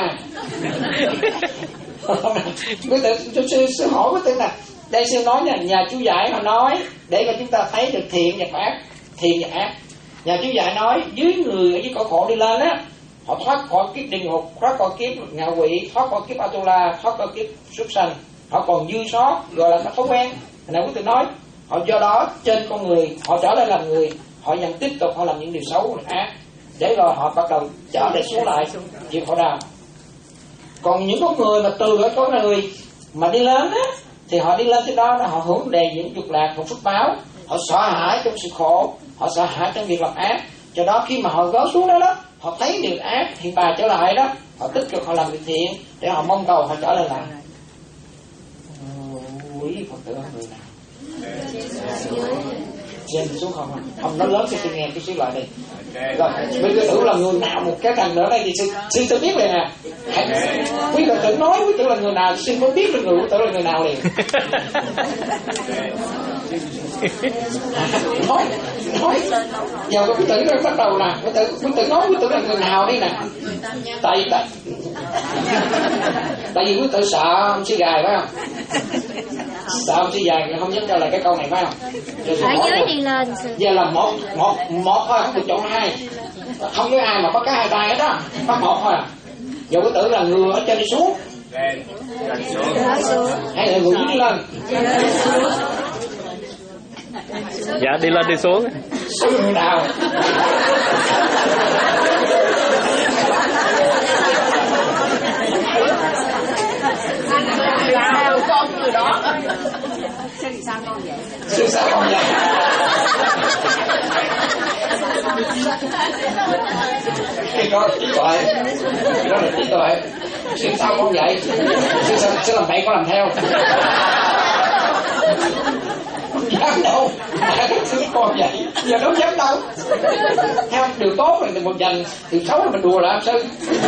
Quý tử, tôi sư, sư hỏi quý tử nè. Đây sư nói nha, nhà chú giải họ nói để mà chúng ta thấy được thiện và ác, thiện và ác. Nhà chú giải nói dưới người ở dưới cõi khổ đi lên á, họ thoát khỏi kiếp địa ngục, thoát khỏi kiếp ngạ quỷ, thoát khỏi kiếp Atula, thoát khỏi kiếp súc sanh. Họ còn dư sót gọi là thói quen. Này quý vị nói, họ do đó trên con người họ trở lại làm người, họ nhận tiếp tục họ làm những điều xấu ác, để rồi họ bắt đầu trở lại xuống lại chịu khổ đau. Còn những con người mà từ ở con người mà đi lên á, thì họ đi lên tới đó là họ hưởng đề những dục lạc, hưởng phước báo, họ sợ hãi trong sự khổ, họ sợ hãi trong việc làm ác. Do đó khi mà họ gỡ xuống đó đó, họ thấy điều ác hiện bà trở lại đó, họ tích cực họ làm việc thiện để họ mong cầu họ trở lại lại. Quý Phật tử người nào trên xuống không à? Không nói lớn cho tôi nghe cái số loại này. Rồi, quý Phật tử là người nào một cái thằng nữa đây thì sư sư tôi biết liền à. Quý Phật tử nói quý tử là người nào, sư mới biết được người quý tử là người nào liền. nói nói giờ quý tử nó bắt đầu nè, quý tử quý tử nói quý tử là người nào đi nè. Tại tại tại vì quý tử sợ ông sư gài phải không? Sợ ông sư gài không dám trả lời cái câu này phải không? Ở dưới đi lên. Giờ là một một một thôi, không được chọn hai, không có ai mà có cái hai tay hết đó, có một thôi à. Giờ quý tử là người ở trên đi xuống hay là người dưới đi lên? Dạ đi lên đi xuống. Sư người nào? Là con người đó. Sư sao con vậy? Sư sao con vậy? Cái đó trí tuệ, đó là trí tuệ. Sư sao con vậy? Sư sao sư làm bậy có làm theo? Không dám đâu. Sư con vậy, giờ đâu dám đâu. Theo điều tốt là mình dành, điều xấu là mình đùa làm sư.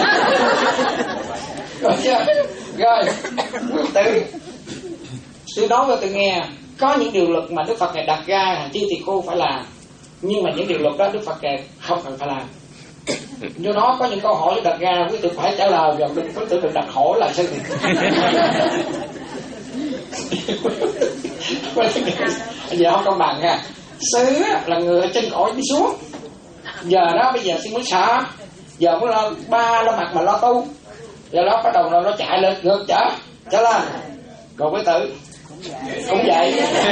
Rồi chưa? Rồi, từ sư nói cho tôi nghe, có những điều luật mà Đức Phật Ngài đặt ra hàng chi thì cô phải làm, nhưng mà những điều luật đó Đức Phật Ngài không cần phải làm. Do đó có những câu hỏi đặt ra quý tử phải trả lời, và quý tử được đặt hỏi là sư. Giờ không công bằng nha. Sư là người ở trên cõi đi xuống. Giờ đó bây giờ sư mới sợ. Giờ mới lo ba lo mặt mà lo tu. Giờ đó bắt đầu nó chạy lên ngược trở trở lên. Còn quý tử cũng vậy.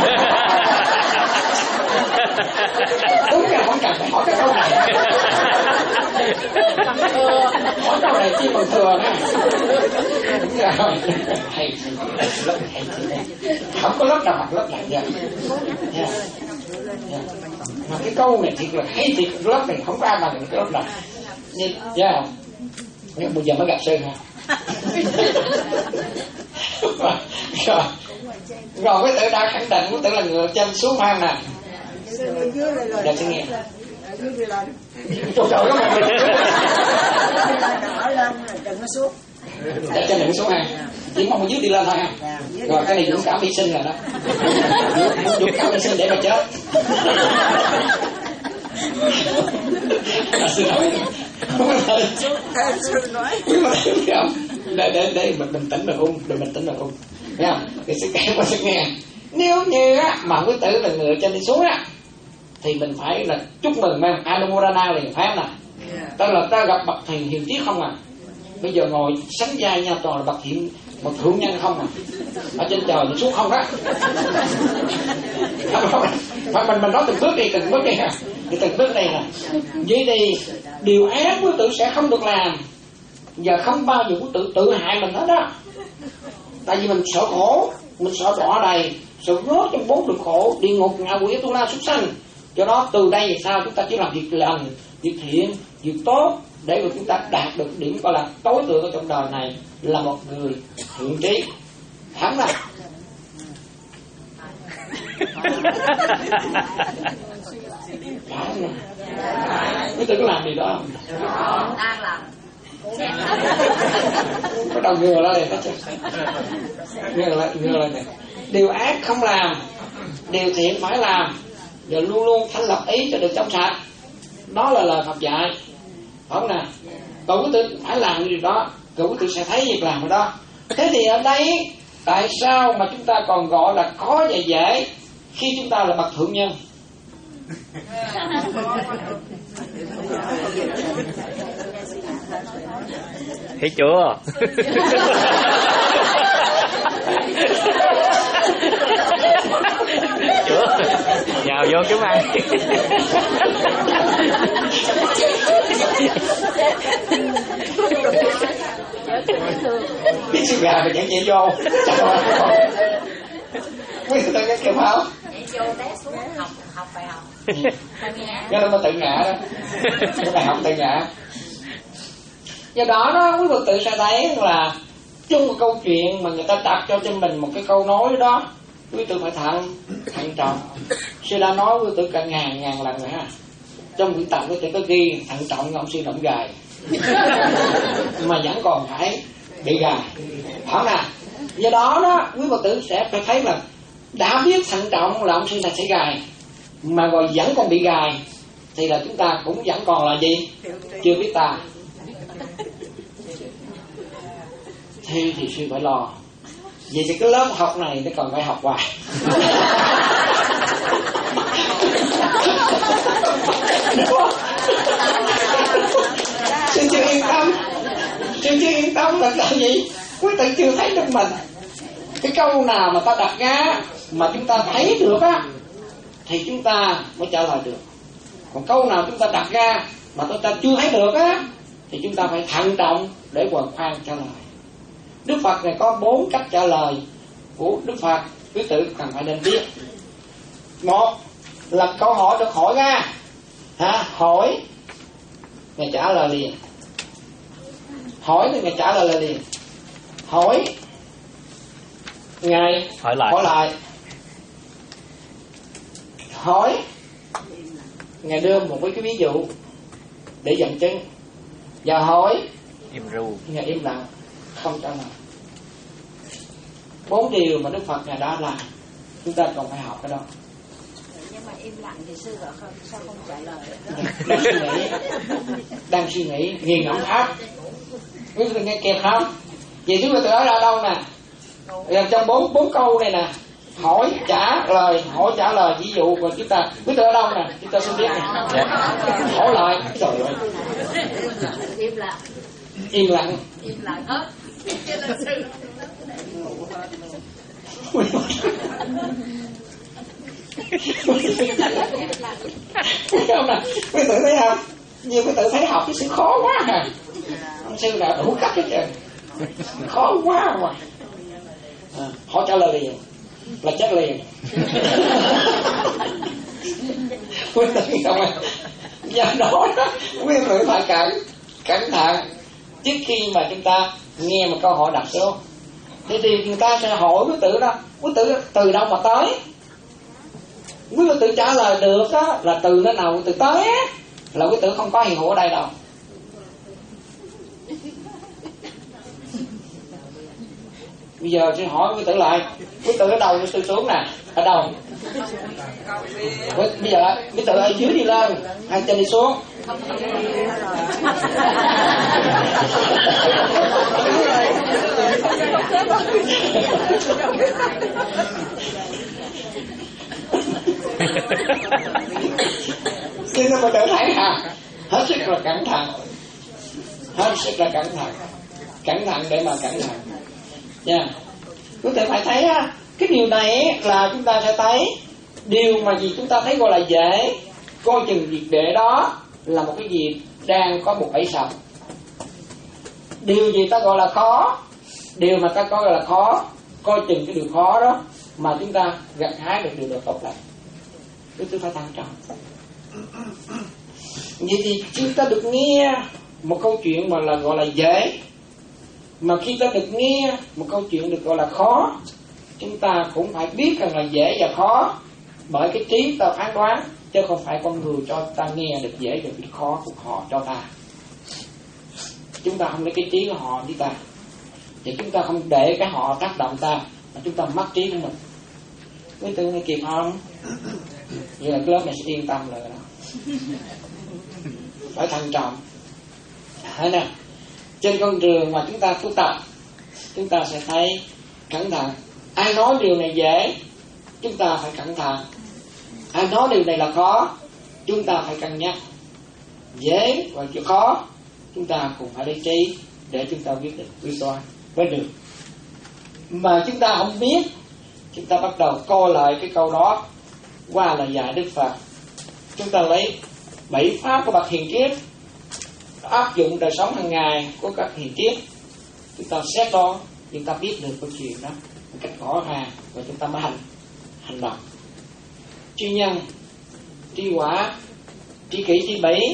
Đúng là không cần phải hỏi cái câu này. Hỏi câu này chi bằng thừa nè. Đúng rồi. Hay, lớp hay không có lớp nào mặt lớp lại vậy. Yeah. Yeah. Mà cái câu này thiệt là hay thiệt, lớp này không có ai bằng cái lớp này. Dạ không? Nhưng bây giờ mới gặp sư ha. Rồi, rồi quý tử đã khẳng định quý tử là người trên xuống hoang nè. Dạ xin nghe. Trời trời có một người đừng có xuống. Để trên đừng có xuống ha. Chỉ mong ở dưới đi lên thôi ha. Rồi cái này dũng cảm hy sinh rồi đó. Dũng cảm hy sinh để mà chết. Sư nói không có lời. Sư nói không. Để, để, để mình bình tĩnh được không? Để bình tĩnh được không? Nghe không? Thì sư kể qua sư nghe. Nếu như á, mà quý tử là người trên đi xuống á, thì mình phải là chúc mừng mà Anumorana liền phép nè. Ta là ta gặp bậc thầy hiền triết không à. Bây giờ ngồi sánh vai nhau toàn là bậc hiện một thượng nhân không à. Ở trên trời thì xuống không đó. Mà mình mình nói từng bước đi, từng bước đi ha. Thì từng bước này nè. Vậy thì điều ác quý tử sẽ không được làm. Giờ không bao giờ quý tử tự hại mình hết đó. Tại vì mình sợ khổ, mình sợ đọa đầy, sợ rớt trong bốn đường khổ, địa ngục, ngạ quỷ, tu la, súc sanh. Do đó từ đây về sau chúng ta chỉ làm việc lành, việc thiện, việc tốt để mà chúng ta đạt được điểm gọi là tối thượng ở trong đời này là một người thiện trí. Thẳng ra. Phải không? Quý tử có làm gì đó không? Đang làm. bắt đầu ngừa lại này, ngừa lại, ngừa lại này. Điều ác không làm, điều thiện phải làm, và luôn luôn thanh lập ý cho được trong sạch. Đó là lời Phật dạy, phải không nè? Cậu quý tử phải làm điều đó, cậu quý tử sẽ thấy việc làm đó. Thế thì ở đây tại sao mà chúng ta còn gọi là khó và dễ khi chúng ta là bậc thượng nhân? Thấy chưa? Chưa? Nhào vô chúng ăn. Biết sư gà mà chẳng chạy vô. Quý người ta cái kêu không? Vô té xuống học học bài học. Cái đó nó tự ngã đó. Cái bài học tự ngã. Do đó đó quý Phật tử sẽ thấy là chung một câu chuyện mà người ta đặt cho trên mình một cái câu nói đó, quý tử phải thận thận trọng. Sư đã nói quý tử cả ngàn ngàn lần rồi ha. Trong quyển tạng quý tử có ghi thận trọng ông sư động gài mà vẫn còn phải bị gài, phải nè. Do đó đó quý Phật tử sẽ phải thấy là đã biết thận trọng là ông sư này sẽ gài, mà rồi vẫn còn bị gài thì là chúng ta cũng vẫn còn là gì? Chưa biết ta. Thế thì sư phải lo. Vậy thì cái lớp học này nó còn phải học hoài. Sư chưa yên tâm. Sư chưa yên tâm là tại gì? Quý tử chưa thấy được mình. Cái câu nào mà ta đặt ra mà chúng ta thấy được á thì chúng ta mới trả lời được. Còn câu nào chúng ta đặt ra mà chúng ta chưa thấy được á thì chúng ta phải thận trọng để hoàn khoan trả lời. Đức Phật này có bốn cách trả lời của Đức Phật, quý tử cần phải nên biết. Một là câu hỏi được hỏi ra, hả? Hỏi Ngài trả lời liền. Hỏi thì Ngài trả lời là liền. Hỏi Ngài hỏi lại. Hỏi lại. Hỏi Ngài đưa một cái ví dụ để dẫn chứng. Và hỏi im ru, Ngài im lặng không trả lời. Bốn điều mà Đức Phật Ngài đã làm, chúng ta còn phải học cái đó. Nhưng mà im lặng thì sư gọi không, sao không trả lời được? Đang suy nghĩ, đang suy nghĩ, nghiền ngẫm pháp. Quý vị nghe kịp không? Vậy chúng ta ở ra đâu nè? Trong bốn bốn câu này nè, hỏi trả lời, hỏi trả lời, ví dụ của chúng ta. Quý vị ở đâu nè? Chúng ta sẽ biết nè. Hỏi lại, trời ơi. Im lặng. Im lặng. Im lặng hết. Chứ là sư. Quý tử thấy không? Nhiều quý tử thấy học cái sự khó quá à. Ông sư đã đủ cách hết trơn. Khó quá mà. À, họ trả lời liền là chết liền. Quý tử không à? Do đó quý tử phải cẩn cẩn thận trước khi mà chúng ta nghe một câu hỏi đặt xuống. Thế thì người ta sẽ hỏi quý tử đó, quý tử từ đâu mà tới? Quý tử trả lời được á là từ nơi nào quý tử tới á, là quý tử không có hiện hữu ở đây đâu. Bây giờ sẽ hỏi quý tử lại, quý tử ở đâu, quý tử xuống nè, ở đâu? Bây giờ quý tử ở dưới đi lên, hai chân đi xuống. Nên mà tự thấy hả? Hết sức là cẩn thận, hết sức là cẩn thận, cẩn thận để mà cẩn thận nha. Yeah. Quý vị phải thấy á, cái điều này là chúng ta sẽ thấy điều mà gì chúng ta thấy gọi là dễ, coi chừng việc để đó là một cái gì đang có một bẫy sập. Điều gì ta gọi là khó, điều mà ta coi là khó, coi chừng cái điều khó đó mà chúng ta gặt hái được điều được tốt lành. Chúng ta phải thận trọng. Vậy thì chúng ta được nghe một câu chuyện mà là gọi là dễ, mà khi ta được nghe một câu chuyện được gọi là khó, chúng ta cũng phải biết rằng là dễ và khó bởi cái trí ta phán đoán, chứ không phải con người cho ta nghe được dễ và việc khó của họ cho ta. Chúng ta không lấy cái trí của họ với ta. Thì chúng ta không để cái họ tác động ta, mà chúng ta mất trí của mình. Quý tư nghe kịp không? Vậy là cái lớp này sẽ yên tâm rồi đó. Phải thận trọng. Thấy nè, trên con đường mà chúng ta tu tập, chúng ta sẽ thấy cẩn thận. Ai nói điều này dễ, chúng ta phải cẩn thận. Ai nói điều này là khó, chúng ta phải cân nhắc. Dễ và chịu khó, chúng ta cùng phải lấy trí để chúng ta quyết định quyết đoán với được. Mà chúng ta không biết, chúng ta bắt đầu coi lại cái câu đó qua lời dạy Đức Phật. Chúng ta lấy bảy pháp của bậc hiền triết áp dụng đời sống hàng ngày của các hiền triết, chúng ta xét đó, chúng ta biết được câu chuyện đó một cách rõ ràng, và chúng ta mới hành hành động. Tri nhân, tri quả, tri kỷ, tri bỉ,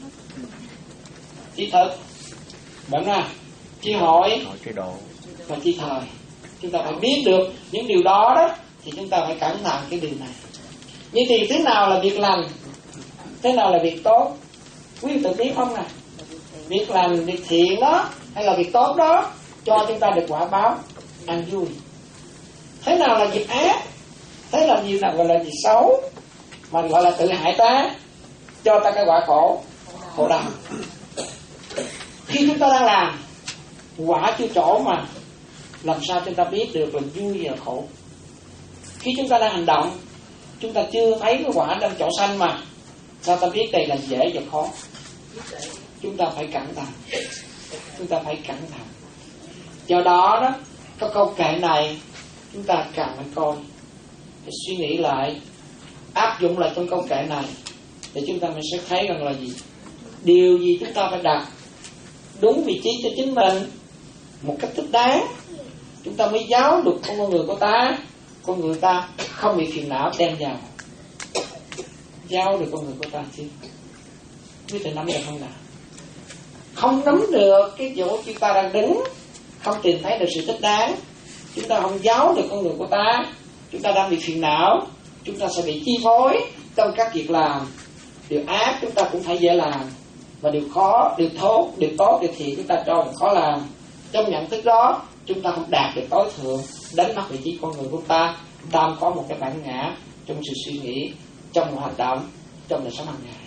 tri thực, đúng không? Tri hội và tri thời. Chúng ta phải biết được những điều đó đó, thì chúng ta phải cẩn thận cái điều này. Như thì thế nào là việc lành, thế nào là việc tốt, quý vị tự biết không nè? Việc lành, việc thiện đó, hay là việc tốt đó, cho chúng ta được quả báo an vui. Thế nào là việc ác, thế là gì nào gọi là việc xấu, mà gọi là tự hại ta, cho ta cái quả khổ, khổ đau. Khi chúng ta đang làm, quả chưa trổ mà, làm sao chúng ta biết được là vui và khổ? Khi chúng ta đang hành động, chúng ta chưa thấy cái quả đang chỗ xanh mà, sao ta biết đây là dễ và khó? Chúng ta phải cẩn thận, chúng ta phải cẩn thận. Do đó đó, cái câu kệ này chúng ta cần phải coi, phải suy nghĩ lại, áp dụng lại trong câu kệ này, để chúng ta mới sẽ thấy rằng là gì, điều gì chúng ta phải đặt đúng vị trí cho chính mình một cách thích đáng, chúng ta mới giáo được con người của ta, con người ta không bị phiền não đem vào, giáo được con người của ta chứ. Quý vị nắm được không nào? Không nắm được cái chỗ chúng ta đang đứng, không tìm thấy được sự thích đáng, chúng ta không giáo được con người của ta, chúng ta đang bị phiền não, chúng ta sẽ bị chi phối trong các việc làm. Điều ác chúng ta cũng phải dễ làm, và điều khó, điều tốt, điều tốt, điều thiện chúng ta cho là khó làm. Trong nhận thức đó, chúng ta không đạt được tối thượng, đánh mất vị trí con người của ta. Ta có một cái bản ngã trong sự suy nghĩ, trong một hành động, trong đời sống hàng ngày.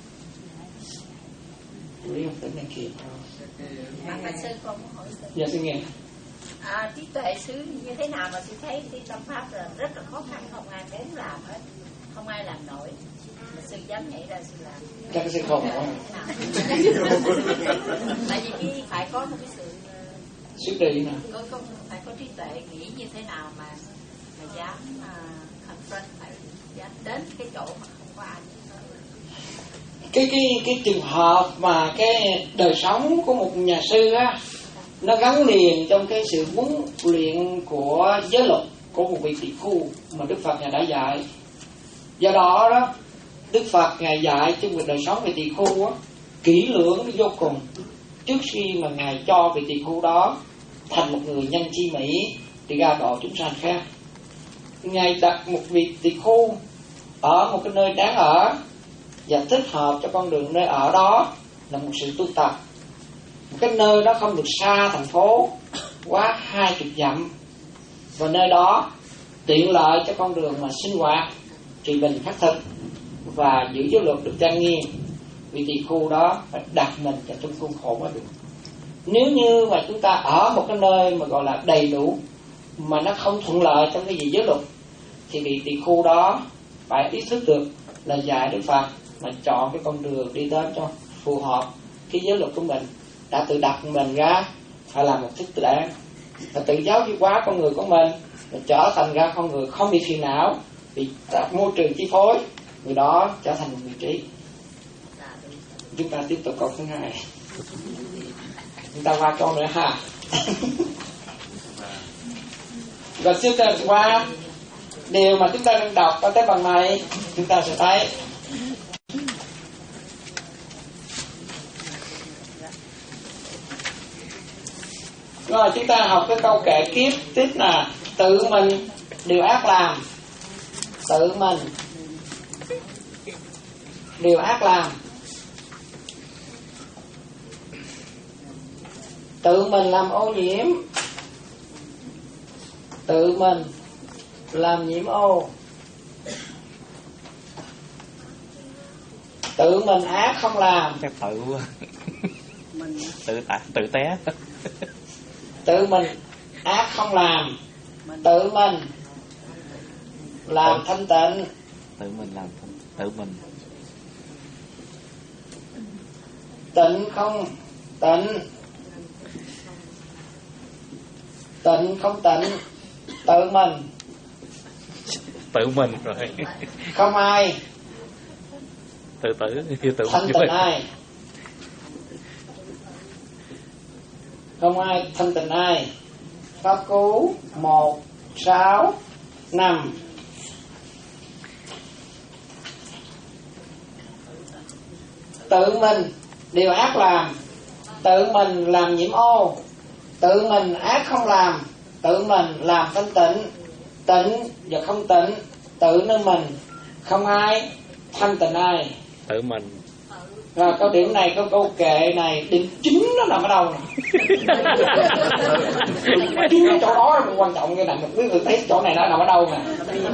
Lý không tính này kịp không? Mà sư con muốn hỏi sư. Dạ sư nghe. À, trí tuệ sư như thế nào mà sư thấy cái tâm pháp là rất là khó khăn, không ai đến làm hết, không ai làm nổi, mà sư dám nhảy ra sư làm. Chắc sư không nổi. Tại vì cái phải có một cái sự sức đi nè. Có, có phải có trí tuệ nghĩ như thế nào mà mà dám confront, phải dám đến cái chỗ mà không có ai. Cái cái cái trường hợp mà cái đời sống của một nhà sư á, nó gắn liền trong cái sự huấn luyện của giới luật của một vị tỷ khu mà Đức Phật ngài đã dạy. Do đó đó, Đức Phật ngài dạy trong việc đời sống vị tỷ khu á, kỹ lưỡng vô cùng, trước khi mà ngài cho vị tỷ khu đó thành một người nhân chi mỹ để ra độ chúng sanh khác. Ngài đặt một vị tỷ khu ở một cái nơi đáng ở và thích hợp cho con đường nơi ở đó là một sự tu tập. Một cái nơi đó không được xa thành phố quá hai chục dặm, và nơi đó tiện lợi cho con đường mà sinh hoạt, trì bình khắc thực và giữ giới luật được trang nghiêm. Vì tỳ khu đó phải đặt mình vào trong khuôn khổ mới được. Nếu như mà chúng ta ở một cái nơi mà gọi là đầy đủ mà nó không thuận lợi trong cái gì giới luật, thì vị tỳ khu đó phải ý thức được là dạy Đức Phật mà chọn cái con đường đi đến cho phù hợp cái giới luật của mình, đã tự đặt mình ra phải làm một thích đáng, và tự giáo dục hóa con người của mình, và trở thành ra con người không bị phiền não, bị môi trường chi phối, người đó trở thành một vị trí. Chúng ta tiếp tục câu thứ hai. Chúng ta qua câu nữa ha. Và trước tiên qua điều mà chúng ta đang đọc ở cái bằng này, chúng ta sẽ thấy rồi chúng ta học cái câu kệ kiếp tiếp là tự mình điều ác làm, tự mình điều ác làm, tự mình làm ô nhiễm tự mình làm nhiễm ô, tự mình ác không làm. Chắc tự tự tạ tự té. Tự mình ác không làm, tự mình làm thanh tịnh. Tự mình làm tự mình Tịnh không tịnh, tịnh không tịnh, tự mình tự mình rồi. không ai Tự tử như tự thanh tịnh ai, không ai thanh tịnh ai. Pháp Cú một sáu năm. Tự mình điều ác làm, tự mình làm nhiễm ô, tự mình ác không làm, tự mình làm thanh tịnh. Tịnh và không tịnh, tự nơi mình, không ai thanh tịnh ai. Tự mình. Rồi câu điểm này, câu câu kệ này, điểm chính nó nằm ở đâu nè? Chính cái chỗ đó là quan trọng. Cái này quý vị thấy chỗ này nó nằm ở đâu nè?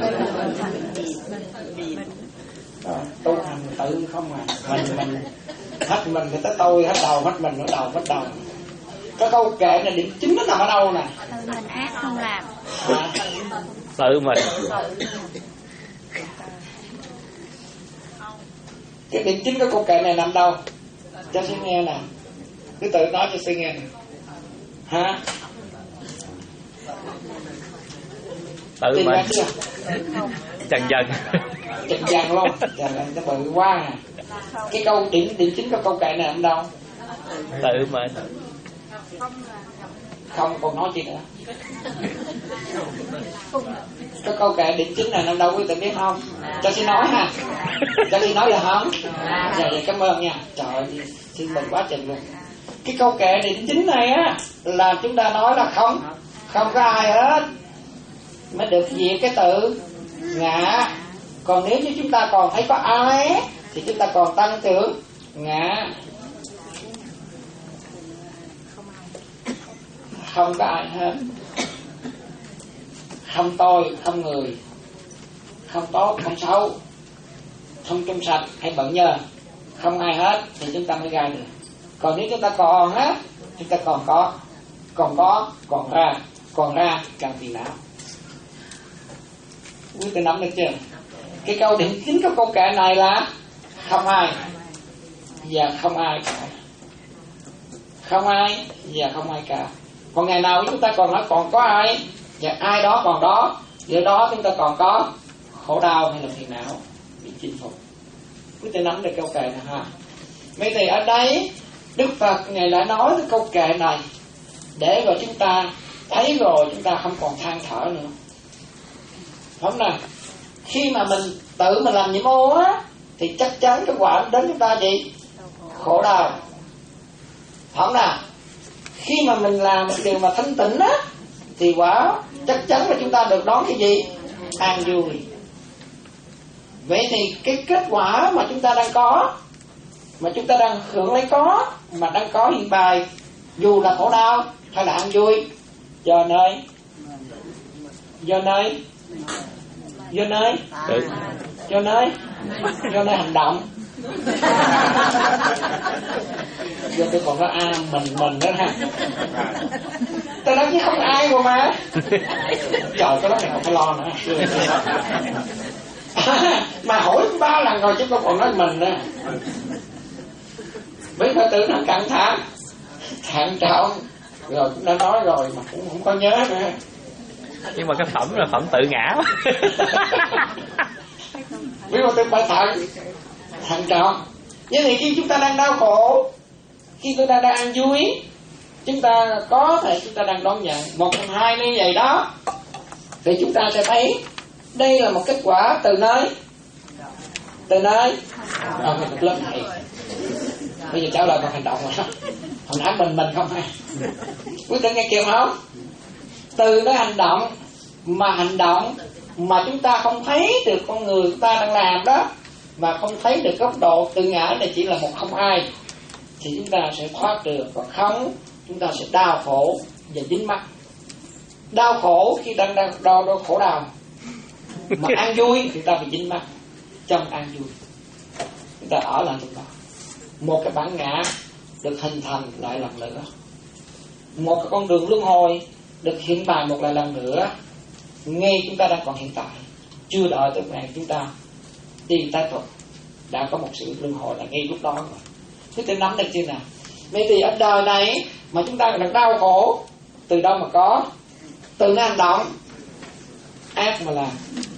Rồi, tu hành tự không à. Mình mình hết mình thì tới tôi, hết đầu, hết mình, hết đầu, hết đầu. Cái câu kệ này điểm chính nó nằm ở đâu nè? Tự mình ác không làm. À, Tự mình. cái điểm chính của câu kệ này nằm đâu? Cho xin nghe nè. Cứ tự nói cho xin nghe nè. Hả? Tự Tìm mình. ra chưa? Trần dần. Trần dần luôn. Trời ơi, nó bự quá à. Cái câu điểm điểm chính của câu kệ này nằm đâu? Tự mình. Không còn nói gì nữa. Cái câu kệ điểm chính này nằm đâu quý vị biết không? Cho xin nói ha. Cho xin nói được không? Dạ vậy cảm ơn nha. Trời ơi, xin mừng quá trình luôn. Cái câu kệ điểm chính này á là chúng ta nói là không không có ai hết mới được diệt cái tự ngã. Còn nếu như chúng ta còn thấy có ai thì chúng ta còn tăng trưởng ngã. Không có ai hết. Không tôi, không người, không tốt, không xấu, không trong sạch hay bận nhơ, không ai hết thì chúng ta mới ra được. Còn nếu chúng ta còn hết, chúng ta còn có, còn có, còn ra, còn ra càng phiền não. Quý vị nắm được chưa? Cái câu điểm chính của câu kệ này là không ai và không ai cả. Không ai và không ai cả. Còn ngày nào chúng ta còn nói còn có ai và ai đó còn đó, giữa đó chúng ta còn có khổ đau hay là phiền não bị chinh phục. Quý vị nắm được câu kệ này ha. Vậy thì ở đây Đức Phật Ngài đã nói cái câu kệ này để rồi chúng ta thấy rồi chúng ta không còn than thở nữa. Không nào? Khi mà mình tự mình làm nhiễm ô á thì chắc chắn cái quả đến chúng ta gì? Khổ đau. Không nào? Khi mà mình làm điều mà thanh tịnh á thì quả chắc chắn là chúng ta được đón cái gì? An vui. Vậy thì cái kết quả mà chúng ta đang có, mà chúng ta đang hưởng lấy có, mà đang có hiện bài, dù là khổ đau hay là an vui, do nơi do nơi do nơi do nơi do nơi hành động. Giờ tôi còn có a mình mình nữa ha. Tôi nói chứ không ai mà mà. Trời, cái đó này còn phải lo nữa. À, mà hỏi ba lần rồi chứ không còn nói mình nữa. Biết phải tự nó cẩn thận, thận trọng. Rồi cũng đã nói rồi mà cũng không có nhớ nữa. Nhưng mà cái phẩm là phẩm tự ngã. Biết mà tôi phải thận, thận trọng. Như thì khi chúng ta đang đau khổ, khi chúng ta đang vui, chúng ta có thể chúng ta đang đón nhận một phần hai như vậy đó, thì chúng ta sẽ thấy đây là một kết quả từ nơi từ nơi à, cái lớp này. Bây giờ trả lời bằng hành động rồi. Hồi nãy mình mình không hay. Quý vị nghe kêu không? Từ cái hành động mà hành động mà chúng ta không thấy được con người chúng ta đang làm đó, mà không thấy được góc độ tự ngã này chỉ là một không ai, thì chúng ta sẽ thoát được. Còn không chúng ta sẽ đau khổ và dính mắc. đau khổ khi đang đang đau, đau khổ đau, mà an vui thì ta bị dính mắc trong an vui, chúng ta ở lại trong đó. Một cái bản ngã được hình thành lại lần nữa, một cái con đường luân hồi được hiện bài một lại lần nữa. Ngay chúng ta đang còn hiện tại, chưa đợi tới ngày chúng ta đi tái thuật, đã có một sự luân hồi là ngay lúc đó rồi. Quý vị nắm được chưa nào? Vậy thì ở đời này mà chúng ta được đau khổ, từ đâu mà có? Từ nó hành động ác mà làm.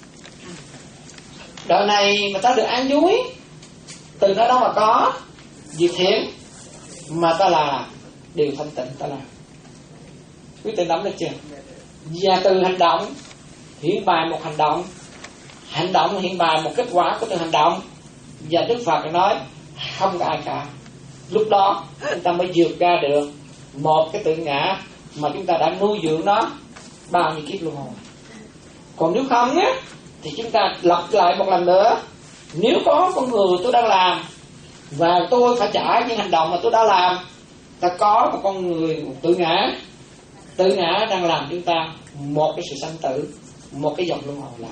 Đời này mà ta được an vui, từ nó đâu mà có? Việc thiện mà ta là điều thanh tịnh ta làm. Quý vị nắm được chưa? Và từ hành động hiện bài một hành động, hành động hiện bài một kết quả của từ hành động. Và Đức Phật nói không có ai cả. Lúc đó chúng ta mới vượt ra được một cái tự ngã mà chúng ta đã nuôi dưỡng nó bao nhiêu kiếp luân hồi. Còn nếu không á, thì chúng ta lặp lại một lần nữa. Nếu có con người tôi đang làm và tôi phải trả những hành động mà tôi đã làm, ta có một con người, một tự ngã, tự ngã đang làm chúng ta một cái sự sanh tử, một cái dòng luân hồi lại.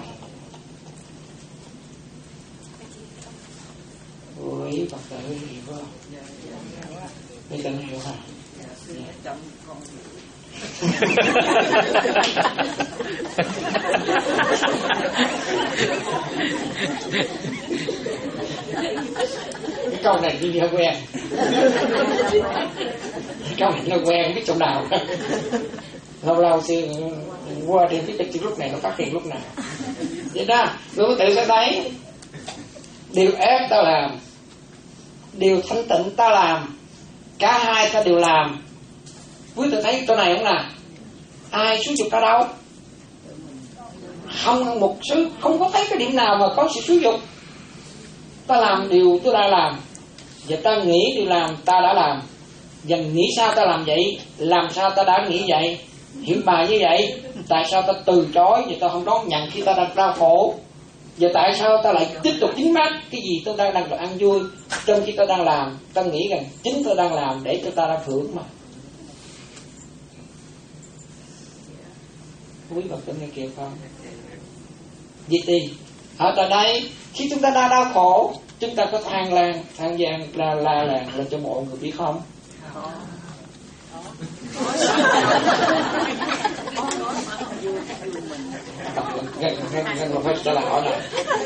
Ôi Phật tử hiểu không? Bây giờ hiểu hả? Cái câu này đi hơi quen. Cái câu này nó quen, không biết chỗ nào. Lâu lâu thì qua thì biết cái lúc này nó phát hiện lúc nào. Vậy đó, người có tự sẽ thấy điều ác ta làm, điều thanh tịnh ta làm, cả hai ta đều làm. Quý vị thấy chỗ này không nào? Ai xúi dục ta đâu? Không một sự, không có thấy cái điểm nào mà có sự xúi dục. Ta làm điều tôi đã làm, và ta nghĩ điều làm ta đã làm. Và nghĩ sao ta làm vậy? Làm sao ta đã nghĩ vậy? Hiểu bài như vậy. Tại sao ta từ chối và ta không đón nhận khi ta đang đau khổ? Và tại sao ta lại tiếp tục dính mắc cái gì tôi đang đang được ăn vui, trong khi ta đang làm, ta nghĩ rằng chính tôi đang làm để cho ta đang hưởng mà. Quý Phật tử nghe kịp không? Vậy thì ở tại đây khi chúng ta đang đau khổ, chúng ta có than lan, than gian, la la làng là cho mọi người biết không? Phải trả lời hỏi này.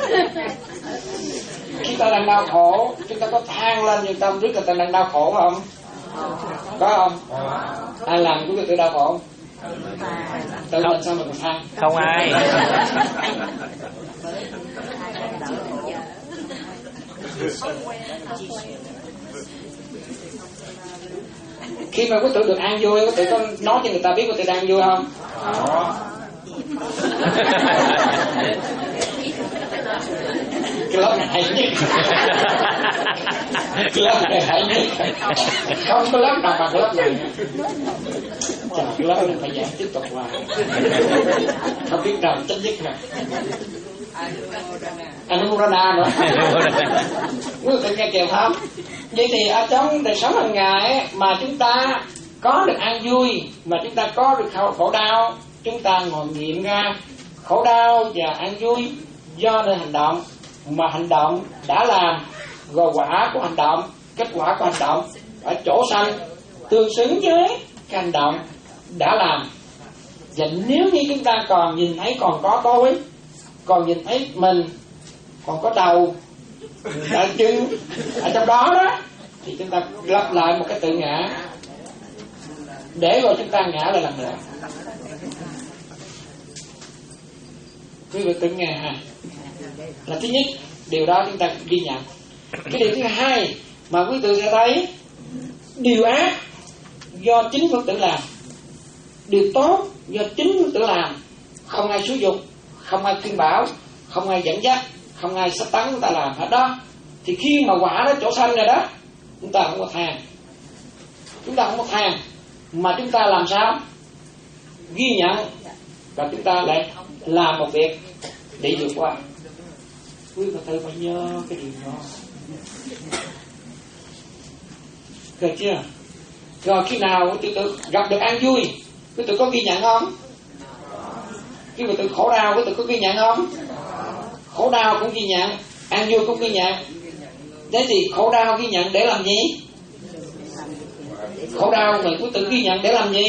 Khi ta đang đau khổ, chúng ta có than lên nhưng tâm biết là ta đang đau khổ không? Có không? Ai làm của tôi đau khổ? Tự mình sao mà còn than? Không ai. Khi mà có tự được an vui, có tự có nói cho người ta biết có tự đang vui không? Cái lớp này hay nhất. Cái lớp này hay nhất. Không có lớp nào bằng cái lớp này. Trời, cái lớp này phải giảng tiếp tục hoài. Không biết nào chấm dứt nè. Anumorana nữa. Quý vị nghe kèm không? Vậy thì ở trong đời sống hàng ngày mà chúng ta có được an vui, mà chúng ta có được khổ đau, chúng ta ngồi nghiệm ra khổ đau và an vui do nơi hành động mà hành động đã làm, rồi quả của hành động, kết quả của hành động ở chỗ sanh tương xứng với cái hành động đã làm. Và nếu như chúng ta còn nhìn thấy còn có tôi, còn nhìn thấy mình, còn có đầu, đã chân ở trong đó đó, thì chúng ta lặp lại một cái tự ngã để rồi chúng ta ngã lại lần nữa. Quý vị tự nghe ha. Là thứ nhất, điều đó chúng ta ghi nhận. Cái điều thứ hai mà quý vị sẽ thấy, điều ác do chính Phật tử làm, điều tốt do chính Phật tử làm. Không ai xúi dục, không ai khuyên bảo, không ai dẫn dắt, không ai sắp tấn chúng ta làm hết đó. Thì khi mà quả đó chỗ sanh rồi đó, chúng ta không có than, chúng ta không có than, mà chúng ta làm sao? Ghi nhận và chúng ta lại làm một việc để vượt qua. Quý Phật tử phải nhớ cái điều đó. Được chưa? Rồi khi nào quý tự gặp được an vui, quý tự có ghi nhận không? Khi mà từ khổ đau, quý vị có ghi nhận không? Khổ đau cũng ghi nhận, an vui cũng ghi nhận. Thế thì khổ đau ghi nhận để làm gì? Khổ đau mình quý tử ghi nhận để làm gì?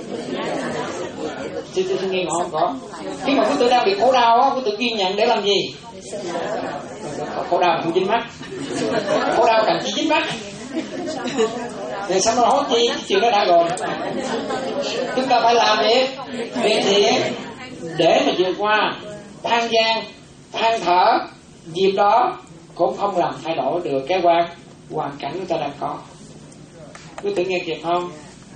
Thì tôi nghe ngộ không có. Khi mà quý tử đang bị khổ đau á, quý tử ghi nhận để làm gì? Khổ đau không dính mắt. Khổ đau cần chỉ dính mắt. Thì sao nó nói chi? Chuyện đó đã rồi. Chúng ta phải làm việc việc thiện để mà vượt qua than gian, than thở. Dịp đó cũng không làm thay đổi được cái quan hoàn cảnh chúng ta đang có. Quý tử nghe kịp không?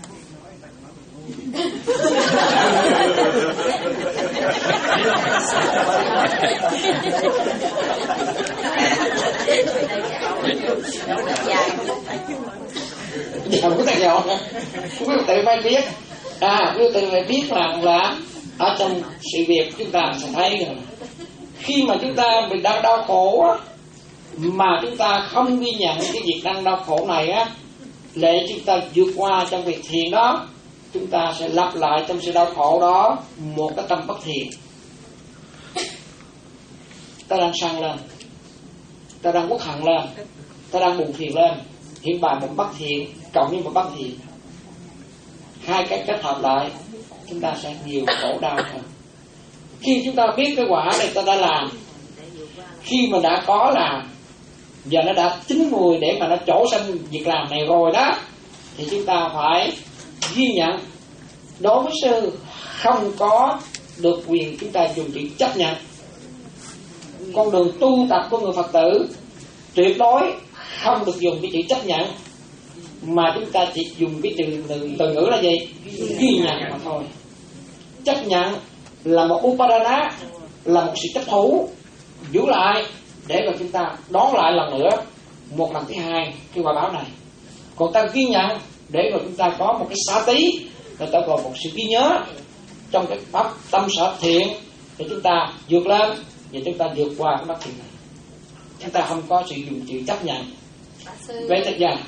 Giờ có thể dọn quý tự phải biết. À, quý tự phải biết rằng là ở trong sự việc chúng ta sẽ thấy rằng khi mà chúng ta bị đau đau khổ á, mà chúng ta không ghi nhận cái việc đang đau khổ này á, để chúng ta vượt qua trong việc thiền đó, chúng ta sẽ lặp lại trong sự đau khổ đó một cái tâm bất thiện. Ta đang sân lên, ta đang uất hận lên, ta đang buồn phiền lên, hiện bài một bất thiện cộng với một bất thiện, hai cái kết hợp lại chúng ta sẽ nhiều khổ đau hơn. Khi chúng ta biết cái quả này ta đã làm, khi mà đã có làm và nó đã chín mùi để mà nó trổ sanh việc làm này rồi đó, thì chúng ta phải ghi nhận. Đối với sư không có được quyền chúng ta dùng chữ chấp nhận. Con đường tu tập của người Phật tử tuyệt đối không được dùng cái chữ chấp nhận, mà chúng ta chỉ dùng cái từ, từ, từ ngữ là gì? Ghi nhận mà thôi. Chấp nhận là một upadana, là một sự chấp thủ giữ lại để mà chúng ta đón lại lần nữa, một lần thứ hai cái quả báo này. Còn ta ghi nhận để mà chúng ta có một cái xá tí, người ta còn một sự ghi nhớ trong cái pháp tâm sở thiện để chúng ta vượt lên và chúng ta vượt qua cái bất thiện này. Chúng ta không có sự dùng chữ chấp nhận. Vậy thật ra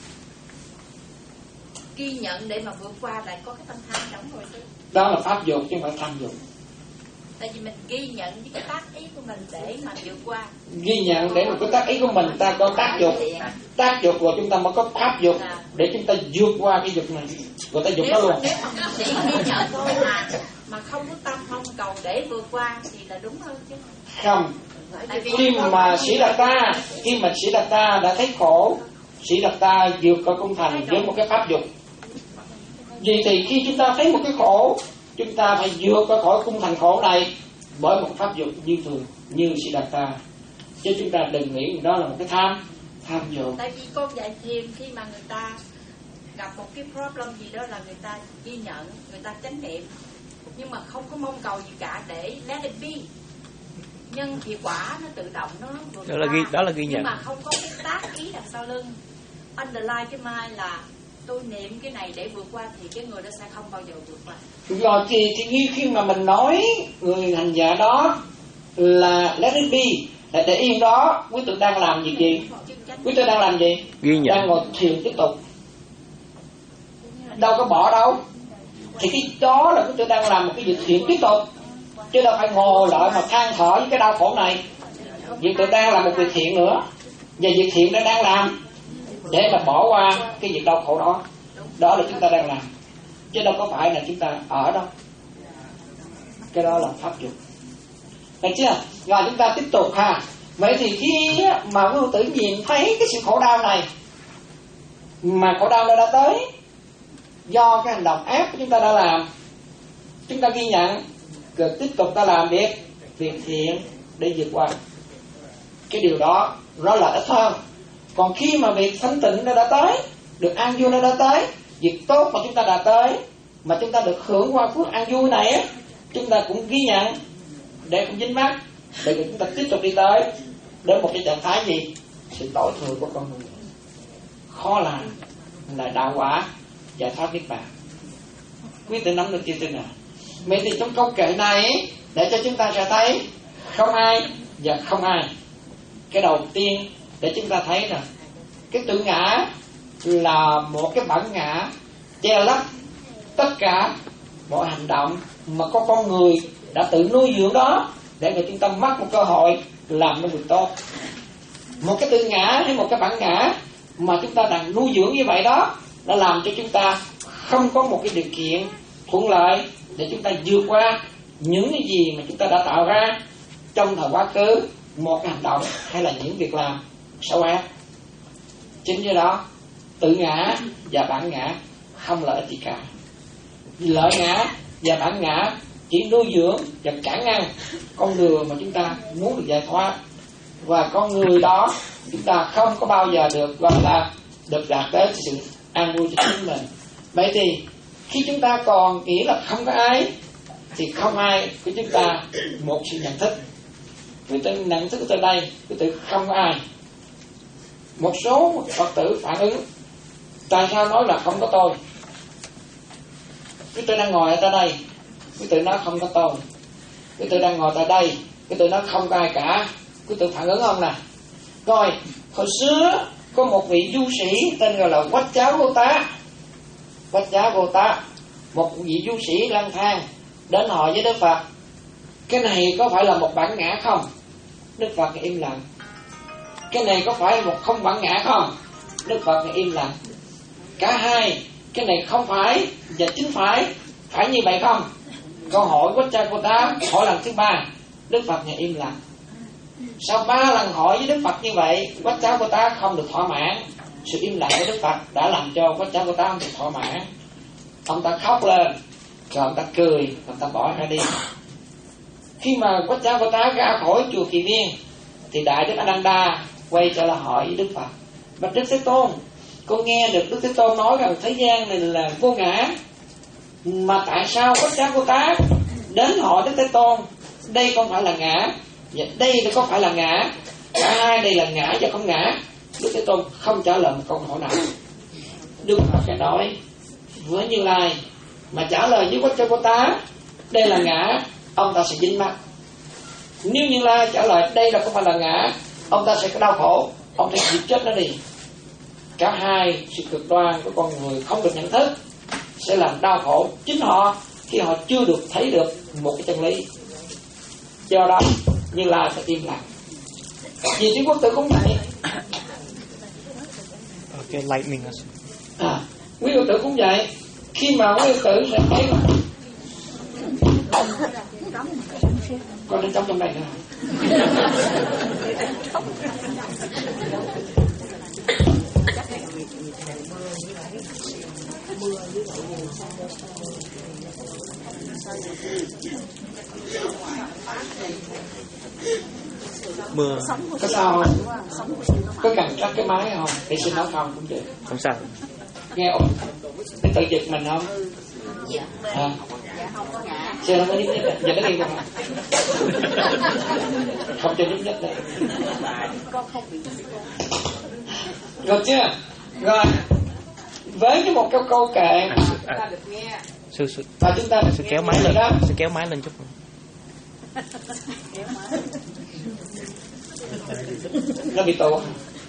ghi nhận để mà vượt qua lại có cái tâm tham đóng rồi chứ. Đó là pháp dục chứ không phải tham dục. Tại vì mình ghi nhận với cái tác ý của mình để mà vượt qua. Ghi nhận để mà cái tác ý của mình ta có tác dục. Tác dục rồi chúng ta mới có pháp dục để chúng ta vượt qua cái dục này. Rồi ta dục nó luôn. Nếu mà chỉ ghi nhận thôi mà mà không có tâm không cầu để vượt qua thì là đúng hơn chứ. Không. Khi mà Sĩ Đạt Ta, khi mà Sĩ Đạt Ta đã thấy khổ, Sĩ Đạt Ta vượt qua cung thành với một cái pháp dục. Vì thì khi chúng ta thấy một cái khổ, chúng ta phải vượt qua khỏi cung thành khổ này bởi một pháp dục như thường, như Sĩ Đạt Ta. Chứ chúng ta đừng nghĩ đó là một cái tham, tham dục. Tại vì con dạy thiền khi mà người ta gặp một cái problem gì đó là người ta ghi nhận, người ta chánh niệm, nhưng mà không có mong cầu gì cả để let it be. Nhân thì quả nó tự động nó vượt đó là ghi đó là ghi nhận, nhưng mà không có cái tác ý đằng sau lưng. Underline cái mai là tôi niệm cái này để vượt qua thì cái người đó sẽ không bao giờ vượt qua. Rồi thì, thì như khi mà mình nói người hành giả đó là let it be, là để yên đó, quý tử đang làm việc gì? Quý tử đang làm gì? Ghi nhận. Đang ngồi thiền tiếp tục, đâu có bỏ đâu. Thì cái đó là quý tử đang làm một cái việc thiện tiếp tục, chứ đâu phải ngồi lại mà than thở với cái đau khổ này. Việc tự đang làm một việc thiện nữa, và việc thiện đã đang làm để mà bỏ qua cái việc đau khổ đó. Đó là chúng ta đang làm, chứ đâu có phải là chúng ta ở đâu. Cái đó là pháp dục. Được chưa? Rồi chúng ta tiếp tục ha. Vậy thì khi mà quý tử nhìn thấy cái sự khổ đau này, mà khổ đau nó đã tới do cái hành động ác của chúng ta đã làm, chúng ta ghi nhận rồi tiếp tục ta làm việc việc thiện để vượt qua. Cái điều đó nó là ít hơn. Còn khi mà việc thanh tịnh nó đã tới, được an vui nó đã tới, việc tốt mà chúng ta đã tới, mà chúng ta được hưởng qua phước an vui này á, chúng ta cũng ghi nhận để không dính mắc, để chúng ta tiếp tục đi tới đến một cái trạng thái gì? Sự tối thượng của con người. Khó làm là đạo quả giải thoát niết bàn. Quý vị nắm được chưa tin nào? Vậy thì trong câu kệ này để cho chúng ta sẽ thấy không ai và không ai. Cái đầu tiên để chúng ta thấy là cái tự ngã là một cái bản ngã che lấp tất cả mọi hành động mà có con người đã tự nuôi dưỡng đó để mà chúng ta mất một cơ hội làm nó việc tốt. Một cái tự ngã hay một cái bản ngã mà chúng ta đang nuôi dưỡng như vậy đó, đã làm cho chúng ta không có một cái điều kiện thuận lợi để chúng ta vượt qua những cái gì mà chúng ta đã tạo ra trong thời quá khứ, một cái hành động hay là những việc làm xấu ác. Chính do đó tự ngã và bản ngã không lợi ích gì cả. Lợi ngã và bản ngã chỉ nuôi dưỡng và cản ngăn con đường mà chúng ta muốn được giải thoát, và con người đó chúng ta không có bao giờ được gọi là được đạt tới sự an vui cho chính mình. Vậy thì khi chúng ta còn nghĩ là không có ai thì không ai của chúng ta một sự nhận thức. Cái từ nhận thức từ đây, cái từ không có ai. Một số Phật tử phản ứng tại sao nói là không có tôi. Cái tôi đang ngồi ở tại đây, cái tự nói không có tôi. Cái tự đang ngồi tại đây, cái tự nói không có ai cả. Cái tự phản ứng không nè. Rồi, hồi xưa có một vị du sĩ tên gọi là Quách Cháo Vô Tá. Quách Cháo Vô Tá, một vị du sĩ lang thang đến hỏi với Đức Phật: cái này có phải là một bản ngã không? Đức Phật thì im lặng. Cái này có phải một không bản ngã không? Đức Phật thì im lặng. Cả hai, cái này không phải và chính phải, phải như vậy không? Câu hỏi Quách Cháo Vô Tá hỏi lần thứ ba, Đức Phật thì im lặng. Sau ba lần hỏi với Đức Phật như vậy, Quách Cháo Vô Tá không được thỏa mãn. Sự im lặng của Đức Phật đã làm cho Quách Cháo Vô Tá không được thỏa mãn. Ông ta khóc lên, rồi ông ta cười, ông ta bỏ ra đi. Khi mà Quách Cháo Vô Tá ra khỏi chùa Kỳ Viên thì Đại Đức A Nan Đa quay trở lại hỏi với Đức Phật: bạch Đức Thế Tôn, con nghe được Đức Thế Tôn nói rằng thế gian này là vô ngã, mà tại sao Quách Cháo Vô Tá đến hỏi Đức Thế Tôn đây không phải là ngã và đây có phải là ngã, cả hai đây là ngã và không ngã? Đức Thế Tôn không trả lời một câu hỏi nào. Đức Phật phải nói với Như Lai mà trả lời với Quách Cháo Vô Tá đây là ngã, ông ta sẽ dính mắc. Nếu Như Lai trả lời đây là không phải là ngã, ông ta sẽ có đau khổ, ông ta sẽ chết nó đi. Cả hai sự cực đoan của con người không được nhận thức sẽ làm đau khổ chính họ khi họ chưa được thấy được một cái chân lý. Do đó Như Lai phải im lặng. Vì Chư Quốc Tử cũng vậy. Okay, lightning us. À, Quý Phật tử cũng vậy. Khi mà Quý Phật tử sẽ thấy con đến trong trong này nữa. Mưa. Có sao không? Có cần cắt cái máy không? Để xin nói không cũng được. Không sao. Nghe ổn. Để tự giật mình không? À. Xe nó có nhúc nhích đấy. Giờ nó đi không? Không cho nhúc nhích đấy. Rồi chưa? Rồi. Với cái một câu câu kệ À, sư, sư, và chúng ta sư kéo máy lên, sư kéo máy lên chút. Nó bị tụ.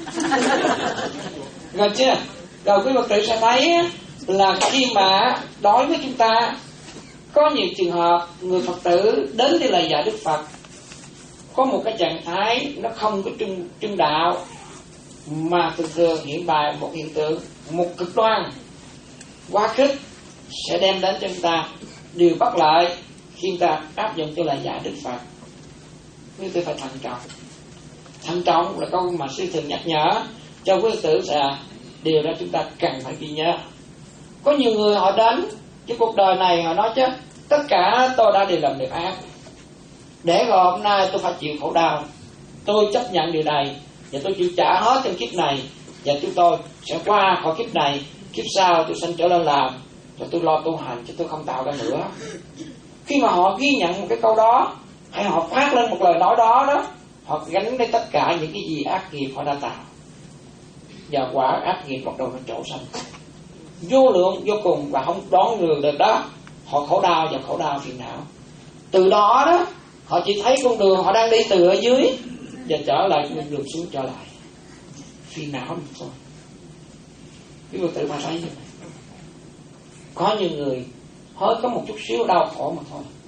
Rồi chưa? Rồi quý Phật tử sẽ thấy là khi mà đối với chúng ta có nhiều trường hợp người Phật tử đến đi lời dạy Đức Phật có một cái trạng thái nó không có trung, trung đạo, mà thường thường hiện bài một hiện tượng, một cực đoan quá khích sẽ đem đến cho chúng ta điều bất lợi khi chúng ta áp dụng cho lời dạy Đức Phật. Nhưng tôi phải thận trọng. Thận trọng là câu mà sư thường nhắc nhở cho quý Phật tử sẽ điều đó chúng ta cần phải ghi nhớ. Có nhiều người họ đến cái cuộc đời này họ nói chứ tất cả tôi đã đều làm điều ác, để rồi hôm nay tôi phải chịu khổ đau, tôi chấp nhận điều này và tôi chịu trả hết trong kiếp này, và chúng tôi sẽ qua khỏi kiếp này, kiếp sau tôi sanh trở lên làm, rồi tôi lo tu hành chứ tôi không tạo ra nữa. Khi mà họ ghi nhận một cái câu đó hay họ phát lên một lời nói đó đó, họ gánh lấy tất cả những cái gì ác nghiệp họ đã tạo, và quả ác nghiệp bắt đầu nó trổ sanh vô lượng vô cùng và không đón ngược được đó. Họ khổ đau và khổ đau phiền não. Từ đó đó họ chỉ thấy con đường họ đang đi từ ở dưới và trở lại con đường xuống trở lại phiền não thôi. Quý Phật tử mà thấy như vậy. Có nhiều người hơi có một chút xíu đau khổ mà thôi,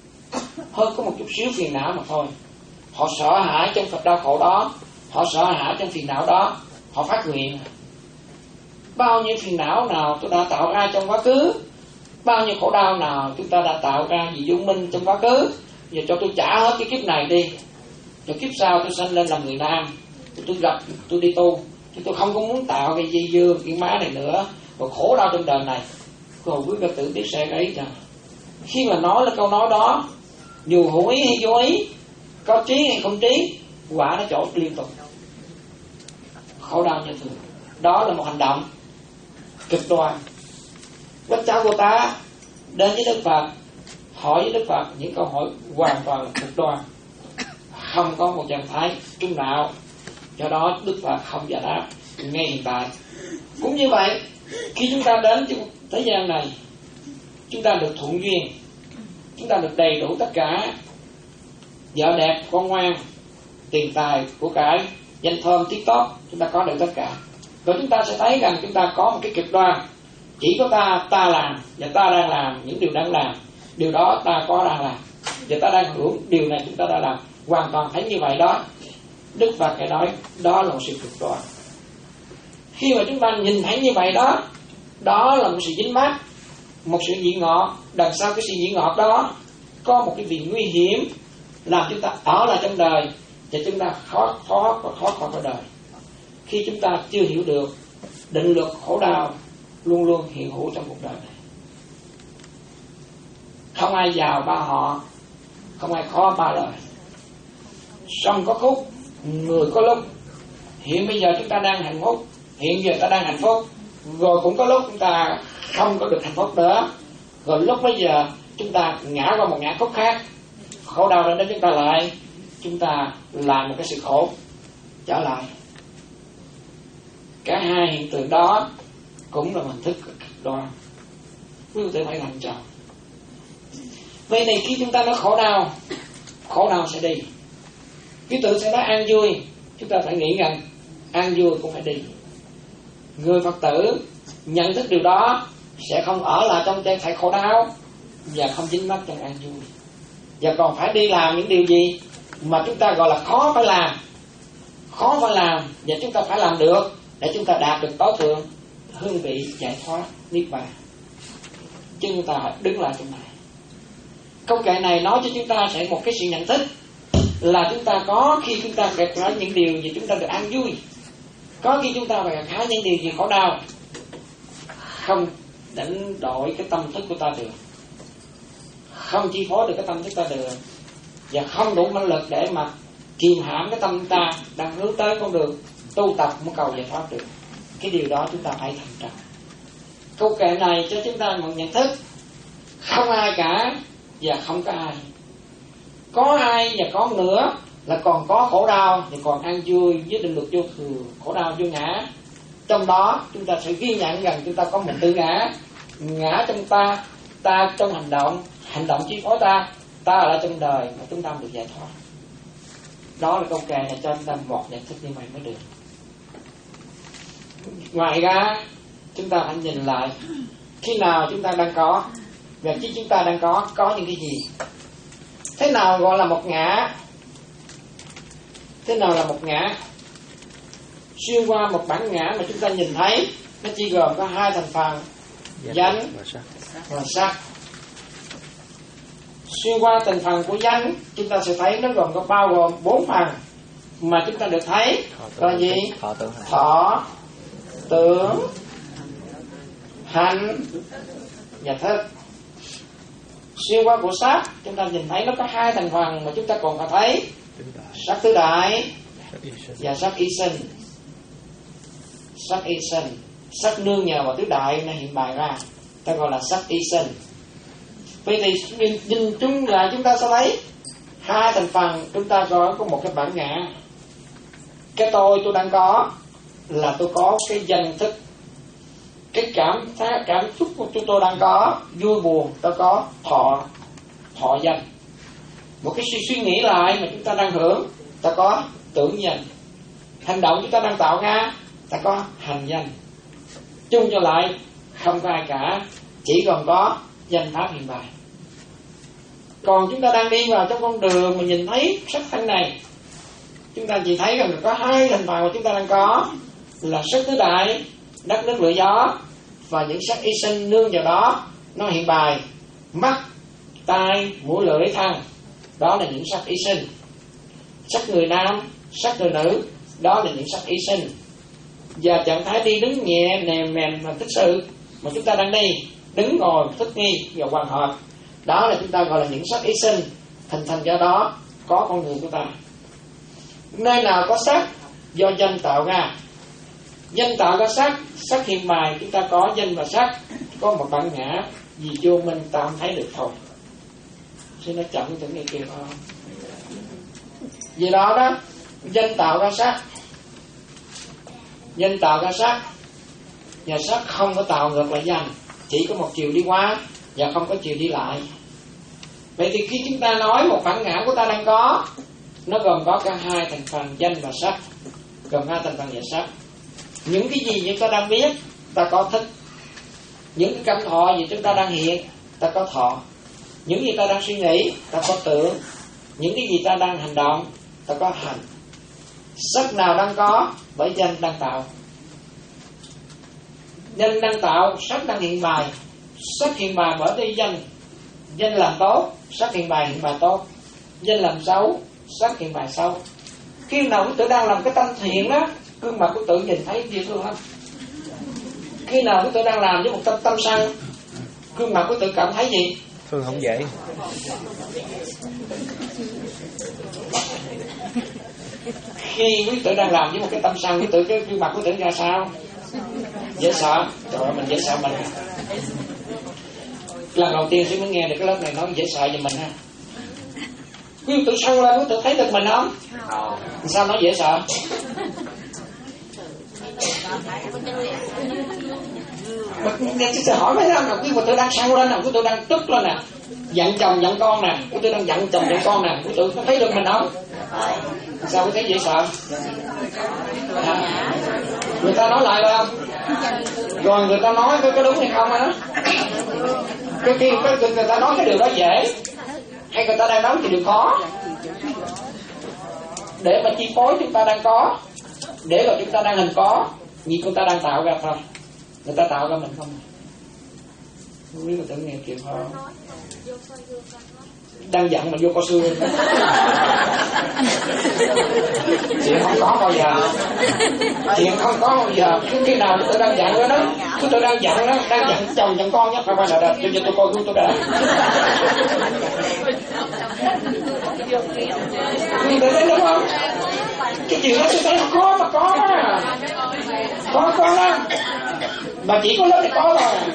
hơn có một chút xíu phiền não mà thôi. Họ sợ hãi trong đau khổ đó, họ sợ hãi trong phiền não đó, họ phát nguyện. Bao nhiêu phiền não nào tôi đã tạo ra trong quá khứ, bao nhiêu khổ đau nào chúng ta đã tạo ra vì vô minh trong quá khứ, giờ cho tôi trả hết cái kiếp này đi, rồi kiếp sau tôi sanh lên làm người nam, tôi gặp tôi đi tu, tôi không có muốn tạo cái dây dưa cái má này nữa, rồi khổ đau trong đời này. Rồi quý Phật tử biết sẽ ấy rằng khi mà nói là câu nói đó, dù hữu ý hay vô ý, có trí hay không trí, quả nó chỗ liên tục, khổ đau như thường. Đó là một hành động cực đoan. Các cháu của ta đến với Đức Phật, hỏi với Đức Phật những câu hỏi hoàn toàn là cực đoan, không có một trạng thái trung đạo. Do đó Đức Phật không giải đáp ngay hiện tại. Cũng như vậy, khi chúng ta đến thế gian này, chúng ta được thuận duyên, chúng ta được đầy đủ tất cả, vợ đẹp, con ngoan, tiền tài, của cải, danh thơm, tiếng tốt, chúng ta có được tất cả. Rồi chúng ta sẽ thấy rằng chúng ta có một cái cực đoan, chỉ có ta, ta làm, và ta đang làm những điều đang làm, điều đó ta có đang làm, và ta đang hưởng điều này chúng ta đã làm. Hoàn toàn thấy như vậy đó. Đức Phật phải nói đó là một sự cực đoan. Khi mà chúng ta nhìn thấy như vậy đó, đó là một sự dính mắc, một sự vị ngọt. Đằng sau cái sự vị ngọt đó có một cái vị nguy hiểm, làm chúng ta ở lại trong đời và chúng ta khó khó và khó khỏi đời. Khi chúng ta chưa hiểu được định luật khổ đau luôn luôn hiện hữu trong cuộc đời này, không ai giàu ba họ, không ai khó ba lời. Sông có khúc, người có lúc. Hiện bây giờ chúng ta đang hạnh phúc, hiện giờ ta đang hạnh phúc, rồi cũng có lúc chúng ta không có được hạnh phúc nữa, rồi lúc bây giờ chúng ta ngã qua một ngã khúc khác, khổ đau đến chúng ta lại, chúng ta làm một cái sự khổ trở lại. Cả hai hiện tượng đó cũng là hình thức cực đoan, quý vị phải thành trọng. Vậy thì khi chúng ta nói khổ đau, khổ đau sẽ đi. Quý tử sẽ nói an vui, chúng ta phải nghĩ rằng an vui cũng phải đi. Người Phật tử nhận thức điều đó sẽ không ở lại trong trạng thái khổ đau và không dính mắc trong an vui, và còn phải đi làm những điều gì mà chúng ta gọi là khó phải làm, khó phải làm và chúng ta phải làm được để chúng ta đạt được tối thượng hương vị giải thoát niết bàn. Chứ chúng ta phải đứng lại trong này. Câu kệ này nói cho chúng ta sẽ một cái sự nhận thức là chúng ta có khi chúng ta gặt hái những điều gì chúng ta được an vui, có khi chúng ta phải gặt hái những điều gì khổ đau, không đánh đổi cái tâm thức của ta được, không chi phối được cái tâm thức ta được, và không đủ năng lực để mà kìm hãm cái tâm ta đang hướng tới con đường tu tập muốn cầu giải thoát được. Cái điều đó chúng ta phải thành trọng. Câu kệ này cho chúng ta một nhận thức không ai cả và không có ai, có ai và có nữa là còn có khổ đau thì còn an vui với định luật vô thường, khổ đau vô ngã. Trong đó chúng ta sẽ ghi nhận rằng chúng ta có một tự ngã, ngã trong ta, ta trong hành động, hành động chi phối ta, ta ở lại trong đời mà chúng ta được giải thoát. Đó là câu kệ này cho chúng ta một nhận thức như vậy mới được. Ngoài ra chúng ta phải nhìn lại khi nào chúng ta đang có và khi chúng ta đang có có những cái gì. Thế nào gọi là một ngã? Thế nào là một ngã? Xuyên qua một bản ngã mà chúng ta nhìn thấy, nó chỉ gồm có hai thành phần, danh và sắc. Xuyên qua thành phần của danh, chúng ta sẽ thấy nó gồm có bao gồm bốn phần mà chúng ta được thấy là gì? Thọ, tưởng, hành và thức. Xuyên qua của sắc, chúng ta nhìn thấy nó có hai thành phần mà chúng ta còn phải thấy: sắc tứ đại và sắc y sinh. Sắc y sinh, sắc nương nhờ vào tứ đại nó hiện bày ra, ta gọi là sắc y sinh. Vậy thì nhìn, nhìn chung là chúng ta sẽ thấy hai thành phần chúng ta có có một cái bản ngã. Cái tôi tôi đang có là tôi có cái danh thức, cái cảm cảm xúc của chúng tôi đang có, vui buồn tôi có thọ, thọ danh. Một cái suy suy nghĩ lại mà chúng ta đang hưởng, ta có tưởng danh. Hành động chúng ta đang tạo ra, ta có hành danh. Chung cho lại không có ai cả, chỉ còn có danh pháp hiện bài. Còn chúng ta đang đi vào trong con đường mà nhìn thấy sắc thân này, chúng ta chỉ thấy rằng có hai thành phần mà chúng ta đang có, là sắc tứ đại, đất nước lửa gió, và những sắc y sinh nương vào đó. Nó hiện bài mắt, tai, mũi, lưỡi, thân. Đó là những sắc y sinh. Sắc người nam, sắc người nữ, đó là những sắc y sinh. Và trạng thái đi đứng nhẹ nèm mềm mà thích sự mà chúng ta đang đi, đứng ngồi thích nghi và hoàn hợp, đó là chúng ta gọi là những sắc y sinh. Hình thành do đó có con người của ta. Nơi nào có sắc do danh tạo ra, danh tạo ra sắc, sắc hiện bài chúng ta có danh và sắc, có một bản ngã vì vô minh ta không thấy được thôi. Xin nó chậm từng nghe kịp không? Vì đó đó, danh tạo ra sắc, danh tạo ra sắc, và sắc không có tạo ngược lại danh, chỉ có một chiều đi qua và không có chiều đi lại. Vậy thì khi chúng ta nói một bản ngã của ta đang có, nó gồm có cả hai thành phần danh và sắc, gồm hai thành phần và sắc. Những cái gì chúng ta đang biết, ta có thích. Những cái cảm thọ gì chúng ta đang hiện, ta có thọ. Những gì ta đang suy nghĩ, ta có tưởng. Những cái gì ta đang hành động, ta có hành. Sắc nào đang có, bởi danh đang tạo. Danh đang tạo, sắc đang hiện bài. Sắc hiện bài bởi đi danh. Danh làm tốt, sắc hiện bài hiện bài tốt. Danh làm xấu, sắc hiện bài xấu. Khi nào quý tử đang làm cái tâm thiện đó, gương mặt của tự nhìn thấy dễ thương lắm. Khi nào quý tử đang làm với một tâm tâm sân, gương mặt của tự cảm thấy gì? Thương không dễ. Khi quý tử đang làm với một cái tâm sân, quý tử cái gương mặt của tự ra sao? Dễ sợ. Trời ơi, mình dễ sợ mình. Lần đầu tiên tôi mới nghe được cái lớp này nói dễ sợ cho mình ha. Quý tử sân lên, quý tử thấy được mình không? Sao nói dễ sợ? Nên tôi hỏi mấy năm nào quý tử đang sân lên nào, quý tử đang tức lên nè, giận chồng giận con nè, quý tử đang giận chồng giận con nè, quý tử có thấy được mình không? Sao quý thấy dễ sợ? À, người ta nói lại không? Rồi người ta nói có đúng hay không á? Cái khi cái người ta nói cái điều đó dễ, hay người ta đang nói cái điều khó? Để mà chi phối chúng ta đang có, để rồi chúng ta đang hình có, vì chúng ta đang tạo ra thôi. Người ta tạo ra mình không? Không biết người ta nghe kịp không? Đang giận mà vô co xương. Chuyện không có bao giờ. Chuyện không có bao giờ. Khi nào tôi đang giận đó đó, tôi đang giận đó, đang giận chồng giận con nhá, phải phải là cho cho tôi coi tôi đã. Mình thấy đúng không? Cái chuyện đó tôi thấy không có mà có mà. Có có lắm. Mà chỉ có lớp thì có rồi.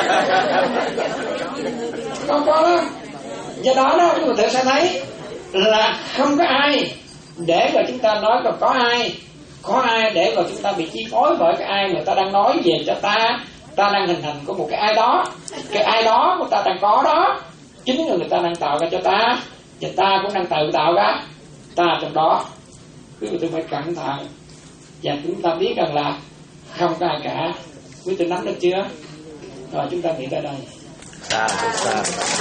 Có có lắm. Do đó đó, chúng ta sẽ thấy là không có ai để mà chúng ta nói còn có ai. Có ai để mà chúng ta bị chi phối bởi cái ai người ta đang nói về cho ta. Ta đang hình thành của một cái ai đó. Cái ai đó của ta đang có đó, chính là người ta đang tạo ra cho ta. Và ta cũng đang tự tạo ra ta trong đó. Quý vị tôi phải cẩn thận. Và chúng ta biết rằng là không có ai cả. Quý vị nắm được chưa? Rồi chúng ta nghĩ tới đây. Sao, sao.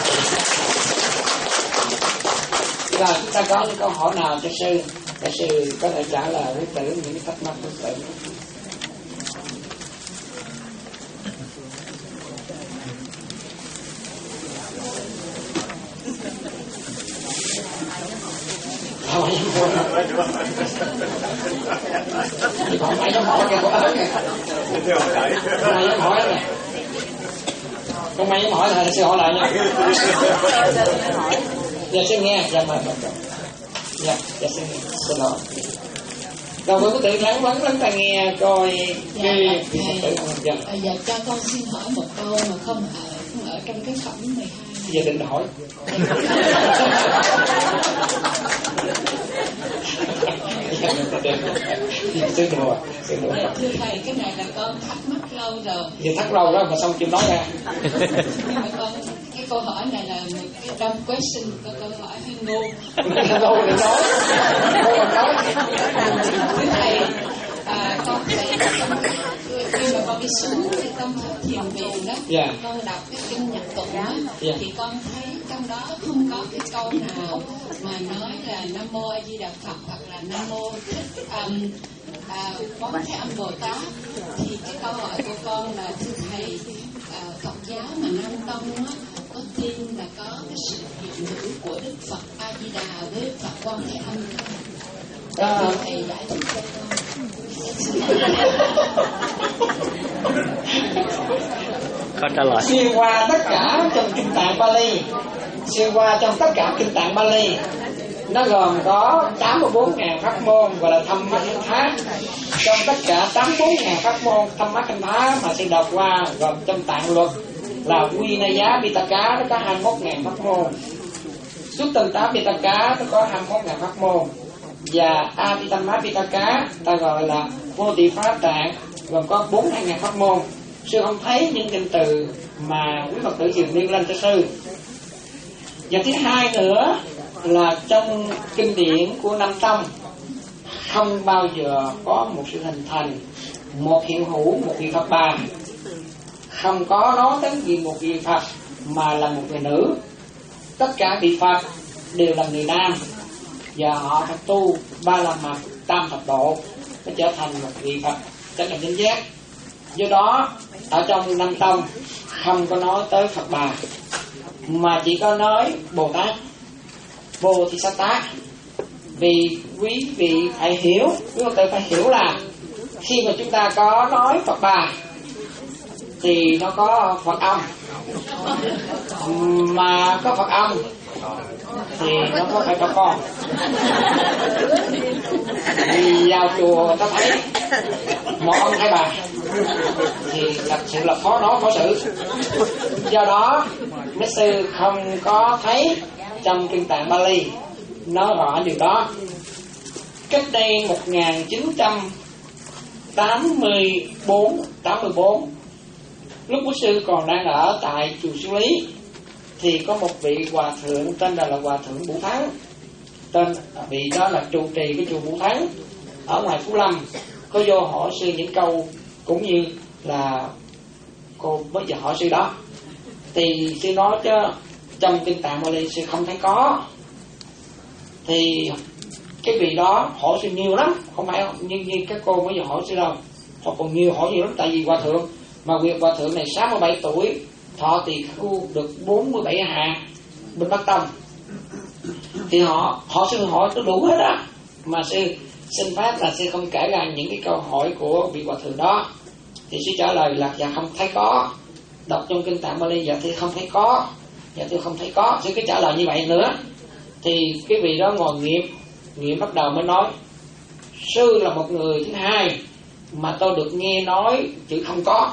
Bây giờ chúng ta có những câu hỏi nào cho sư? Cho sư có thể trả lời với tử những cái thắc mắc của tử. Thôi, còn mấy dám hỏi cái của ớt này. Con mấy dám hỏi này. Con mấy dám hỏi là sư hỏi lại nha. Dạ sư nghe. Dạ mời mời. Dạ, dạ sư nghe. Xin lỗi. Rồi với cái tự lắng vấn lắng ta nghe coi cái vị Phật tử không? Dạ. Dạ cho con xin hỏi một câu mà không ở không ở trong cái phẩm mười hai này. Giờ định hỏi. Sư đùa, sư đùa. Thưa thầy, cái này là con thắc mắc lâu rồi. Giờ thắc lâu đó mà xong chưa nói ra. Nhưng mà con cái câu hỏi này là một cái dumb question, câu câu hỏi hơi ngu. Ngu để nói. Ngu để nói. Thưa thầy, à, con thấy khi mà con đi xuống cái tâm thức thiền viện đó, yeah. con đọc cái kinh Nhật Tụng đó, yeah. thì con thấy trong đó không có cái câu nào mà nói là Nam Mô A Di Đà Phật hoặc là Nam Mô Thích um, à, Quán Thế Âm Bồ Tát. Thì cái câu hỏi của con là thưa thầy, à, Phật giáo mà Nam Tông á, có tin là có cái sự hiện hữu của Đức Phật A Di Đà với Phật Quán Thế Âm không? À, thầy giải thích cho con. Con trả lời. Xuyên qua tất cả trong kinh tạng Bali, xuyên qua trong tất cả kinh tạng Bali, nó gồm có tám mươi bốn nghìn pháp môn gọi là thâm mắt khanh thá. Trong tất cả tám mươi bốn nghìn pháp môn thâm mắt khanh thá mà sư đọc qua, gồm trong tạng luật là Vinaya Pitaka nó có hai mươi mốt nghìn pháp môn, Suttanta Pitaka nó có hai mươi mốt nghìn pháp môn, và Abhidhamma Pitaka ta gọi là vô thị pháp tạng gồm có bốn mươi hai nghìn pháp môn. Sư không thấy những kinh từ mà quý Phật tử dường nêu lên cho sư. Và thứ hai nữa là trong kinh điển của Nam Tông không bao giờ có một sự hình thành, một hiện hữu, một vị Phật bà. Không có nói đến gì một vị Phật mà là một người nữ. Tất cả vị Phật đều là người nam, và họ phải tu ba la mật tam Phật độ mới trở thành một vị Phật chánh đẳng chánh giác. Do đó ở trong Nam Tông không có nói tới Phật bà, mà chỉ có nói Bồ Tát, Bồ Thị Sát Tá. Vì quý vị phải hiểu, quý Phật tử phải hiểu là khi mà chúng ta có nói Phật bà thì nó có Phật âm, mà có Phật âm thì nó có phải có con. Vì vào chùa ta thấy một ông hai bà thì thật sự là khó nói khó xử. Do đó mấy sư không có thấy trong kinh tạng Bali nói rõ điều đó. Cách đây một nghìn chín trăm tám mươi bốn lúc quý sư còn đang ở tại chùa Sư Lý, thì có một vị hòa thượng tên là, là hòa thượng Vũ Thắng. Tên vị đó là trụ trì cái chùa Vũ Thắng ở ngoài Phú Lâm. Có vô hỏi sư những câu cũng như là cô mới giờ hỏi sư đó, thì sư nói chứ trong kinh tạng Bali sư không thấy có. Thì cái vị đó hỏi sư nhiều lắm, không phải như, như các cô mới giờ hỏi sư đâu, họ còn nhiều hỏi nhiều lắm. Tại vì hòa thượng mà việc hòa thượng này sáu mươi bảy tuổi, thọ tỳ khu được bốn mươi bảy hạ bên Bắc Tông, thì họ họ sư hỏi tôi đủ hết á. Mà sư xin phép là sư không kể ra những cái câu hỏi của vị hòa thượng đó. Thì sư trả lời là dạ không thấy có. Đọc trong kinh tạng Bali dạ thưa không thấy có, dạ thưa không thấy có. Sư cứ trả lời như vậy nữa. Thì cái vị đó ngồi nghiệm, nghiệm bắt đầu mới nói sư là một người thứ hai mà tôi được nghe nói chữ không có.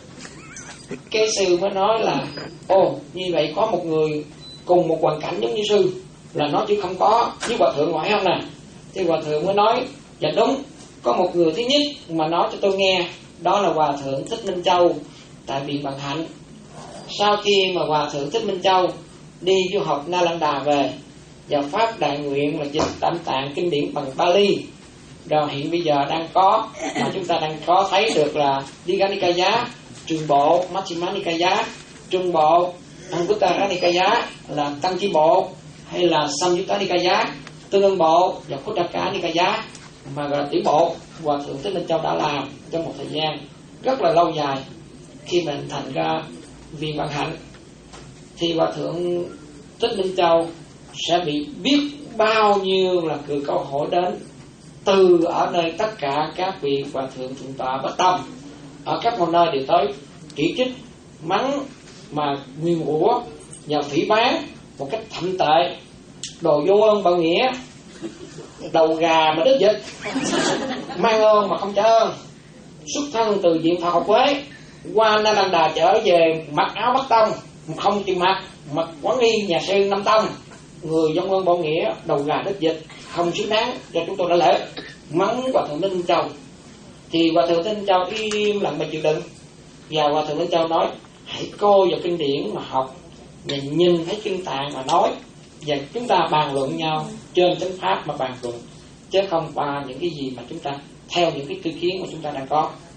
Cái sư mới nói là ồ như vậy có một người cùng một hoàn cảnh giống như sư là nói chữ không có với hòa thượng ngoại không nè. Thì hòa thượng mới nói dạ đúng, có một người thứ nhất mà nói cho tôi nghe, đó là hòa thượng Thích Minh Châu tại Viện Bằng Hạnh. Sau khi mà hòa thượng Thích Minh Châu đi du học Nalanda về và phát đại nguyện là dịch tam tạng kinh điển bằng Bali, rồi hiện bây giờ đang có mà chúng ta đang có thấy được là Digha Nikaya, trường bộ Majjhima Nikaya, trung bộ Anguttara Nikaya là tăng chi bộ, hay là Samyutta Nikaya tương ưng bộ, và Khuddaka Nikaya mà gọi là tiểu bộ, hòa thượng Thích Minh Châu đã làm trong một thời gian rất là lâu dài. Khi mình thành ra Viện Bằng Hạnh thì hòa thượng Thích Minh Châu sẽ bị biết bao nhiêu là cử câu hỏi đến từ ở nơi tất cả các vị hòa thượng thượng tọa Bắc Tông ở các một nơi đều tới chỉ trích, mắng mà nguyên rủa và phỉ báng một cách thậm tệ, đồ vô ơn bảo nghĩa, đầu gà mà đứt dịch, mang ơn mà không trả ơn, xuất thân từ viện Phật học Quế qua Nalanda trở về mặc áo Bắc Tông, không chịu mặc mặc quán nghi nhà sư Nam Tông, người dông ơn bảo nghĩa, đầu gà đứt dịch, không xứng đáng cho chúng tôi đã lễ, mắng hòa thượng Minh Châu. Thì hòa thượng Minh Châu im lặng mà chịu đựng, và hòa thượng Minh Châu nói hãy coi vào kinh điển mà học, và nhìn thấy kinh tạng mà nói, và chúng ta bàn luận nhau trên chánh pháp mà bàn luận, chứ không qua những cái gì mà chúng ta theo những cái tư kiến mà chúng ta đang có.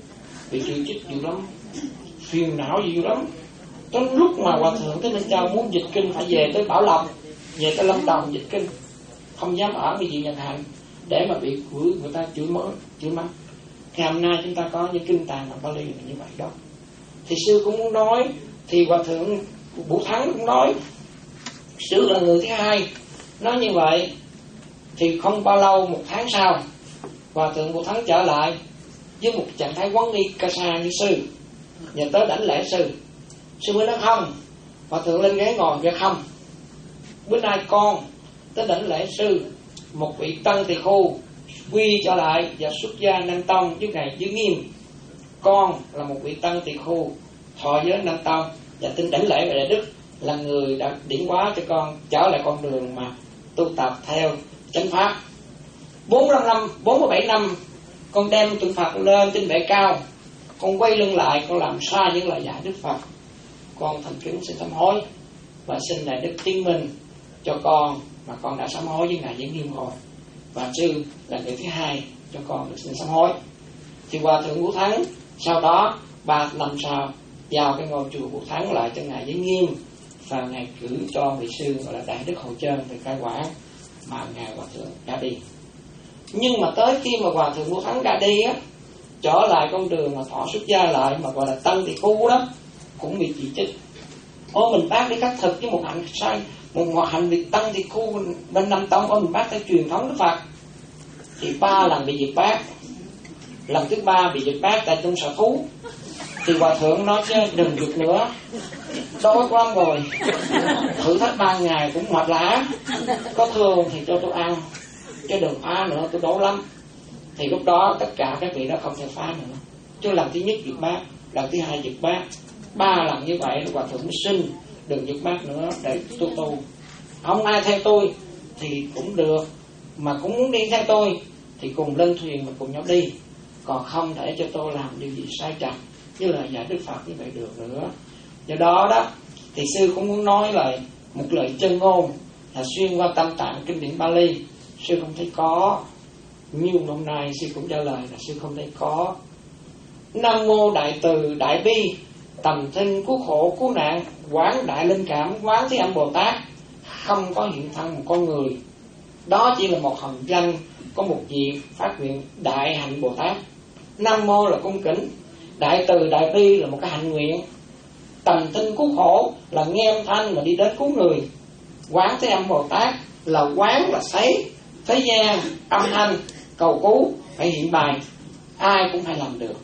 bị chịu chích nhiều lắm, phiền não nhiều lắm. Tới lúc mà Hòa Thượng Thích Minh Châu muốn dịch kinh phải về tới Bảo Lộc, về tới Lâm Đồng dịch kinh, không dám ở với vị Nhật Hạnh để mà bị người, người ta chửi mớ, chửi mắng. Ngày hôm nay chúng ta có những kinh tàng bằng Bali như vậy đó. Thì sư cũng muốn nói, thì Hòa Thượng Vũ Thắng cũng nói, sư là người thứ hai nói như vậy. Thì không bao lâu, một tháng sau, Hòa Thượng Vũ Thắng trở lại với một trạng thái quán nghi ca sa như sư, và tới đảnh lễ sư. Sư mới nói không. Hòa Thượng lên ghế ngồi ra không. Bữa nay con tới đảnh lễ sư, một vị tăng tỳ khu quy trở lại và xuất gia Nam Tông với ngài Giới Nghiêm. Con là một vị tăng tỳ khu thọ giới Nam Tông và tin đảnh lễ về Đại Đức, là người đã điển hóa cho con trở lại con đường mà tu tập theo chánh pháp. bốn mươi năm, bốn mươi bảy năm con đem tượng Phật lên trên bệ cao, con quay lưng lại, con làm sai những lời dạy Đức Phật. Con thành kính xin sám hối và xin Đại Đức chứng minh cho con mà con đã sám hối với ngài Giới Nghiêm rồi, và sư là người thứ hai cho con được xin sám hối. Thì Hòa Thượng Vũ Thắng sau đó ba năm sau vào cái ngôi chùa Vũ Thắng lại cho ngài Giới Nghiêm, và ngài cử cho vị sư gọi là Đại Đức Hậu Trơn về cai quản mà ngài Hòa Thượng đã đi. Nhưng mà tới khi mà Hòa Thượng Vũ Thắng ra đi á, trở lại con đường mà thọ xuất gia lại mà gọi là tăng tỳ khu đó, cũng bị chỉ trích. Ô mình bác đi khắc thực với một hạnh sai, một, một hạnh việc tăng tỳ khu bên Nam Tông, ô mình bác theo truyền thống Đức Phật. Thì ba lần bị diệt bác, lần thứ ba bị diệt bác tại trong sở thú. Thì Hòa Thượng nói chứ đừng diệt nữa, đói quá rồi, thử thách ba ngày cũng mệt lã, có thường thì cho tôi ăn, chứ đừng phá nữa, tôi đói lắm. Thì lúc đó tất cả các vị đó không thể phá nữa. Chứ lần thứ nhất diệt bác, lần thứ hai diệt bác, ba lần như vậy Hòa Thượng mới xin đừng diệt bác nữa để tu tu. Không ai theo tôi thì cũng được, mà cũng muốn đi theo tôi thì cùng lên thuyền mà cùng nhau đi, còn không thể cho tôi làm điều gì sai trật như là dạy Đức Phật như vậy được nữa. Do đó đó thì sư cũng muốn nói lại một lời chân ngôn là xuyên qua tâm tạng kinh điển Bali, sư không thấy có. Nhưng hôm nay sư cũng trả lời là sư không thấy có. Nam mô đại từ đại bi tầm thinh cứu khổ cứu nạn quán đại linh cảm quán thế âm Bồ Tát, không có hiện thân một con người. Đó chỉ là một hồng danh, có một việc phát nguyện đại hạnh Bồ Tát. Nam mô là cung kính, đại từ đại bi là một cái hạnh nguyện, tầm thinh cứu khổ là nghe âm thanh mà đi đến cứu người, quán thế âm Bồ Tát là quán là thấy thế gian âm thanh cầu cứu phải hiện bài, ai cũng phải làm được.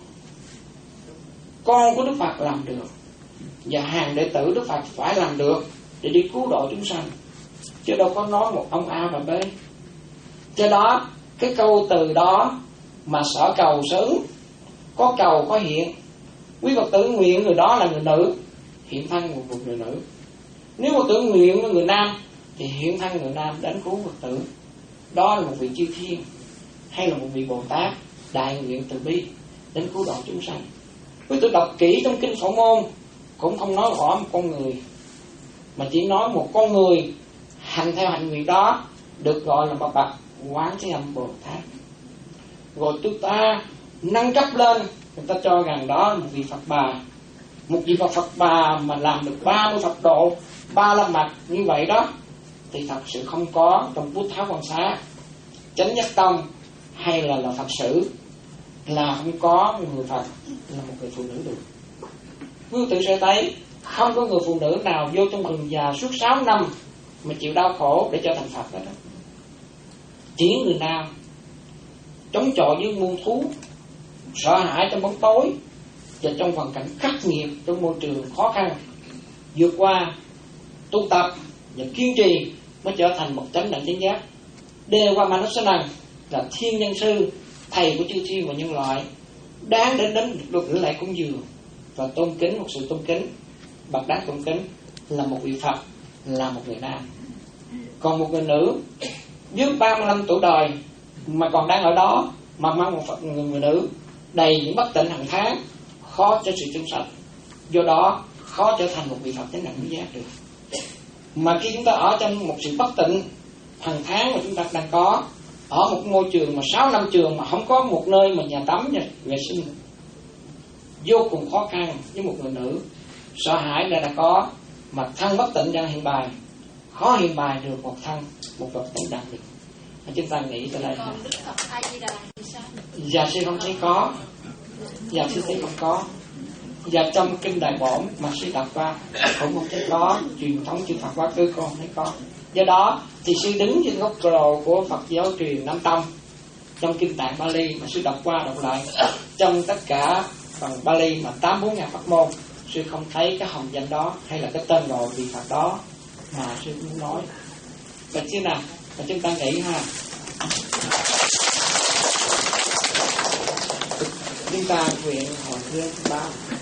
Con của Đức Phật làm được, và hàng đệ tử Đức Phật phải làm được để đi cứu độ chúng sanh, chứ đâu có nói một ông A và B. Do đó cái câu từ đó mà sở cầu sướng, có cầu có hiện. Quý Phật tử nguyện người đó là người nữ, hiện thân một, một người nữ. Nếu Phật tử nguyện người nam thì hiện thân người nam đến cứu Phật tử. Đó là một vị chư thiên hay là một vị Bồ Tát đại nguyện từ bi đến cứu độ chúng sanh. Quý tử đọc kỹ trong kinh Phổ Môn cũng không nói rõ một con người, mà chỉ nói một con người hành theo hạnh nguyện đó được gọi là một bậc quán thế âm Bồ Tát. Rồi chúng ta nâng cấp lên, người ta cho rằng đó là một vị Phật bà, một vị Phật Phật bà mà làm được ba mươi Phật độ, ba la mật như vậy đó, thì thật sự không có trong Bút Tháo Quan Xá, Chánh Nhất Tông hay là là Phật sử, là không có một người Phật là một người phụ nữ được. Quý tử sẽ thấy không có người phụ nữ nào vô trong rừng già suốt sáu năm mà chịu đau khổ để trở thành Phật đó. Chỉ người nào chống chọi với muôn thú, sợ hãi trong bóng tối và trong hoàn cảnh khắc nghiệt, trong môi trường khó khăn, vượt qua tu tập và kiên trì mới trở thành một chánh đẳng chánh giác. Đề Qua Manosanang là thiên nhân sư, thầy của chư thiên và nhân loại, đáng đến đến được lễ lạy cúng dường và tôn kính, một sự tôn kính bậc đáng tôn kính là một vị Phật, là một người nam. Còn một người nữ dưới ba mươi lăm tuổi đời mà còn đang ở đó mà mang một Phật, người, người nữ đầy những bất tịnh hàng tháng, khó cho sự trong sạch, do đó khó trở thành một vị Phật chánh đẳng chánh giác được. Mà khi chúng ta ở trong một sự bất tịnh hàng tháng mà chúng ta đang có, ở một môi trường mà sáu năm trường mà không có một nơi mà nhà tắm và vệ sinh, vô cùng khó khăn với một người nữ. Sợ hãi là đã có, mà thân bất tịnh đang hiện bài, khó hiện bài được một thân, một vật tịnh đặc biệt. Chúng ta nghĩ tới đây. Còn Đức Phật A Di Đà thì sao? Dạ sư không thấy có, dạ sư thấy không có. Dạ trong kinh Đại Bổn mà sư đọc qua cũng không thấy có, truyền thống chư Phật quá khứ con không thấy có. Do đó thì sư đứng trên góc độ của Phật giáo truyền Nam Tông trong kinh Tạng Bali mà sư đọc qua đọc lại trong tất cả phần Bali mà tám bốn ngàn pháp môn, sư không thấy cái hồng danh đó hay là cái tên gọi vị Phật đó mà sư muốn nói. Vậy chứ nào, và chúng ta nghĩ ha, chúng ta nguyện hồi hương ba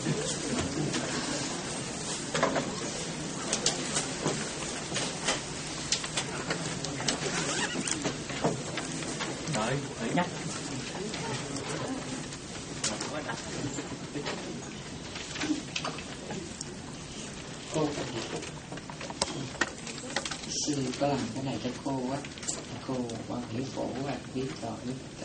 nói phải nhắc cô sư có làm cái này cho cô á, cô quan hiểu phổ á, biết cho biết tình.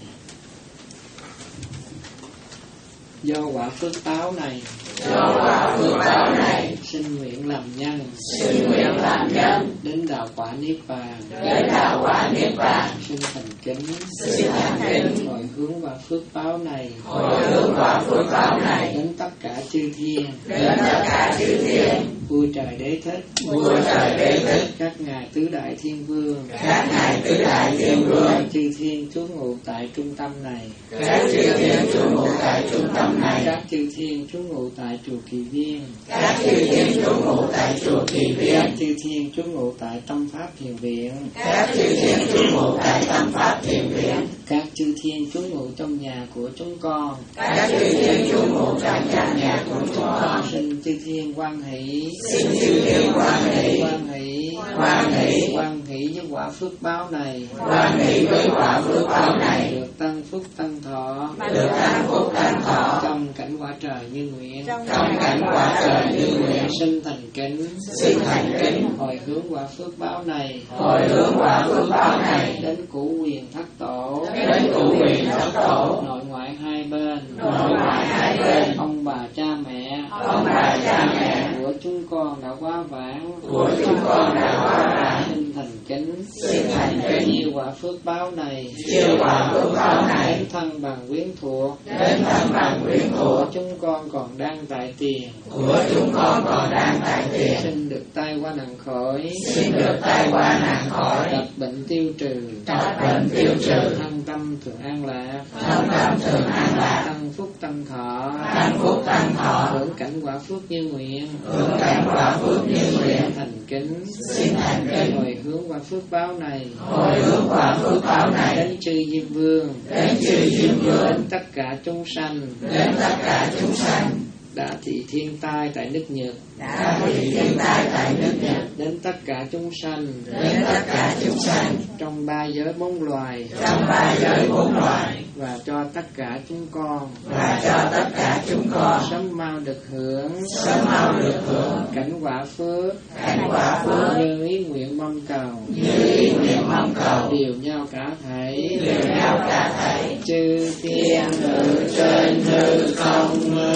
Do quả phước báo này, do quả phước báo này, xin nguyện làm nhân, xin nguyện làm nhân, đến đạo quả niết bàn, đến đạo quả niết bàn, xin thành kính, xin thành kính, hồi hướng quả phước báo này, hồi hướng quả phước báo này, đến tất cả chư thiên, đến tất cả chư thiên, vua trời đế thích, vua trời đế thích, các ngài tứ đại thiên vương, các ngài tứ đại thiên vương, các chư thiên trú ngụ tại trung tâm này, các chư thiên trú ngụ tại trung tâm này, các chư thiên trú ngụ tại chùa Kỳ Viên, các chư thiên trú ngụ tại chùa Kỳ các Viên, chư thiên trú ngụ tại Tâm Pháp Thiền Viện, các chư thiên trú ngụ tại Tâm Pháp Thiền Viện, các chư thiên trú ngụ trong nhà của chúng con, các chư thiên trú ngụ trong căn nhà của chúng con, xin chư thiên hoan hỷ, xin chư thiên hoan hỷ, hoan hỷ, hoan hỷ, hoan hỷ với quả phước báo này, hoan hỷ với quả phước báo này, được tăng phúc tăng thọ, được tăng phúc tăng thọ, trong cảnh quả trời như nguyện, trong cảnh quả trời như nguyện, xin thành kính, xin thành kính, hồi hướng quả phước báo này, hồi hướng quả phước báo này, đến cửu quyền thất tổ, đến cửu quyền thất tổ, nội ngoại hai bên, nội ngoại hai bên, ông bà cha mẹ, ông bà cha mẹ của chúng con đã quá vãng, của chúng con đã hóa vãng, xin thành kính, xin thành kính, chiêu quả phước báo này, chiêu quả phước báo này, đến thân bằng quyến thuộc, đến thân bằng quyến của thuộc, chúng con còn đang tại tiền, của chúng con còn đang tại tiền, xin được tai qua nạn khỏi, xin được tai qua nạn khỏi, đập bệnh tiêu trừ, đập bệnh tiêu trừ, thân tâm thường an lạc, thân tâm thường an lạc, tăng phúc tăng thọ, tăng phúc tăng thọ, hưởng cảnh quả phước như nguyện, hưởng cảnh quả phước như nguyện, thành kính, xin thành kính, hồi hướng quả phước báo này, hồi hướng quả phước báo này, đến chư Diêm Vương, đến chư Diêm Vương, đến tất cả chúng sanh, đến tất cả chúng sanh, đã thị thiên tai tại nước Nhật, đã bị thiên tai tại nước Nhật, đến tất cả chúng sanh, đến tất cả chúng sanh, trong ba giới bốn loài, trong ba giới bốn loài, và cho tất cả chúng con, và cho tất cả chúng con sớm mau được hưởng, sớm mau được hưởng cảnh quả phước, cảnh quả phước, như ý nguyện mong cầu, như ý nguyện mong cầu, đều nhau cả thảy, đều nhau cả thảy, chư thiên ngự trên hư không,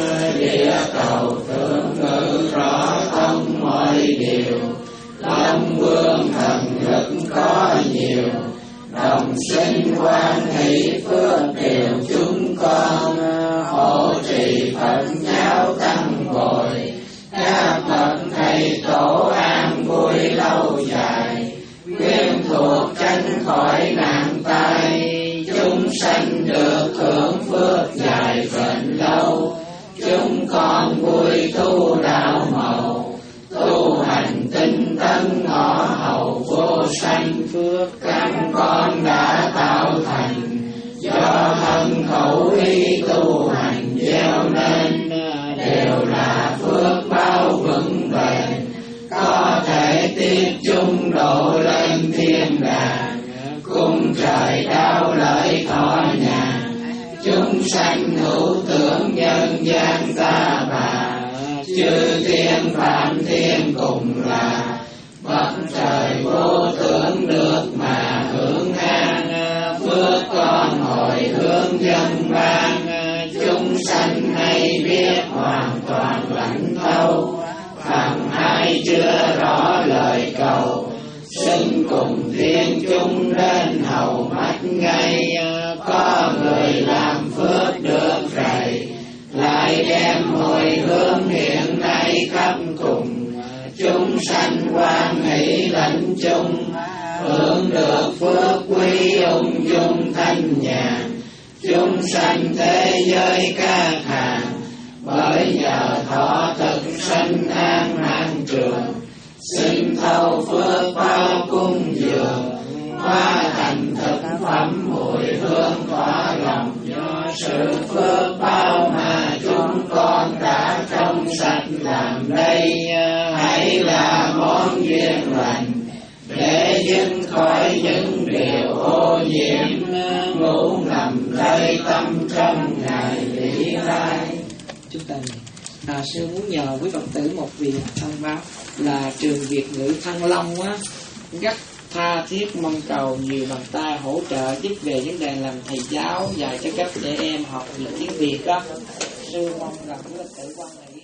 địa cầu thượng ngự rõ thông mọi điều, Long vương thần lực có nhiều, đồng sinh quan hỷ phước điều chúng con, hộ trì Phật giáo tăng bồi, các bậc thầy tổ an vui lâu dài, quyến thuộc tránh khỏi nạn tai, chúng sanh được hưởng phước dài bền lâu, chúng con vui tu đạo màu, tu hành tinh tấn ngõ hầu vô sanh, phước căn con đã tạo thành, do thân khẩu ý tu hành gieo nên, đều là phước báo vững bền, có thể tiếp chung độ lên thiên đàng, cung trời đau lợi thọ nhàn, chúng sanh hữu tưởng nhân gian ta bà, chư thiên phạm thiên cùng là, bậc trời vô tưởng được mà hưởng an, phước con hồi hướng dân ban, chúng sanh hay biết hoàn toàn lãnh thâu. Phần hai chưa rõ lời cầu, xin cùng thiên chúng đến hầu mắt ngay. Có người làm phước được rày, lại đem hồi hướng hiện nay khắp cùng. Chúng sanh quan hỷ lãnh chung, hưởng được phước quý ung dung thanh nhàn. Chúng sanh thế giới ca thàn, bởi nhờ thọ thực sanh an năng trường. Xin thâu phước bao cung dường, hóa thành thực phẩm mùi hương tỏa lòng. Do sự phước bao mà chúng con đã trong sạch làm đây, hãy là món duyên lành để dứt khỏi những điều ô nhiễm. Ngủ nằm đây tâm trong ngày vĩ lai. Chúng ta à, sư muốn nhờ quý Phật tử một việc thông báo là trường Việt ngữ Thăng Long á, rất tha thiết mong cầu nhiều bàn tay hỗ trợ giúp về vấn đề làm thầy giáo dạy cho các trẻ em học những tiếng Việt đó. Sư mong rằng quý Phật tử quan này